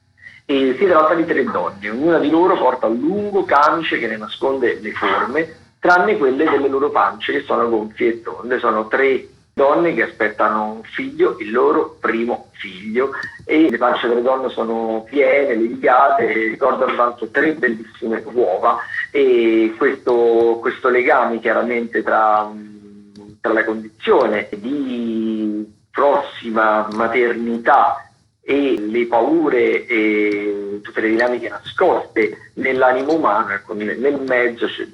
e si tratta di tre donne, ognuna di loro porta un lungo camice che ne nasconde le forme, tranne quelle delle loro pance che sono gonfie e tonde. Sono tre donne che aspettano un figlio, il loro primo figlio, e le pance delle donne sono piene, levigate, ricordano tanto tre bellissime uova, e questo, questo legame chiaramente tra, tra la condizione di prossima maternità e le paure e tutte le dinamiche nascoste nell'animo umano, ecco, nel mezzo ci,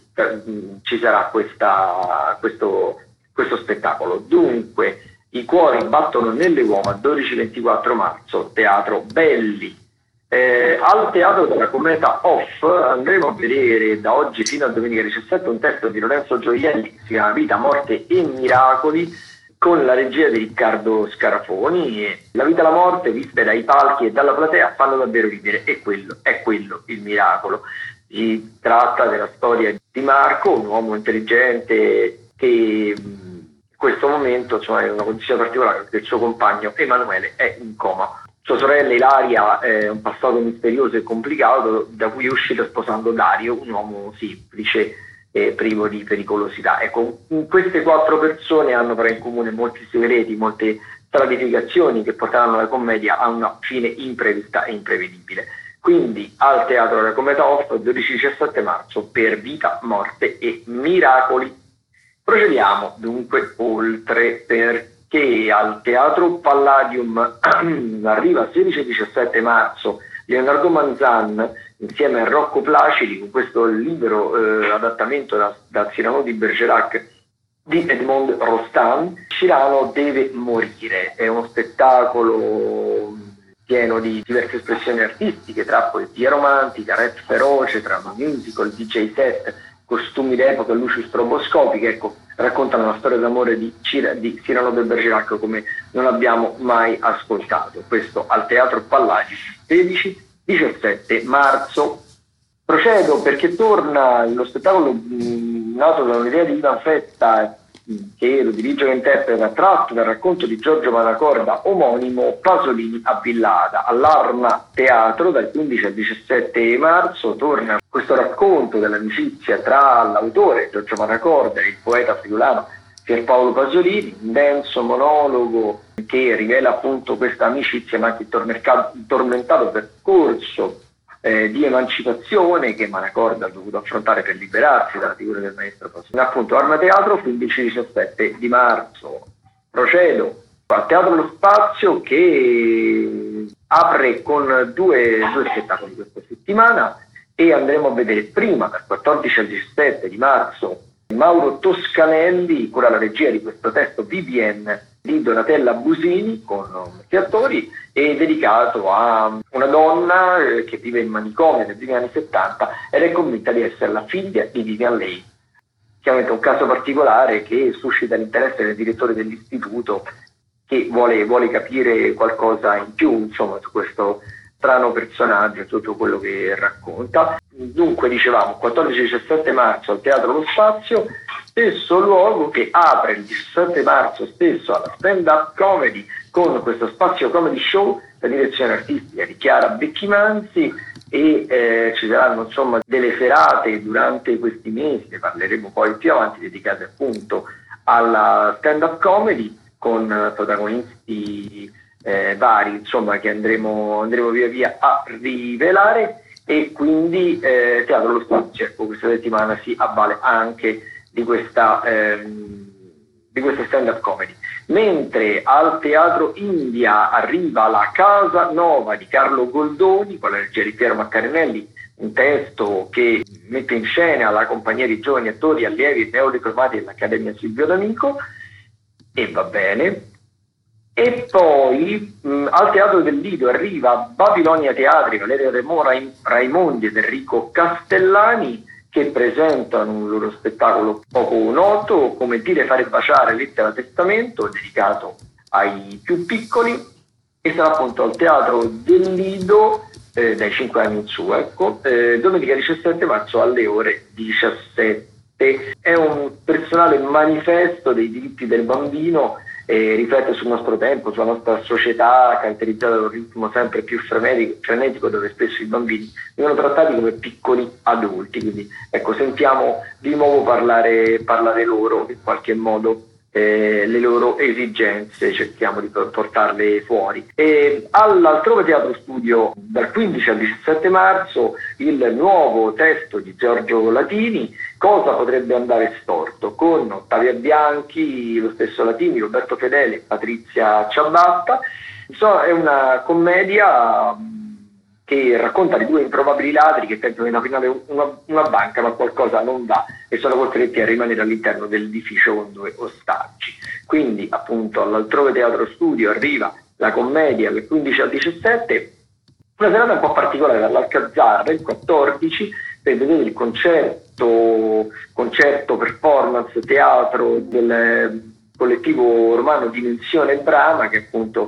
ci sarà questa, questo, questo spettacolo. Dunque, I cuori battono nelle uova, dodici ventiquattro marzo, Teatro Belli. Eh, al Teatro della Cometa Off andremo a vedere da oggi fino a domenica diciassette un testo di Lorenzo Gioielli che si chiama Vita, Morte e Miracoli, con la regia di Riccardo Scarafoni. E la vita e la morte, viste dai palchi e dalla platea, fanno davvero ridere, e quello è quello il miracolo. Si tratta della storia di Marco, un uomo intelligente che in questo momento, insomma, è in una condizione particolare perché il suo compagno Emanuele è in coma. Sua sorella Ilaria è un passato misterioso e complicato, da cui è uscita sposando Dario, un uomo semplice e privo di pericolosità. Ecco, queste quattro persone hanno però in comune molti segreti, molte stratificazioni che porteranno la commedia a una fine imprevista e imprevedibile. Quindi al Teatro della Cometa Off, dodici diciassette marzo, per Vita, Morte e Miracoli. Procediamo dunque oltre, perché al Teatro Palladium arriva sedici e diciassette marzo Leonardo Manzan insieme a Rocco Placidi con questo libero eh, adattamento da, da Cyrano di Bergerac di Edmond Rostand. Cyrano deve morire, è uno spettacolo pieno di diverse espressioni artistiche, tra poesia romantica, rap feroce, tra musical, D J set, costumi d'epoca, luci stroboscopiche. Ecco, raccontano la storia d'amore di, Cir- di Cyrano de Bergerac come non abbiamo mai ascoltato. Questo al Teatro Palladium, sedici diciassette marzo. Procedo perché torna lo spettacolo mh, nato da un'idea di Ivan Fetta, che lo dirige e interpreta, tratto dal racconto di Giorgio Manacorda omonimo, Pasolini a Villada. All'Arma Teatro dal quindici al diciassette marzo torna questo racconto dell'amicizia tra l'autore Giorgio Manacorda e il poeta friulano Pierpaolo Pasolini, un denso monologo che rivela appunto questa amicizia ma anche il tormerca- il tormentato percorso eh, di emancipazione che Manacorda ha dovuto affrontare per liberarsi dalla figura del maestro Pasolini. Appunto, Arma Teatro, quindici diciassette di marzo. Procedo al Teatro Lo Spazio, che apre con due, due spettacoli questa settimana, e andremo a vedere prima, dal quattordici al diciassette di marzo, Mauro Toscanelli, cura la regia di questo testo Vivien di Donatella Busini, con molti attori, e dedicato a una donna eh, che vive in manicomio nei primi anni settanta ed è convinta di essere la figlia di Vivian Leigh. Chiaramente un caso particolare che suscita l'interesse del direttore dell'istituto, che vuole, vuole capire qualcosa in più, insomma, su questo strano personaggio e tutto quello che racconta. Dunque, dicevamo, quattordici diciassette marzo al Teatro Lo Spazio, stesso luogo che apre il diciassette marzo stesso alla stand-up comedy con questo Spazio Comedy Show, la direzione artistica di Chiara Becchimanzi, e eh, ci saranno insomma delle serate durante questi mesi, ne parleremo poi più avanti, dedicate appunto alla stand-up comedy con eh, protagonisti eh, vari, insomma, che andremo, andremo via via a rivelare. E quindi eh, Teatro Lo Spazio, ecco, questa settimana si avvale anche di questa, ehm, di questa stand-up comedy. Mentre al Teatro India arriva La Casa Nova di Carlo Goldoni, con la regia di Piero Maccarinelli, un testo che mette in scena la compagnia di giovani attori, allievi e neodiplomati dell'Accademia Silvio D'Amico, e va bene. E poi mh, al Teatro del Lido arriva Babilonia Teatri, Valeria Remora, Raimondi ed Enrico Castellani, che presentano un loro spettacolo poco noto, come Dire, fare baciare, lettera testamento, dedicato ai più piccoli, e sarà appunto al Teatro del Lido eh, dai cinque anni in su, ecco, eh, domenica diciassette marzo alle ore diciassette. È un personale manifesto dei diritti del bambino, e riflette sul nostro tempo, sulla nostra società caratterizzata da un ritmo sempre più frenetico, frenetico, dove spesso i bambini vengono trattati come piccoli adulti. Quindi ecco, sentiamo di nuovo parlare, parlare loro in qualche modo, eh, le loro esigenze, cerchiamo di portarle fuori. E all'Altrove Teatro Studio dal quindici al diciassette marzo il nuovo testo di Giorgio Latini, Cosa potrebbe andare storto, con Ottavia Bianchi, lo stesso Latini, Roberto Fedele, Patrizia Ciabatta. Insomma, è una commedia che racconta di due improbabili ladri che tentano di rapinare una, una banca, ma qualcosa non va e sono costretti a rimanere all'interno dell'edificio con due ostaggi. Quindi appunto all'Altrove Teatro Studio arriva la commedia dal quindici al diciassette, una serata un po' particolare dall'Alcazar, il quattordici, per vedere il concerto, concerto performance teatro del collettivo romano Dimensione Brama, che appunto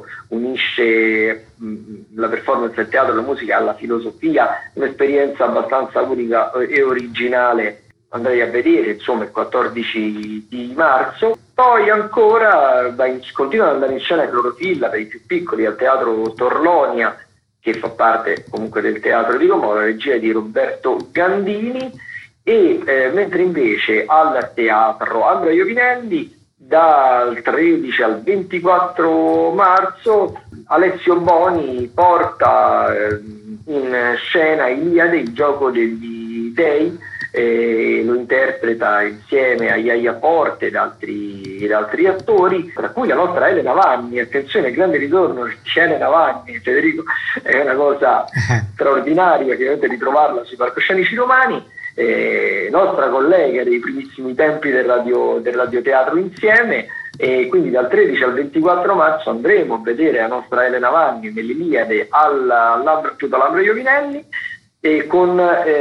unisce mh, la performance del teatro, la musica alla filosofia, un'esperienza abbastanza unica e originale. Andrei a vedere, insomma, il quattordici di marzo. Poi ancora in, continua ad andare in scena Clorofilla per i più piccoli al Teatro Torlonia, che fa parte comunque del Teatro di Como, la regia di Roberto Gandini, e eh, mentre invece al Teatro Andrea Iovinelli dal tredici al ventiquattro marzo Alessio Boni porta eh, in scena Iliade, il gioco degli dei, eh, lo interpreta insieme a Iaia Porte ed altri, ed altri attori, tra cui la nostra Elena Vanni. Attenzione, grande ritorno di Elena Vanni, Federico, è una cosa straordinaria chiaramente ritrovarla sui palcoscenici romani, eh, nostra collega dei primissimi tempi del, radio, del radioteatro insieme. E quindi dal tredici al ventiquattro marzo andremo a vedere la nostra Elena Vanni nell'Iliade al più dall'Ambro Iovinelli, e con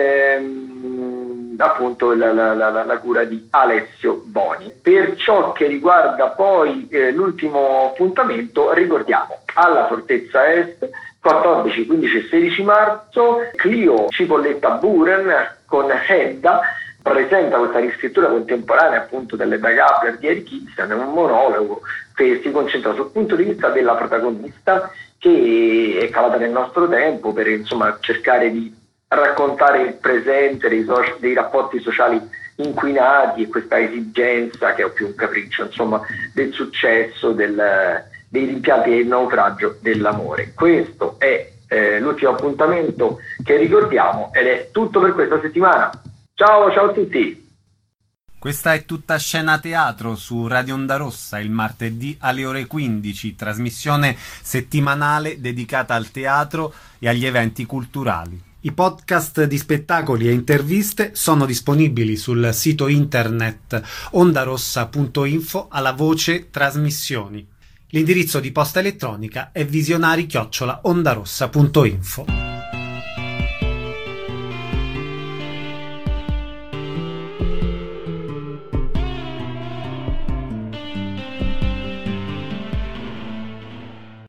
ehm, appunto la, la, la, la cura di Alessio Boni. Per ciò che riguarda poi eh, l'ultimo appuntamento, ricordiamo alla Fortezza Est quattordici, quindici e sedici marzo Clio Cipolletta Buren con Hedda presenta questa riscrittura contemporanea appunto delle Bagabler di Eric Ibsen, un monologo che si concentra sul punto di vista della protagonista, che è calata nel nostro tempo per insomma cercare di raccontare il presente dei, so- dei rapporti sociali inquinati e questa esigenza, che è più un capriccio, insomma, del successo, del, dei rimpianti e del naufragio dell'amore. Questo è eh, l'ultimo appuntamento che ricordiamo ed è tutto per questa settimana. Ciao, ciao a tutti! Questa è Tutta Scena Teatro su Radio Onda Rossa il martedì alle ore quindici, trasmissione settimanale dedicata al teatro e agli eventi culturali. I podcast di spettacoli e interviste sono disponibili sul sito internet ondarossa punto info alla voce trasmissioni. L'indirizzo di posta elettronica è visionari chiocciola ondarossa punto info.